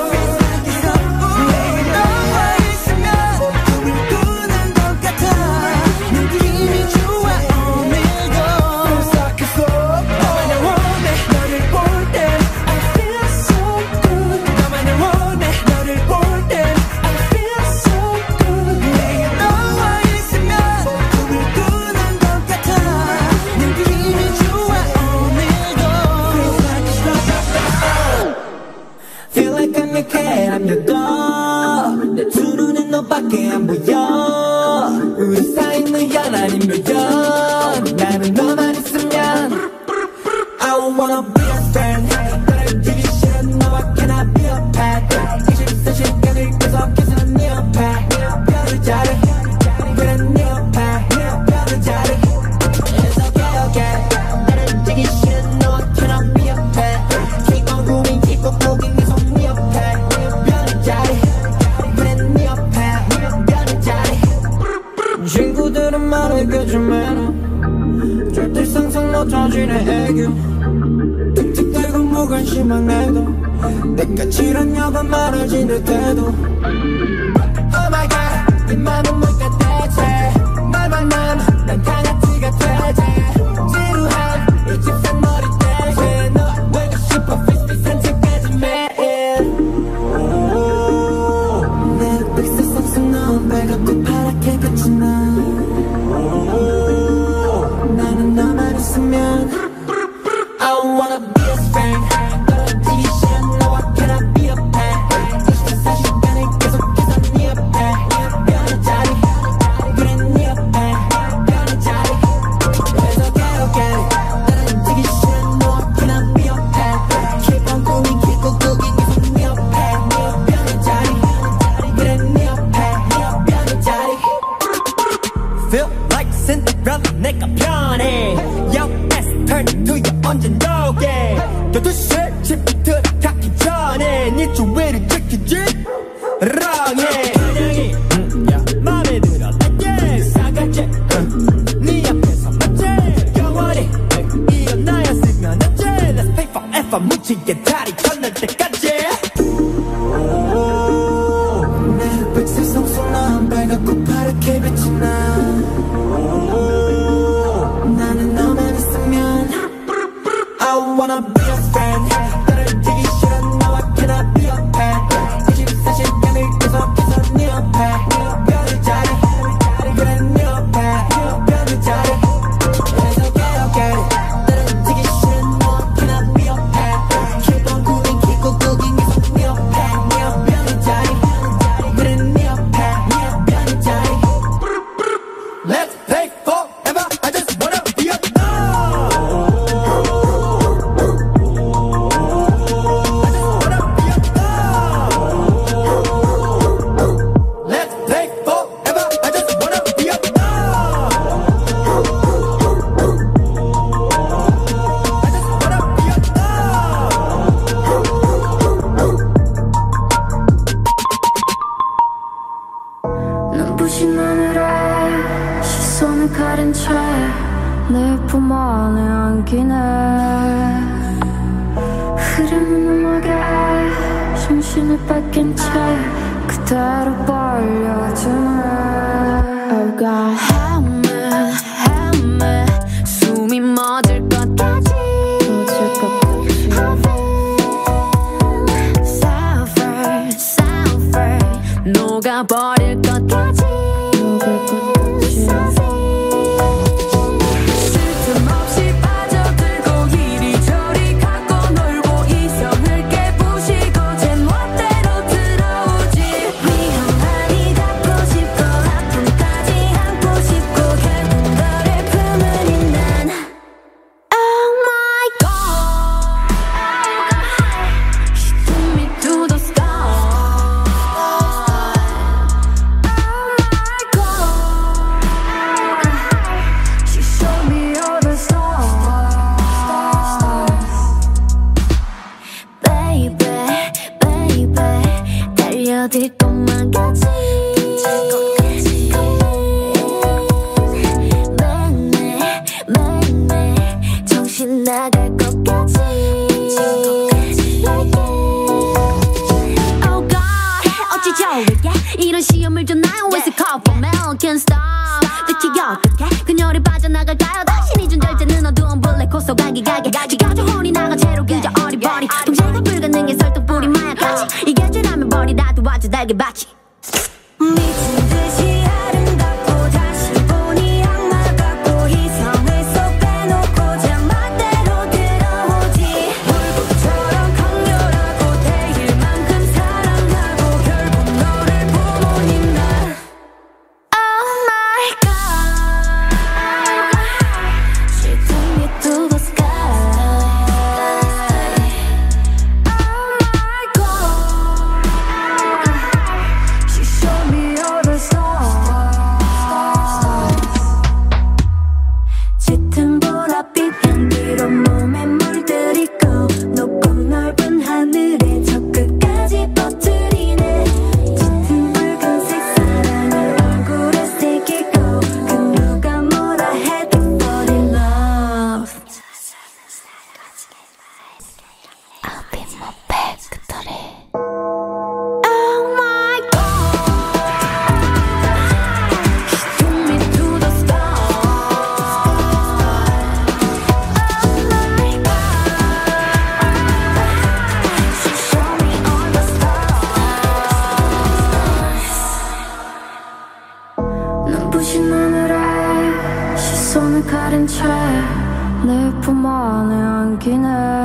걸 내게 너와 있으면 꿈을 꾸는 것 같아 느낌이 좋아 오늘도 Feels like it's love 너만을 원해 너를 볼 땐 I feel so good 너만을 원해 너를 볼 땐 I feel so good 내게 너와 있으면 꿈을 꾸는 것 같아 느낌이 좋아 오늘도 Feels like it's love Feel like I'm your cat, I'm your dog 내 두 눈엔 너밖에 안 보여 우리 사이는 연한이 묘연 나는 너만 있으면 I don't wanna be a friend 너를 주기 싫은 너밖에 나 be a pet 24시간을 계속해서 네 옆에 별을 자리 그래 네 옆에 별을 자리 It's okay okay 너를 주기 싫은 너밖에 나 be a pet 기본 고민 기본 고민 계속 네 옆에 별을 자리 그래 네 옆에 별을 자리 친구들은 말해줘 좀 해라 절대 상상 못하지네 애교 틱틱대고 무관심한 내도 내가 지렸냐고 말하지 내 태도 Oh my god 네 맘은 뭔가 난 강아지가 되지 지루한 이 집산 머리 대신 너 되고 싶어 피스피 산책까지 매일 내 빅스 속속 넌 빨갛고 파랗게 빛이 나 나는 너만 있으면 I wanna be a friend 떨어지기 싫은 너와 can I be a pet 24시간을 계속해서 네 옆에 변의 자리 그래 네 옆에 변의 자리 그래서 get it 떨어지기 싫은 너와 can I be a pet keep on going keep on going 계속 네 옆에 변의 자리 그래 네 옆에 변의 자리 Feel like Cinderella 내가 편해 Yo let's turn it to you 언제 너게 12시에 집 들어가기 전에 네 주위를 지키지 랑해 그냥이 맘에 들어 난 싸가지 네 앞에서 맞지 영원히 이건 나였으면 어째 Let's pay forever 뭉치게 다리 건널 때까지 내 빛의 성속 넌 빨갛고 파랗게 빛이 나 나는 너만 있으면 I wanna be a friend 떨어지기 싫은 너와 can I be a pet 24시간을 계속해서 네 옆에 변의 자리 그래 네 옆에 변의 자리 그래서 get it 떨어지기 싫은 너와 can I be a pet keep on going keep on going 계속 네 옆에 변의 자리 그래 네 옆에 변의 자리 Let's play forever I just wanna be a Let's play forever I just wanna be a 눈부신 하늘에 시선을 가린 채 내 품 안에 안기네 흐르는 음악에 정신을 뺏긴 채 그대로 벌려주네 Oh God help me 숨이 멎을 것 같지 I feel suffer 녹아버릴 것 같지 쓸틈없이 빠져들고 이리저리 갖고 놀고 이성을 깨부시고 제 멋대로 들어오지 위험하니 닿고 싶고 아픔까지 안고 싶고 결국 너를 품으니 난 Oh my God She took me to the sky She showed me all the stars Baby, baby 달려들 것만 같지 매일매일 정신 나갈 것 같지 Oh God 어찌 저에게 이런 시험을 줬나요 It's a call for mail can't stop 대체 어떻게 그녀를 빠져나갈까요 당신이 준 절제는 어두운 블랙 홀 속아기 가게 지가 저 혼이 나가 채로 그저 어리버리 통제가 불가능해 설득뿌리 마약같이 이게 죄라면 버리라도 와줘 달게 받지 미친 듯이 아름답고 다시 보니 악마 같고 이성을 쏙 빼놓고 제 멋대로 들어오지 불꽃처럼 강렬하고 대일 만큼 사랑하고 결국 너를 부모님 날 Oh my God She took me to the sky Oh my God 손을 가린 채 내 품 안에 안기네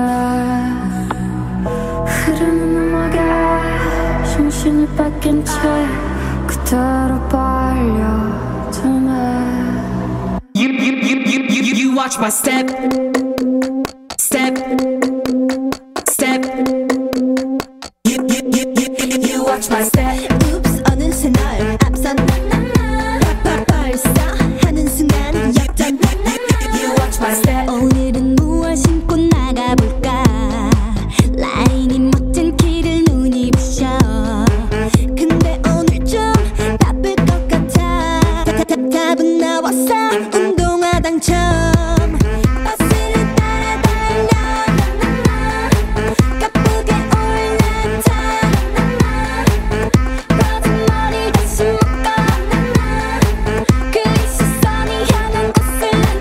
흐르는 음악에 정신을 뺏긴 채 그대로 빨려드네 You watch my step, step, step. You watch my step. Oops 어느새 널 앞선 벌써 하는 순간 역전 You watch my step. 오늘은 무얼 신고 나가볼까 라인이 멋진 길을 눈이 부셔 근데 오늘 좀 바쁠 것 같아 답은 나왔어 운동화 당첨 버스를 따라 달려 가쁘게 올라타 꺼진 머리 다시 묶어 그 시선이 향한 곳을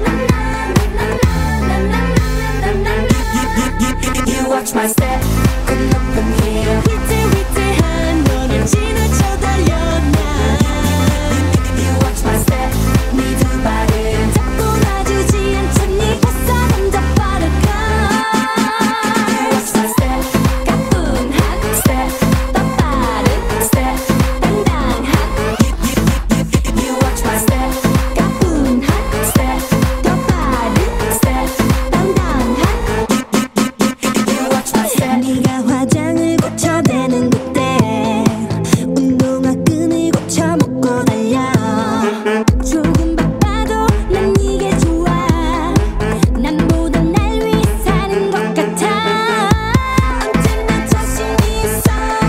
You watch my step. Good look from here. 위태위태한 너를 지나쳐 달려나 You watch my step. 네 두 발을 잡고 놔주지 않잖니 벌써 혼자 빠르가 You watch my step. 가뿐한 스텝 더 빠른 스텝 당당한 You watch my step. 가뿐한 스텝 더 빠른 스텝 당당한 You watch my step. 네가 화장을 고쳐대는 그때 운동화 끈을 고쳐 먹고 달려 조금 바빠도 난 이게 좋아 남보다 날 위해 사는 것 같아 언제나 자신이 있어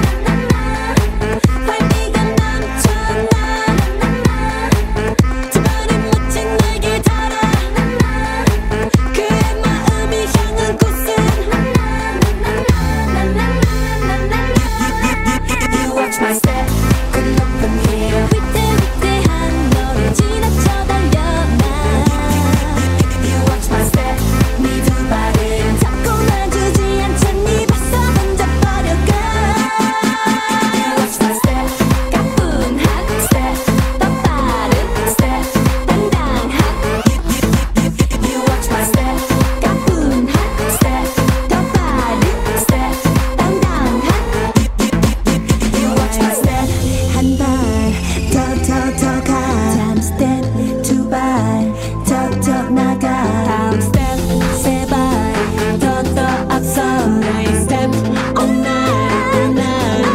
활기가 넘쳐 두 번은 멋진 날개 달아 그의 마음이 향한 곳은 You watch my step. Good look from here. 위태위태한 너를 지나쳐 달려나 You watch my step. 네 두 발을 잡고 놔주지 않잖니 벌써 혼자 버려가 You watch my step. 가뿐한 스텝 더 빠른 스텝 당당한 You watch my step. 가뿐한 스텝 더 빠른 스텝 당당한 You watch my step. 한 발 더 가 다음 스텝 두 발 더 나가 다음 스텝 세 발 더 앞서 나의 스텝 all night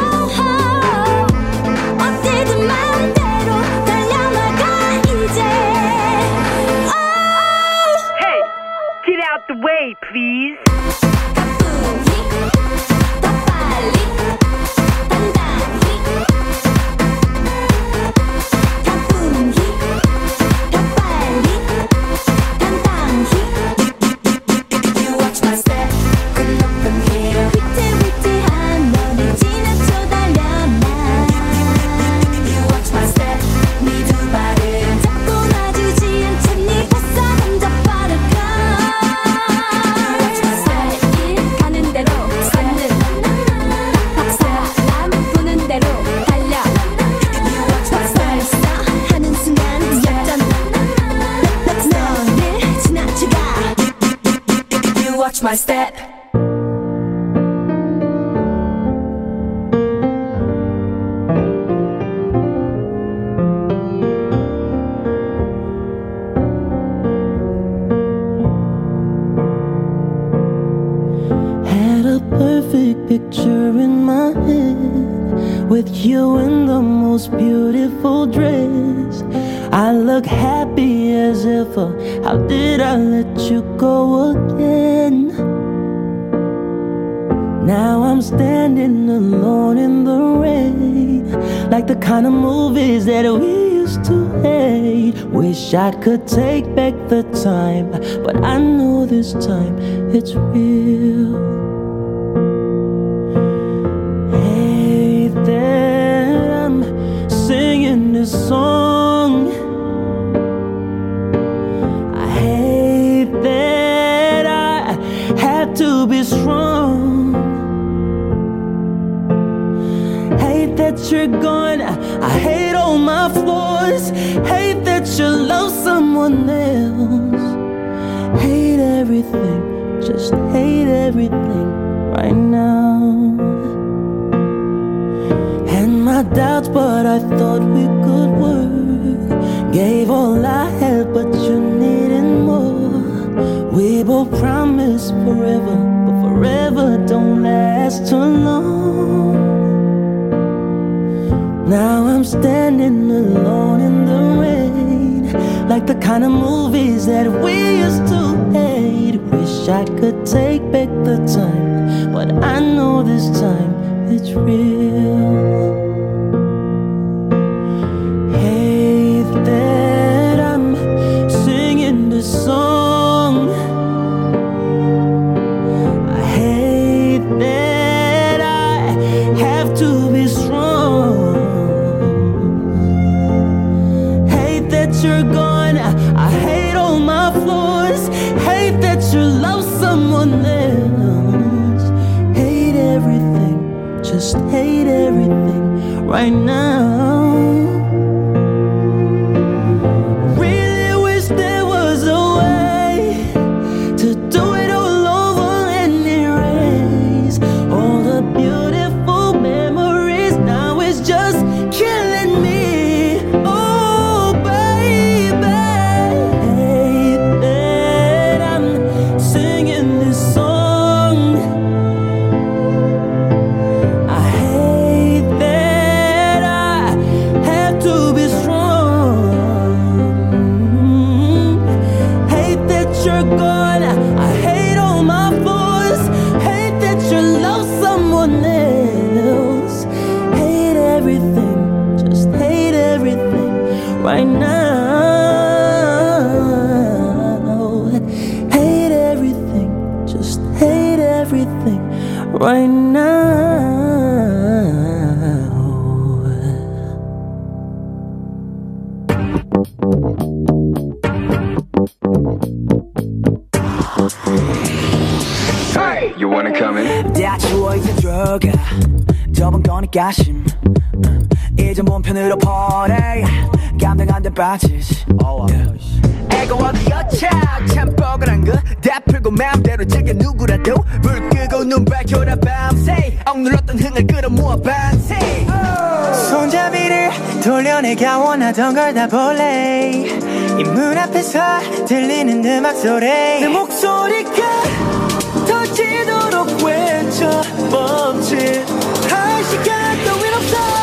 어디든 마음대로 달려나가 이제 Hey, get out the way, please. 가뿐히 더 빨리 당당히 가뿐히 더 빨리 당당히 You watch my step. Good look from here. 위태위태한 너를 지나쳐 달려나 You watch my step. 네 두 발을 잡고 놔주지 않잖니 벌써 혼자 빠르가 가는 대로 걷는 사람 부는 대로 달려 벌써 하는 순간 역전 너를 지나쳐가 You watch my step. Had a perfect picture in my head with you in the most beautiful dress. I look happy as ever. How did I let you go again? Now I'm standing alone in the rain, like the kind of movies that we used to hate. Wish I could take back the time, but I know this time it's real. Hate that I'm singing this song. I hate that I had to be strong. Hate that you're gone. I hate all my flaws. Hate that you love someone else. just hate everything right now. And my doubts, but I thought we could work. Gave all I had, but you needed more. We both promised forever, but forever don't last too long. Now I'm standing alone in the rain, like the kind of movies that we used to hate. Wish I could take back the time, but I know this time it's real. Hate that I'm singing this song. I hate that I have to be strong. Hate that you're gone. I hate all my flaws. Hate that you love someone else. Hate everything, just hate everything right now. Really wish there was a way to do it all over and erase all the beautiful memories. Now it's just killing me. Oh baby, hate that I'm singing this song. I hate that I have to be strong. Hate that you're gone. I hate all my flaws. Hate that you love someone else. Hate everything, just hate everything right now. Hate everything, just hate everything right now. Hey, you wanna come in? 다 추워 이제 들어가 좁은 거니까 심 이제 몸 편으로 퍼내 감당 안 돼 빠지지 애가 어디였자 참 뻐근한 거 다 풀고 마음대로 자기 누구라도 불 끄고 눈 밝혀라 밤새 억눌렀던 흥을 끌어모아 밤새 손잡이를 돌려내가 원하던 걸 다 볼래 이 문 앞에서 들리는 음악 소리 내 목소리가 터지도록 외쳐 멈칫할 시간 따윈 없어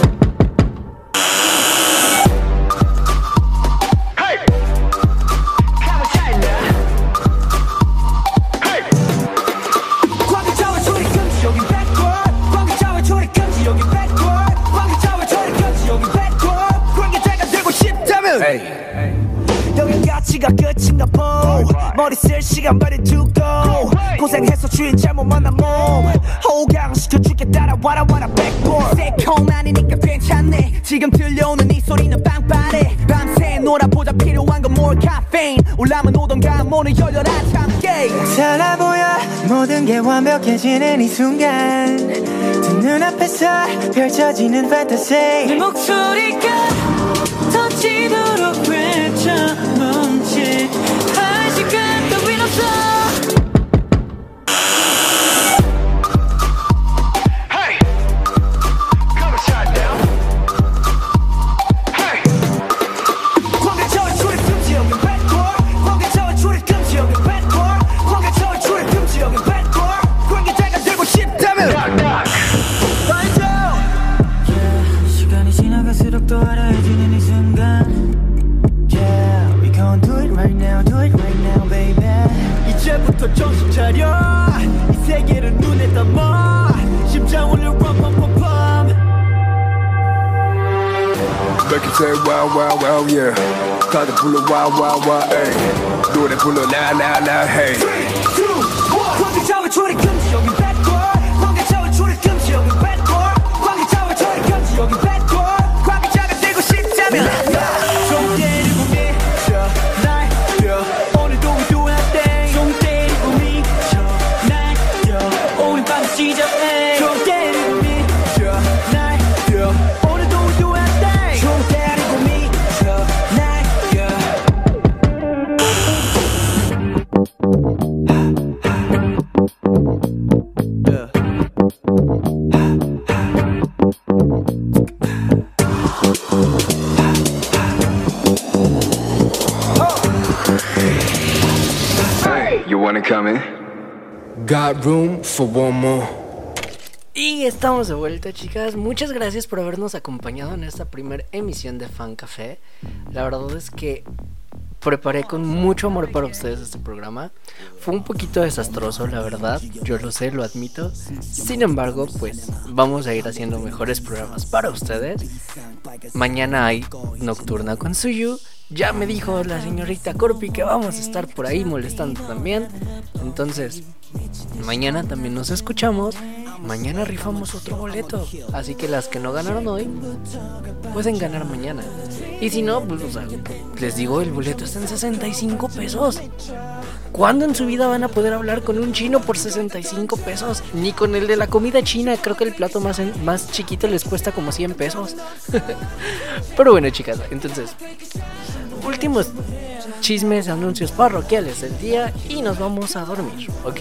여긴 가치가 끝인가 보 머리 쓸 시간 빨리 두고 고생해서 주인 잘못 만난 몸 호강시켜줄게 따라와라 와라 백볼 새콤하니까 괜찮네 지금 들려오는 이 소리는 빵빠레 밤새 놀아보자 필요한 건 more caffeine 올라면 오던가 문을 열려라 참깨 살아 보여 모든 게 완벽해지는 이 순간 두 눈앞에서 펼쳐지는 판타지 내 목소리가 터지도록 외쳐 멈칫할 시간 따윈 없어 Hey, come and shine down Hey 광개처럼 초리 금지 여긴 bad 광개처럼 초리 금지 여긴 bad 광개처럼 초리 금지 여긴 bad 광개자가 되고 싶다면 Find out 시간이 지나갈수록 더 알아해지는 이 순간 Yeah, we gon' do it right now, baby 이제부터 정신 차려 이 세계를 눈에 담아 심장 울려 펌펌펌펌 Make it say wow wow wow yeah 다들 불러 wow wow wow ay 노래 불러 now now now hey 3, 2, 1 광개차와 초리 금지 여긴 bad 광개차와 초리 금지 여긴 bad 광개차와 초리 금지 여긴 bad 광개자가 되고 싶다면 좀 때리고 미쳐 날려 오늘도 we do our thing 좀 때리고 미쳐 날려 오늘 밤 시작해 좀 때리고 미쳐 날려 오늘도 we do our thing 좀 때리고 미쳐 날려 You wanna come in? Got room for one more. Y estamos de vuelta, chicas. Muchas gracias por habernos acompañado en esta primera emisión de Fan Café. La verdad es que preparé con mucho amor para ustedes este programa. Fue un poquito desastroso, la verdad. Yo lo sé, lo admito. Sin embargo, pues vamos a ir haciendo mejores programas para ustedes. Mañana hay Nocturna con Suyu. Ya me dijo la señorita Corpi que vamos a estar por ahí molestando también. Entonces, mañana también nos escuchamos. Mañana rifamos otro boleto. Así que las que no ganaron hoy pueden ganar mañana. Y si no, pues, o sea, les digo, el boleto está en 65 pesos. ¿Cuándo en su vida van a poder hablar con un chino por 65 pesos? Ni con el de la comida china. Creo que el plato más chiquito les cuesta como 100 pesos. Pero bueno, chicas, entonces, últimos chismes, anuncios parroquiales del día y nos vamos a dormir, ¿ok?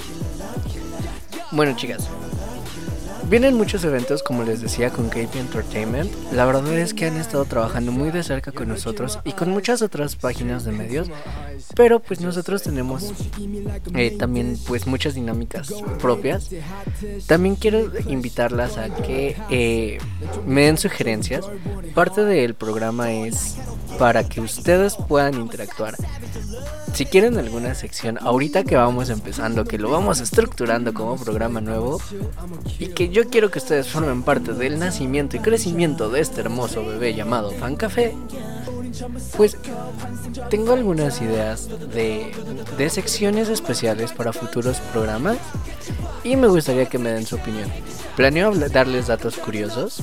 Bueno, chicas, vienen muchos eventos, como les decía, con KP Entertainment. La verdad es que han estado trabajando muy de cerca con nosotros y con muchas otras páginas de medios. Pero pues nosotros tenemos también pues muchas dinámicas propias. También quiero invitarlas a que me den sugerencias. Parte del programa es para que ustedes puedan interactuar. Si quieren alguna sección, ahorita que vamos empezando, que lo vamos estructurando como programa nuevo, y que yo quiero que ustedes formen parte del nacimiento y crecimiento de este hermoso bebé llamado Fan Café, pues tengo algunas ideas de secciones especiales para futuros programas y me gustaría que me den su opinión. Planeo darles datos curiosos,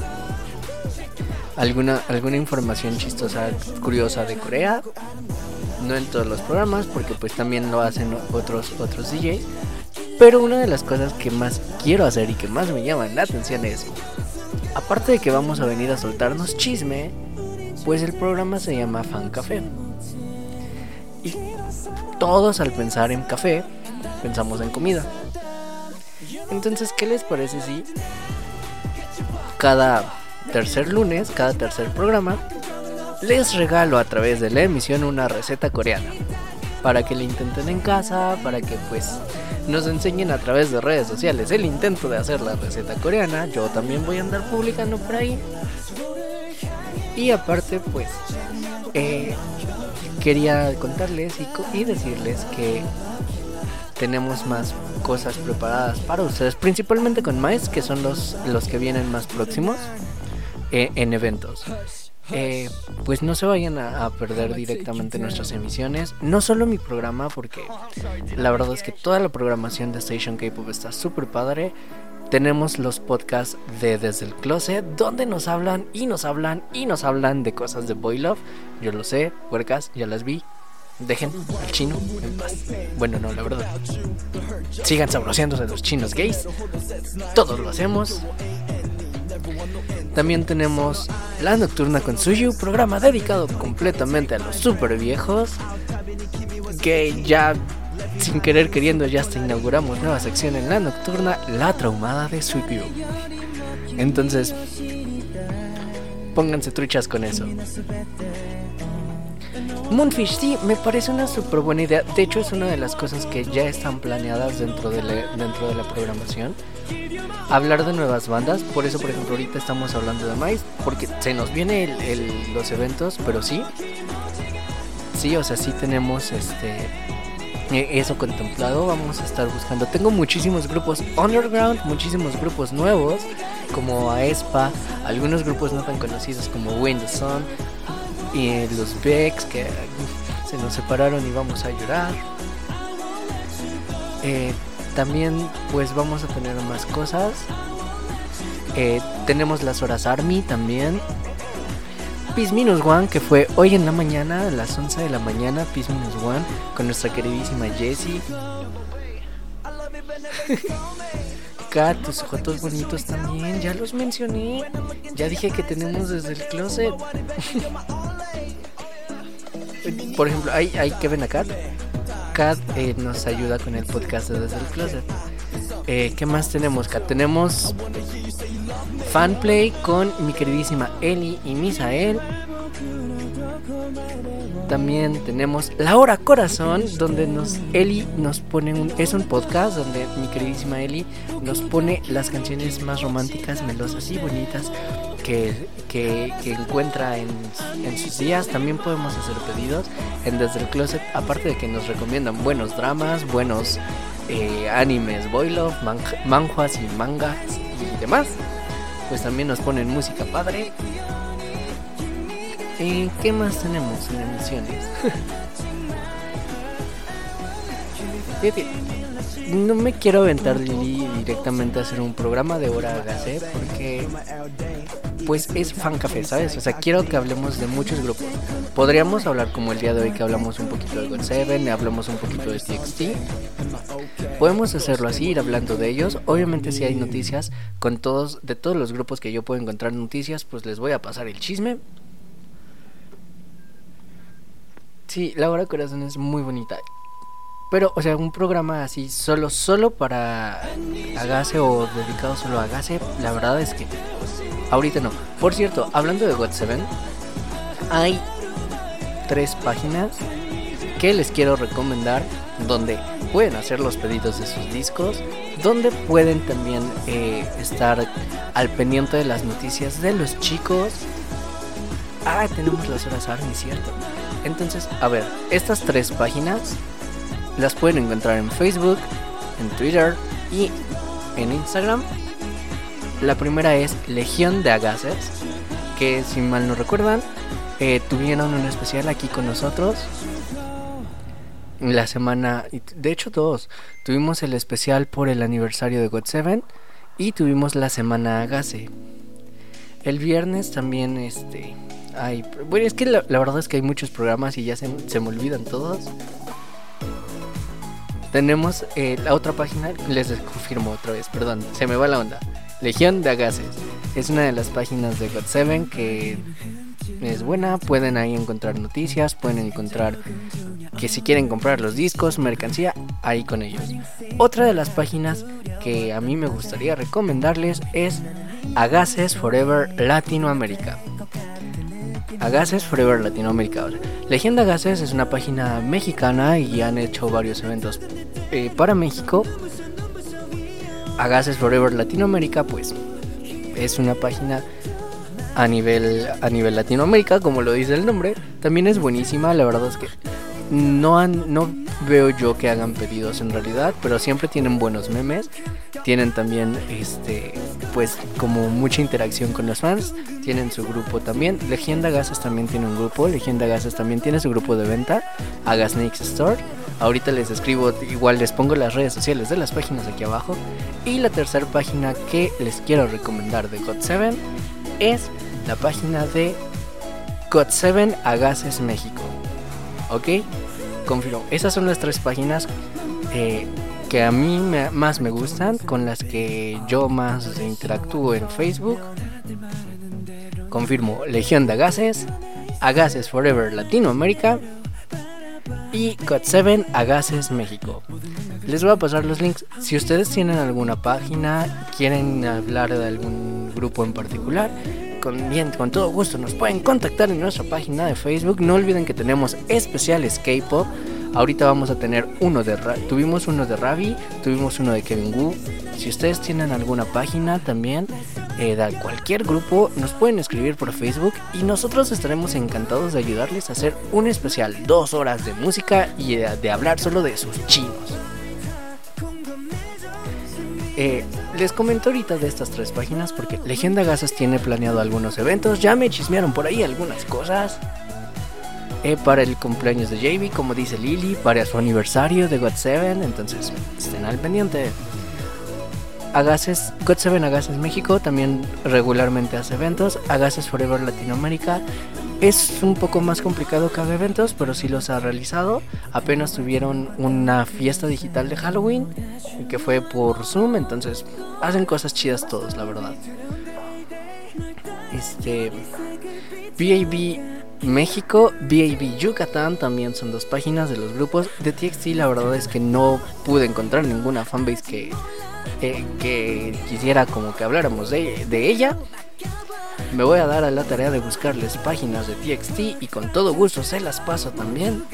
alguna información chistosa, curiosa de Corea. No en todos los programas, porque pues también lo hacen otros DJs. Pero una de las cosas que más quiero hacer y que más me llaman la atención es, aparte de que vamos a venir a soltarnos chisme, pues el programa se llama Fan Café. Y todos al pensar en café, pensamos en comida. Entonces, ¿qué les parece si cada tercer lunes, cada tercer programa, les regalo a través de la emisión una receta coreana? Para que la intenten en casa, para que pues nos enseñen a través de redes sociales el intento de hacer la receta coreana. Yo también voy a andar publicando por ahí. Y aparte pues quería contarles y decirles que tenemos más cosas preparadas para ustedes, principalmente con Mais, que son los que vienen más próximos en eventos. Pues no se vayan a perder directamente nuestras emisiones, no solo mi programa, porque la verdad es que toda la programación de Station K-Pop está súper padre. Tenemos los podcasts de Desde el Closet, donde nos hablan y nos hablan y nos hablan de cosas de Boy Love. Yo lo sé, huercas, ya las vi. Dejen al chino en paz. Bueno, no, la verdad, sigan sabroseándose los chinos gays. Todos lo hacemos. También tenemos La Nocturna con Suyu, programa dedicado completamente a los super viejos, que ya sin querer queriendo ya hasta inauguramos nueva sección en La Nocturna, La Traumada de Suyu. Entonces, pónganse truchas con eso. Moonfish, sí, me parece una súper buena idea. De hecho, es una de las cosas que ya están planeadas dentro de la programación. Hablar de nuevas bandas. Por eso, por ejemplo, ahorita estamos hablando de Mais, porque se nos vienen los eventos. Pero sí, o sea, sí tenemos eso contemplado. Vamos a estar buscando. Tengo muchísimos grupos underground, muchísimos grupos nuevos, como Aespa, algunos grupos no tan conocidos como Wind the Sun, y los Becks, que se nos separaron y vamos a llorar. También pues vamos a tener más cosas. Tenemos las horas Army también. Peace-1, que fue hoy en la mañana, a las 11 de la mañana, Peace-1, con nuestra queridísima Jessie. Kat, tus ojos bonitos también, ya los mencioné. Ya dije que tenemos Desde el Closet. Por ejemplo, hay que ven a Kat. Kat nos ayuda con el podcast de Desde el Closet. ¿Qué más tenemos, Kat? Tenemos Fanplay con mi queridísima Eli y Misael. también tenemos La Hora Corazón, donde Eli nos pone es un podcast donde mi queridísima Eli nos pone las canciones más románticas, melosas y bonitas que encuentra en sus días. También podemos hacer pedidos en Desde el Closet, aparte de que nos recomiendan buenos dramas, buenos animes, boy love, manhwas y mangas y demás. Pues también nos ponen música padre. ¿Qué más tenemos en emisiones? Fíjate, no me quiero aventar directamente a hacer un programa de Hora Hágase porque pues es fan café, ¿sabes? O sea, quiero que hablemos de muchos grupos. Podríamos hablar como el día de hoy, que hablamos un poquito de GOT7, hablamos un poquito de TXT. Podemos hacerlo así, ir hablando de ellos. Obviamente si hay noticias de todos los grupos que yo puedo encontrar noticias, pues les voy a pasar el chisme. Sí, La Hora Corazón es muy bonita. Pero, o sea, un programa así solo para Hágase o dedicado solo a Hágase, la verdad es que ahorita no. Por cierto, hablando de GOT7, hay 3 páginas que les quiero recomendar donde pueden hacer los pedidos de sus discos, donde pueden también estar al pendiente de las noticias de los chicos. Tenemos las horas ARMY, cierto. Entonces, a ver, estas 3 páginas las pueden encontrar en Facebook, en Twitter y en Instagram. La primera es Legión de Agaces, que si mal no recuerdan, tuvieron un especial aquí con nosotros la semana, de hecho 2, tuvimos el especial por el aniversario de GOT7 y tuvimos la semana Agase. El viernes también bueno, es que la verdad es que hay muchos programas y ya se me olvidan todos. Tenemos la otra página, les confirmo otra vez, perdón, se me va la onda. Legión de Agaces es una de las páginas de GOT7 que es buena. Pueden ahí encontrar noticias, pueden encontrar que si quieren comprar los discos, mercancía, ahí con ellos. Otra de las páginas que a mí me gustaría recomendarles es Agaces Forever Latinoamérica. Agaces Forever Latinoamérica. Legión de Agaces es una página mexicana y han hecho varios eventos para México. Agaces Forever Latinoamérica pues es una página a nivel Latinoamérica, como lo dice el nombre. También es buenísima, la verdad es que no veo yo que hagan pedidos en realidad, pero siempre tienen buenos memes. Tienen también pues como mucha interacción con los fans. Tienen su grupo también. Legión de Agaces también tiene un grupo. Legión de Agaces también tiene su grupo de venta, Agasnakes Store. Ahorita les escribo, igual les pongo las redes sociales de las páginas aquí abajo. Y la tercera página que les quiero recomendar de GOT7 es la página de GOT7 Agaces México. ¿Ok? Confirmo. Esas son las 3 páginas que a mí más me gustan, con las que yo más interactúo en Facebook. Confirmo. Legión de Agaces, Agaces Forever Latinoamérica y GOT7 Agaces México. Les voy a pasar los links. Si ustedes tienen alguna página, quieren hablar de algún grupo en particular, con todo gusto nos pueden contactar en nuestra página de Facebook. No olviden que tenemos especiales K-pop. Ahorita vamos a tener tuvimos uno de Ravi, tuvimos uno de Kevin Wu. Si ustedes tienen alguna página también de cualquier grupo, nos pueden escribir por Facebook y nosotros estaremos encantados de ayudarles a hacer un especial 2 horas de música y de hablar solo de sus chinos. Les comento ahorita de estas 3 páginas porque Legión de Agaces tiene planeado algunos eventos. Ya me chismearon por ahí algunas cosas. Para el cumpleaños de JB, como dice Lily, para su aniversario de GOT7, entonces estén al pendiente. GOT7 Agaces México también regularmente hace eventos. Agaces Forever Latinoamérica es un poco más complicado que haga eventos, pero sí los ha realizado. Apenas tuvieron una fiesta digital de Halloween que fue por Zoom, entonces hacen cosas chidas todos, la verdad. BAB México, BAB Yucatán también son 2 páginas de los grupos. De TXT la verdad es que no pude encontrar ninguna fanbase que quisiera como que habláramos de ella. Me voy a dar a la tarea de buscarles páginas de TXT y con todo gusto se las paso también.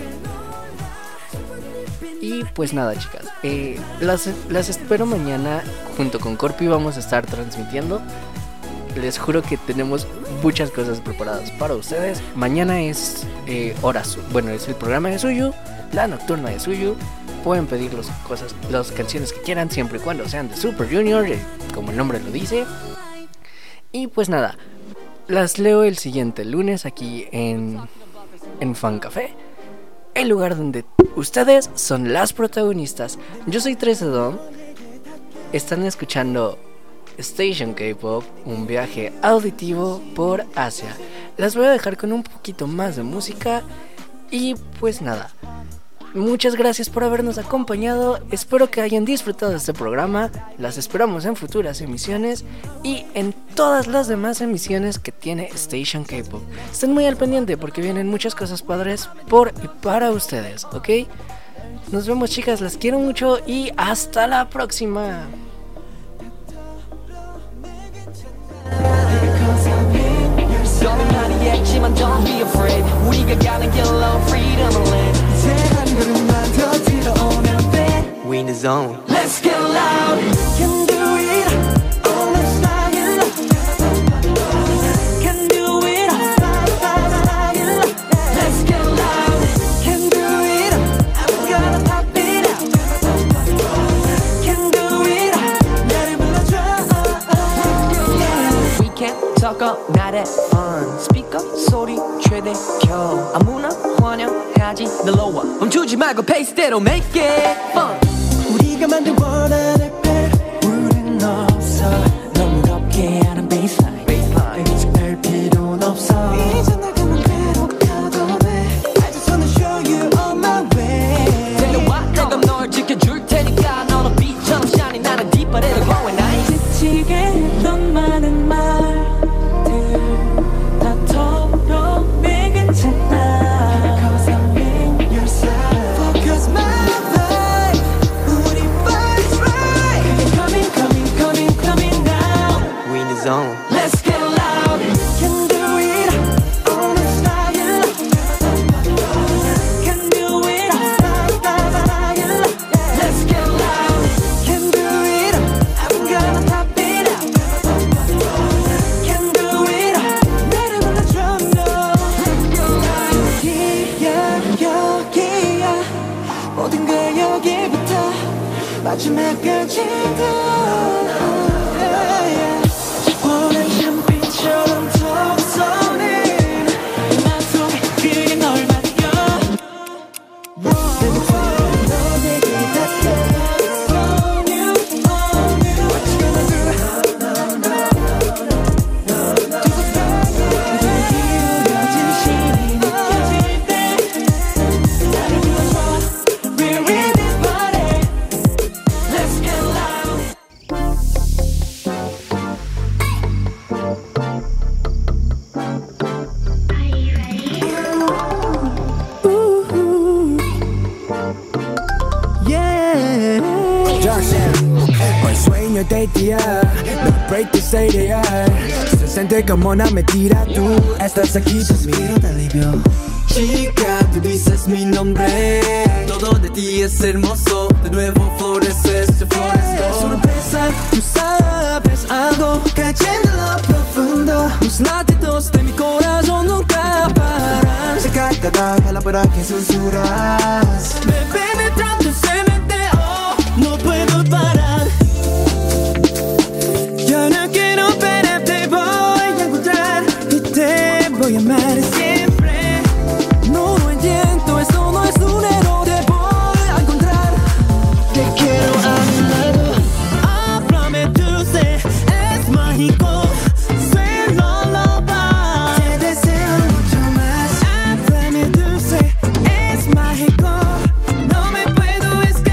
Y pues nada, chicas, las espero mañana. Junto con Corpi vamos a estar transmitiendo. Les juro que tenemos muchas cosas preparadas para ustedes. Mañana es es el programa de Suyu, la nocturna de Suyu. Pueden pedir las canciones que quieran, siempre y cuando sean de Super Junior, como el nombre lo dice. Y pues nada, las leo el siguiente lunes aquí en Fan Café, el lugar donde ustedes son las protagonistas. Yo soy 13 Dom. Están escuchando Station K-Pop, un viaje auditivo por Asia. Las voy a dejar con un poquito más de música. Y pues nada, muchas gracias por habernos acompañado. Espero que hayan disfrutado de este programa. Las esperamos en futuras emisiones y en todas las demás emisiones que tiene Station K-Pop. Estén muy al pendiente porque vienen muchas cosas padres por y para ustedes, ¿ok? Nos vemos, chicas, las quiero mucho y hasta la próxima. Don't be afraid. 우리가 가는 길로 freedom을 land. 이제 한 걸음만 더 들어오면 돼. We in the zone. Let's get loud. Can do it all the style. Can do it style. Let's get loud. Can do it. I'm gonna pop it out. Can do it. 나를 불러줘. We can't talk all night at fun. Speak up 소리 최대 켜. 아무나 환영하지 놀러와. 멈추지 말고 페이스대로 make it fun. 우리가 만든 원하는 배 우린 없어. 너무 덥게 하는 baseline 의식할 필요는 없어. 이제 날 그만 괴롭혀도 돼. I just wanna show you all my way. 데려와 내가 널 지켜줄 테니까 너는 빛처럼 shine. 나는 뒷발에도 glowing eye. 지치게 했던 많은 말들 다 털어내 괜찮아. Because I'm in your side. Focus my life. 우리 body's right. Coming now. We in the zone. Let's get loud. Can do it all the style. Can do it style. Let's get loud. Can do it. I'm gonna pop it out. Can do it. 나를 불러줘 너. 여기야 모든 걸 여기부터 마지막까지 원한 샴페인처럼 턱선에 맘 속에 그냥 널 맡겨. 내 목소리를 너에게 닿게. It's on you, on you. What you gonna do? 그대로 기울여진 신이 느껴질 때 나를 불러줘. We're in this party. Let's get loud. Yeah. Hoy sueño de día, no break the ideal. Se siente como una mentira, tú estás aquí suspiro de alivio. Chica, tú dices mi nombre. Todo de ti es hermoso. De nuevo floreces, yo florezco. Sorpresa, tú sabes algo cayendo en lo profundo. Los latidos de mi corazón nunca paran. Se cae cada palabra que susurras. Me penetrando se mete, oh, no puedo parar. Yo no quiero parar, te voy a encontrar y te voy a amar siempre. No lo entiendo, esto no es un error, te voy a encontrar. Te quiero a mi lado. Háblame dulce, es mágico. Suéltalo, va. Te deseo mucho más. Háblame dulce, es mágico. No me puedo escapar.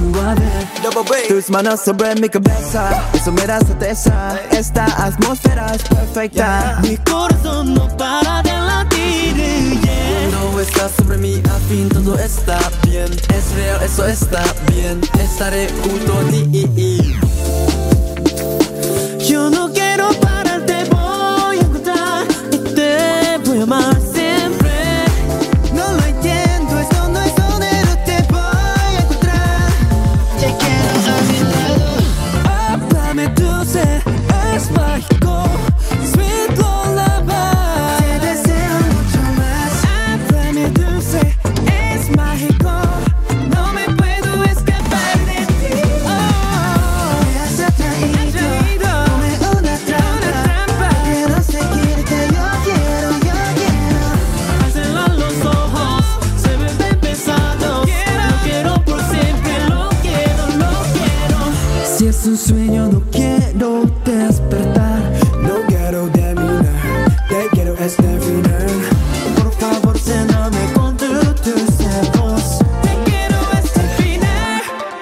suave. Tus manos sobre mi cabeza, eso me da certeza. Esta atmósfera es perfecta. Mi corazón no para de latir, yeah. Cuando estás sobre mí, al fin todo está bien. Es real, eso está bien. Estaré junto a ti. Yo no quiero parar, te voy a encontrar y te voy a amar siempre. No lo entiendo, esto no es donero, te voy a encontrar. Te quiero a mi lado. Háblame dulce, es mágico. Sweet lullaby. Te deseo mucho más. Háblame dulce, es mágico. No me puedo escapar de ti. Me has atraído. Si es un sueño no quiero despertar. No quiero terminar, te quiero es definir. Por favor, céname con tu dulce voz. Te quiero es definir.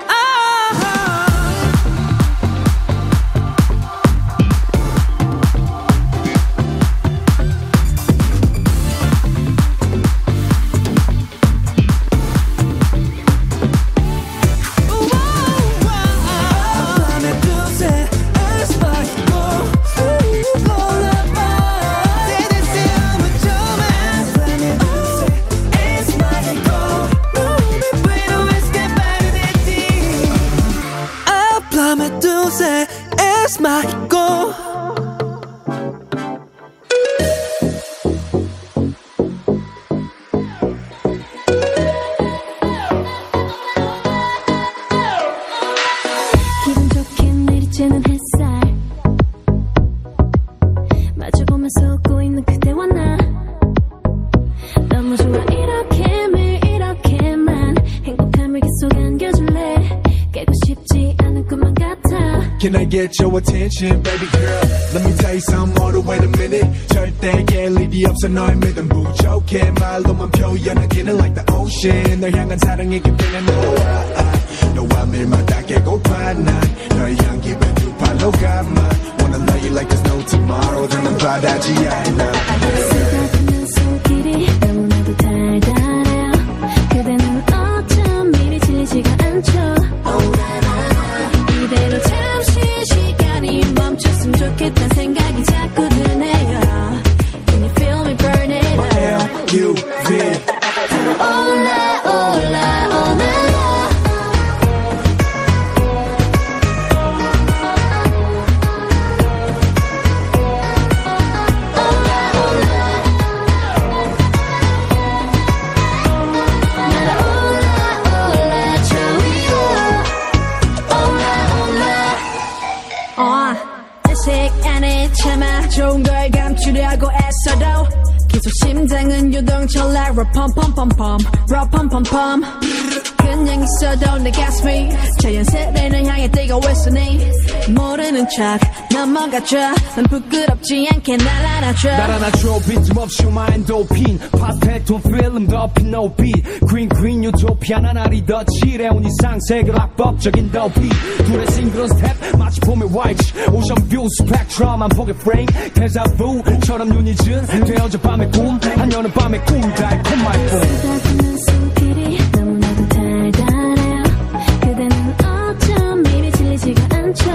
Háblame dulce, es mágico. 기분 좋게 내리쬐는 햇살 마주보면서 웃고 있는 그대와 나 너무 좋아 이렇게 매일 이렇게만 행복함을 계속 안겨줄래 깨고 싶지 않은 꿈만 같아. Can I get your attention, baby girl? Let me tell you something, hold on, wait a minute. 절대 깰 일이 없어, 너의 믿음 부족해. 말로만 표현하기는 like the ocean. 널 향한 사랑의 깊이는 너와 밀마다 깨고파 난 너의 향기 두 팔로 감아. Wanna love you like there's no tomorrow. 저는 바다지 않아. 쓰다듬는 손길이 너무나도 달달해요. 그대는 어쩜 미리 질리지가 않죠. 이대로 잠시 시간이 멈췄으면 좋겠단 생각이 자꾸 드네요. Can you feel me burning up? You feel 올라 올라 올라. 의식 안에 참아 좋은 걸 감추려고 애써도 계속 심장은 유동 철라로 펌펌펌펌 럼펌펌펌 그냥 있어도 내 가슴이 자연스레 널 향해 뛰고 있으니 모르는 척 넘어가줘 난 부끄럽지 않게 날 안아줘 날 안아줘 빈틈없이 마인도핀 파스텔톤 필름 덮인 노빛 그린 유토피아 나날이 더 칠해온 이상 세계로 악법적인 더비 둘의 싱그러운 스텝 마치 봄의 화이트 오션뷰 스펙트럼 한 폭의 프레임 데자부처럼 눈이 진 되어져 밤의 꿈 한여름 밤의 꿈 달콤한 꿈 쓰다듬는 손길이 너무나도 달달해요 그대는 어쩜 미리 질리지가 않죠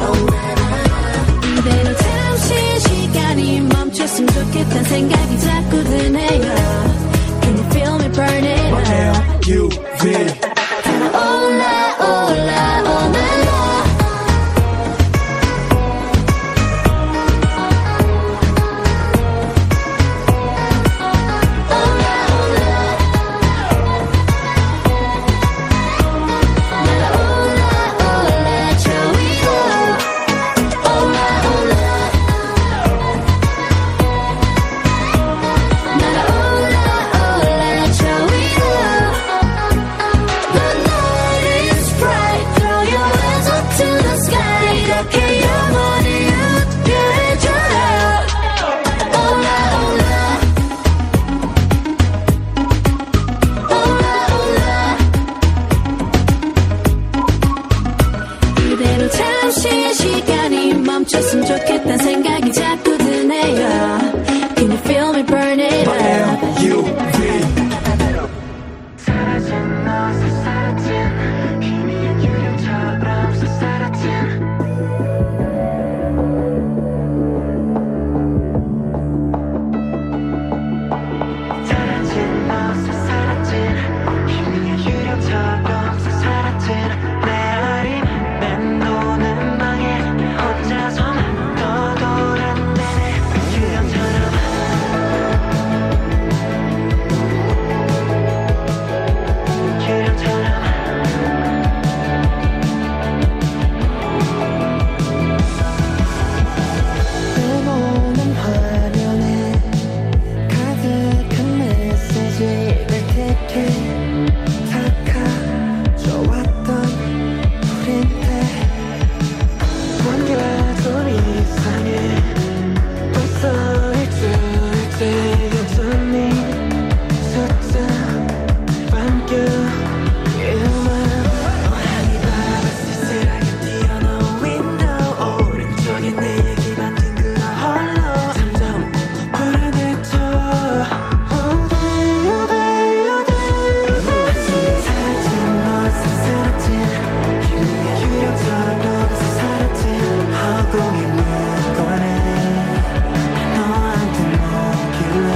이대로 잠시 시간이 멈췄으면 좋겠단 생각이 자꾸 드네요 Can you feel me burning up? You feel 올라 올라 올라 멈췄으면 좋겠단 생각이 자꾸 드네요. Can you feel me burn it up? 사라진 너서 사라진 희미한 유령처럼 사라진 사라진 너서 사라진 희미한 유령처럼 사라진 내 아린 맴도는 방에 혼자서 떠돌아내네 유령처럼 내 몸은 화면에 가득한 메시지를 택해 좋았던 우린데 뭔가 좀 이상해 벌써 일주일째 여전히 숫자 반겨 이만 어항이 바라볼 쓸쓸하게 띄어놓은 윈도우 오른쪽에 내 얘기 만든 그 홀로 점점 불안해져 사라진 너서 사라진 희미한 유령처럼 사라진 허공에 묻어내 너한테 먹길래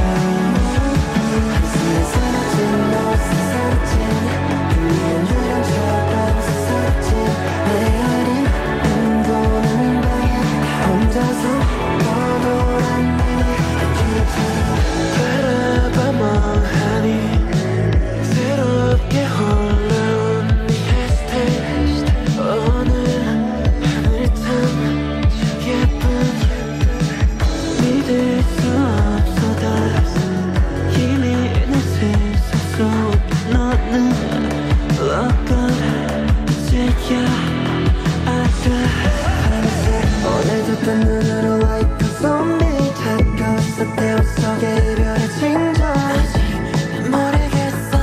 한숨에 사라진 너서 사라진 희미한 유령처럼 사라진 내 아린 맴도는 방에 혼자서 떠돌아내네 유령처럼 바라봐 멍하니 새롭게 올라온 네 해시태그 오늘 하늘 참 예쁜 믿을 수 없어 다 이미 내 세상 속 너는 look 이제야 알아 오늘도 뜬 눈으로 like a zombie 다가왔어 태워 속에 이별의 징조 아직 모르겠어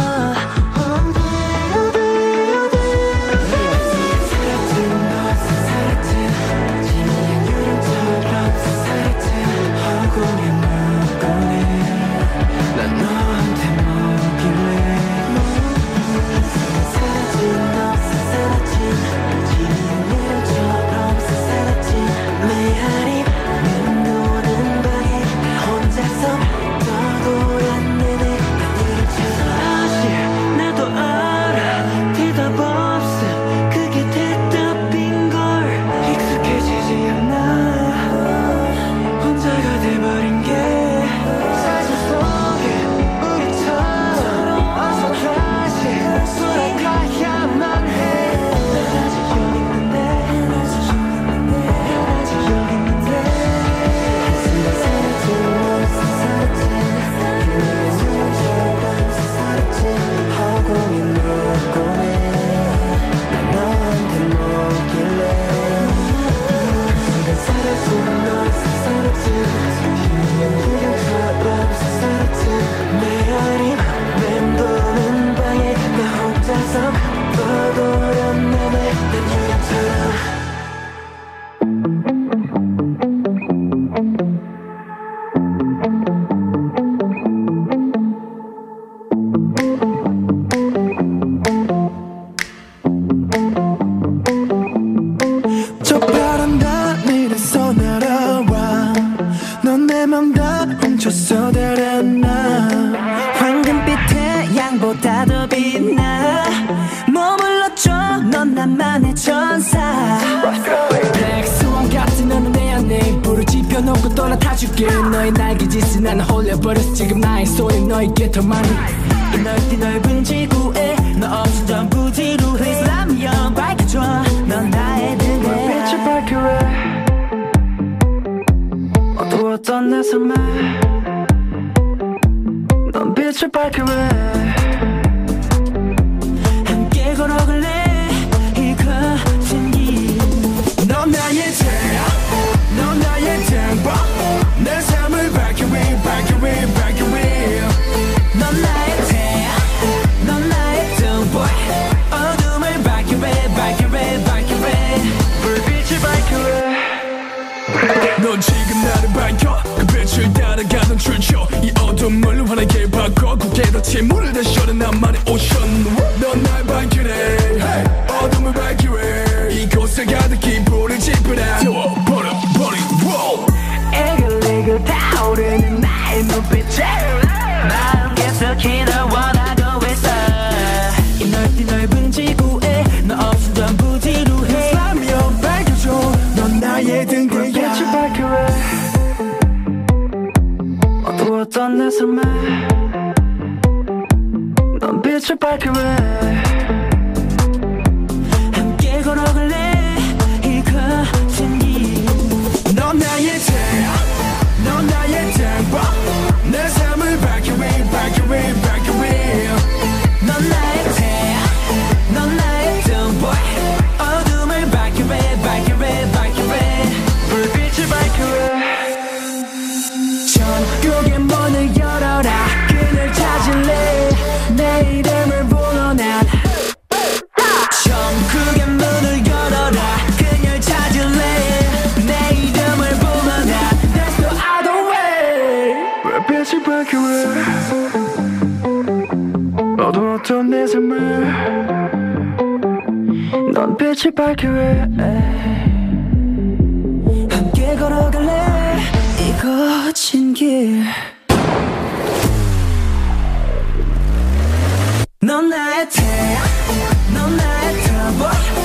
사라진 너서 사라진 희미한 유령처럼 사라진 허공에 묻어내 난 너한테 먹길래 사라진 너서 사라진 희미한 유령처럼 사라진 메아리 맴도는 방에 혼자서 떠돌아내네 사실 나도 알아 대답 없음 그게 대답인걸 익숙해지지 않아 혼자가 돼버린 게 사진 속에 우리처럼 어서 다시 돌아가야만 해 난 아직 여기 있는데 난 아직 여기 있는데 한숨에 사라진 너서 사라진 희미한 유령처럼 사라진 허공에 묻고네 난 너한테 먹길래 사라진 너서 사라진 희미한 유령처럼 사라진 내 아린 맴도는 방에 나 혼자서 떠돌아내네 난 유령처럼 저 바람 따위에서 날아와 넌 내 맘 다 훔쳤어 달아나 황금빛 태양보다 더 빛나 머물러줘 넌 나만의 천사 백수왕 같은 너는 내 안에 불을 지펴놓고 떠나타줄게 너의 날개짓에 나는 홀려버렸어 지금 나의 손이 너에게 더 많이 이 넓디 넓은 지구에 너 없음 전부 지루해 슬라미여 밝혀줘 넌 나의 등에 빛을 밝혀해 어두웠던 내 삶에 넌 빛을 밝혀해 함께 걸어갈래 이 거친 길 넌 나의 태양 넌 나의 tempo 내 삶을 밝혀해 밝혀해 밝혀해 넌 나의 태양 넌 나의 tempo 어둠을 밝혀해 밝혀해 밝혀해 불빛을 밝혀해 빛의 물을 다셔는 나만의 오션 넌 날 밝히네 어둠을 밝히네 이곳에 가득히 불을 지펴라 태워버려 에글에글 타오르는 나의 눈빛에 마음 계속히 널 원하고 있어 이 넓디 넓은 지구에 너 없음 전부 지루해 라며 밝혀줘 넌 나의 등대야 빛을 밝혀해 어두웠던 내 삶에 넌 빛을 밝혀해 함께 걸어갈래 이 거친 길 넌 나의 태양 넌 나의 템po 내 삶을 밝혀해 밝혀해 밝혀해 넌 나의 태양 넌 나의 템po 어둠을 밝혀해 밝혀해 밝혀해 불빛을 밝혀해 천국의 문을 열어라 그늘 찾을래 내 이름을 불러 난 천국의 문을 열어라 그녀를 찾을래 내 이름을 불러 난 There's no other way 불빛을 밝혀해 어두웠던 내 삶을 넌 빛을 밝혀해 함께 걸어갈래 이 거친 길 넌 나의 태양 넌 나의 터보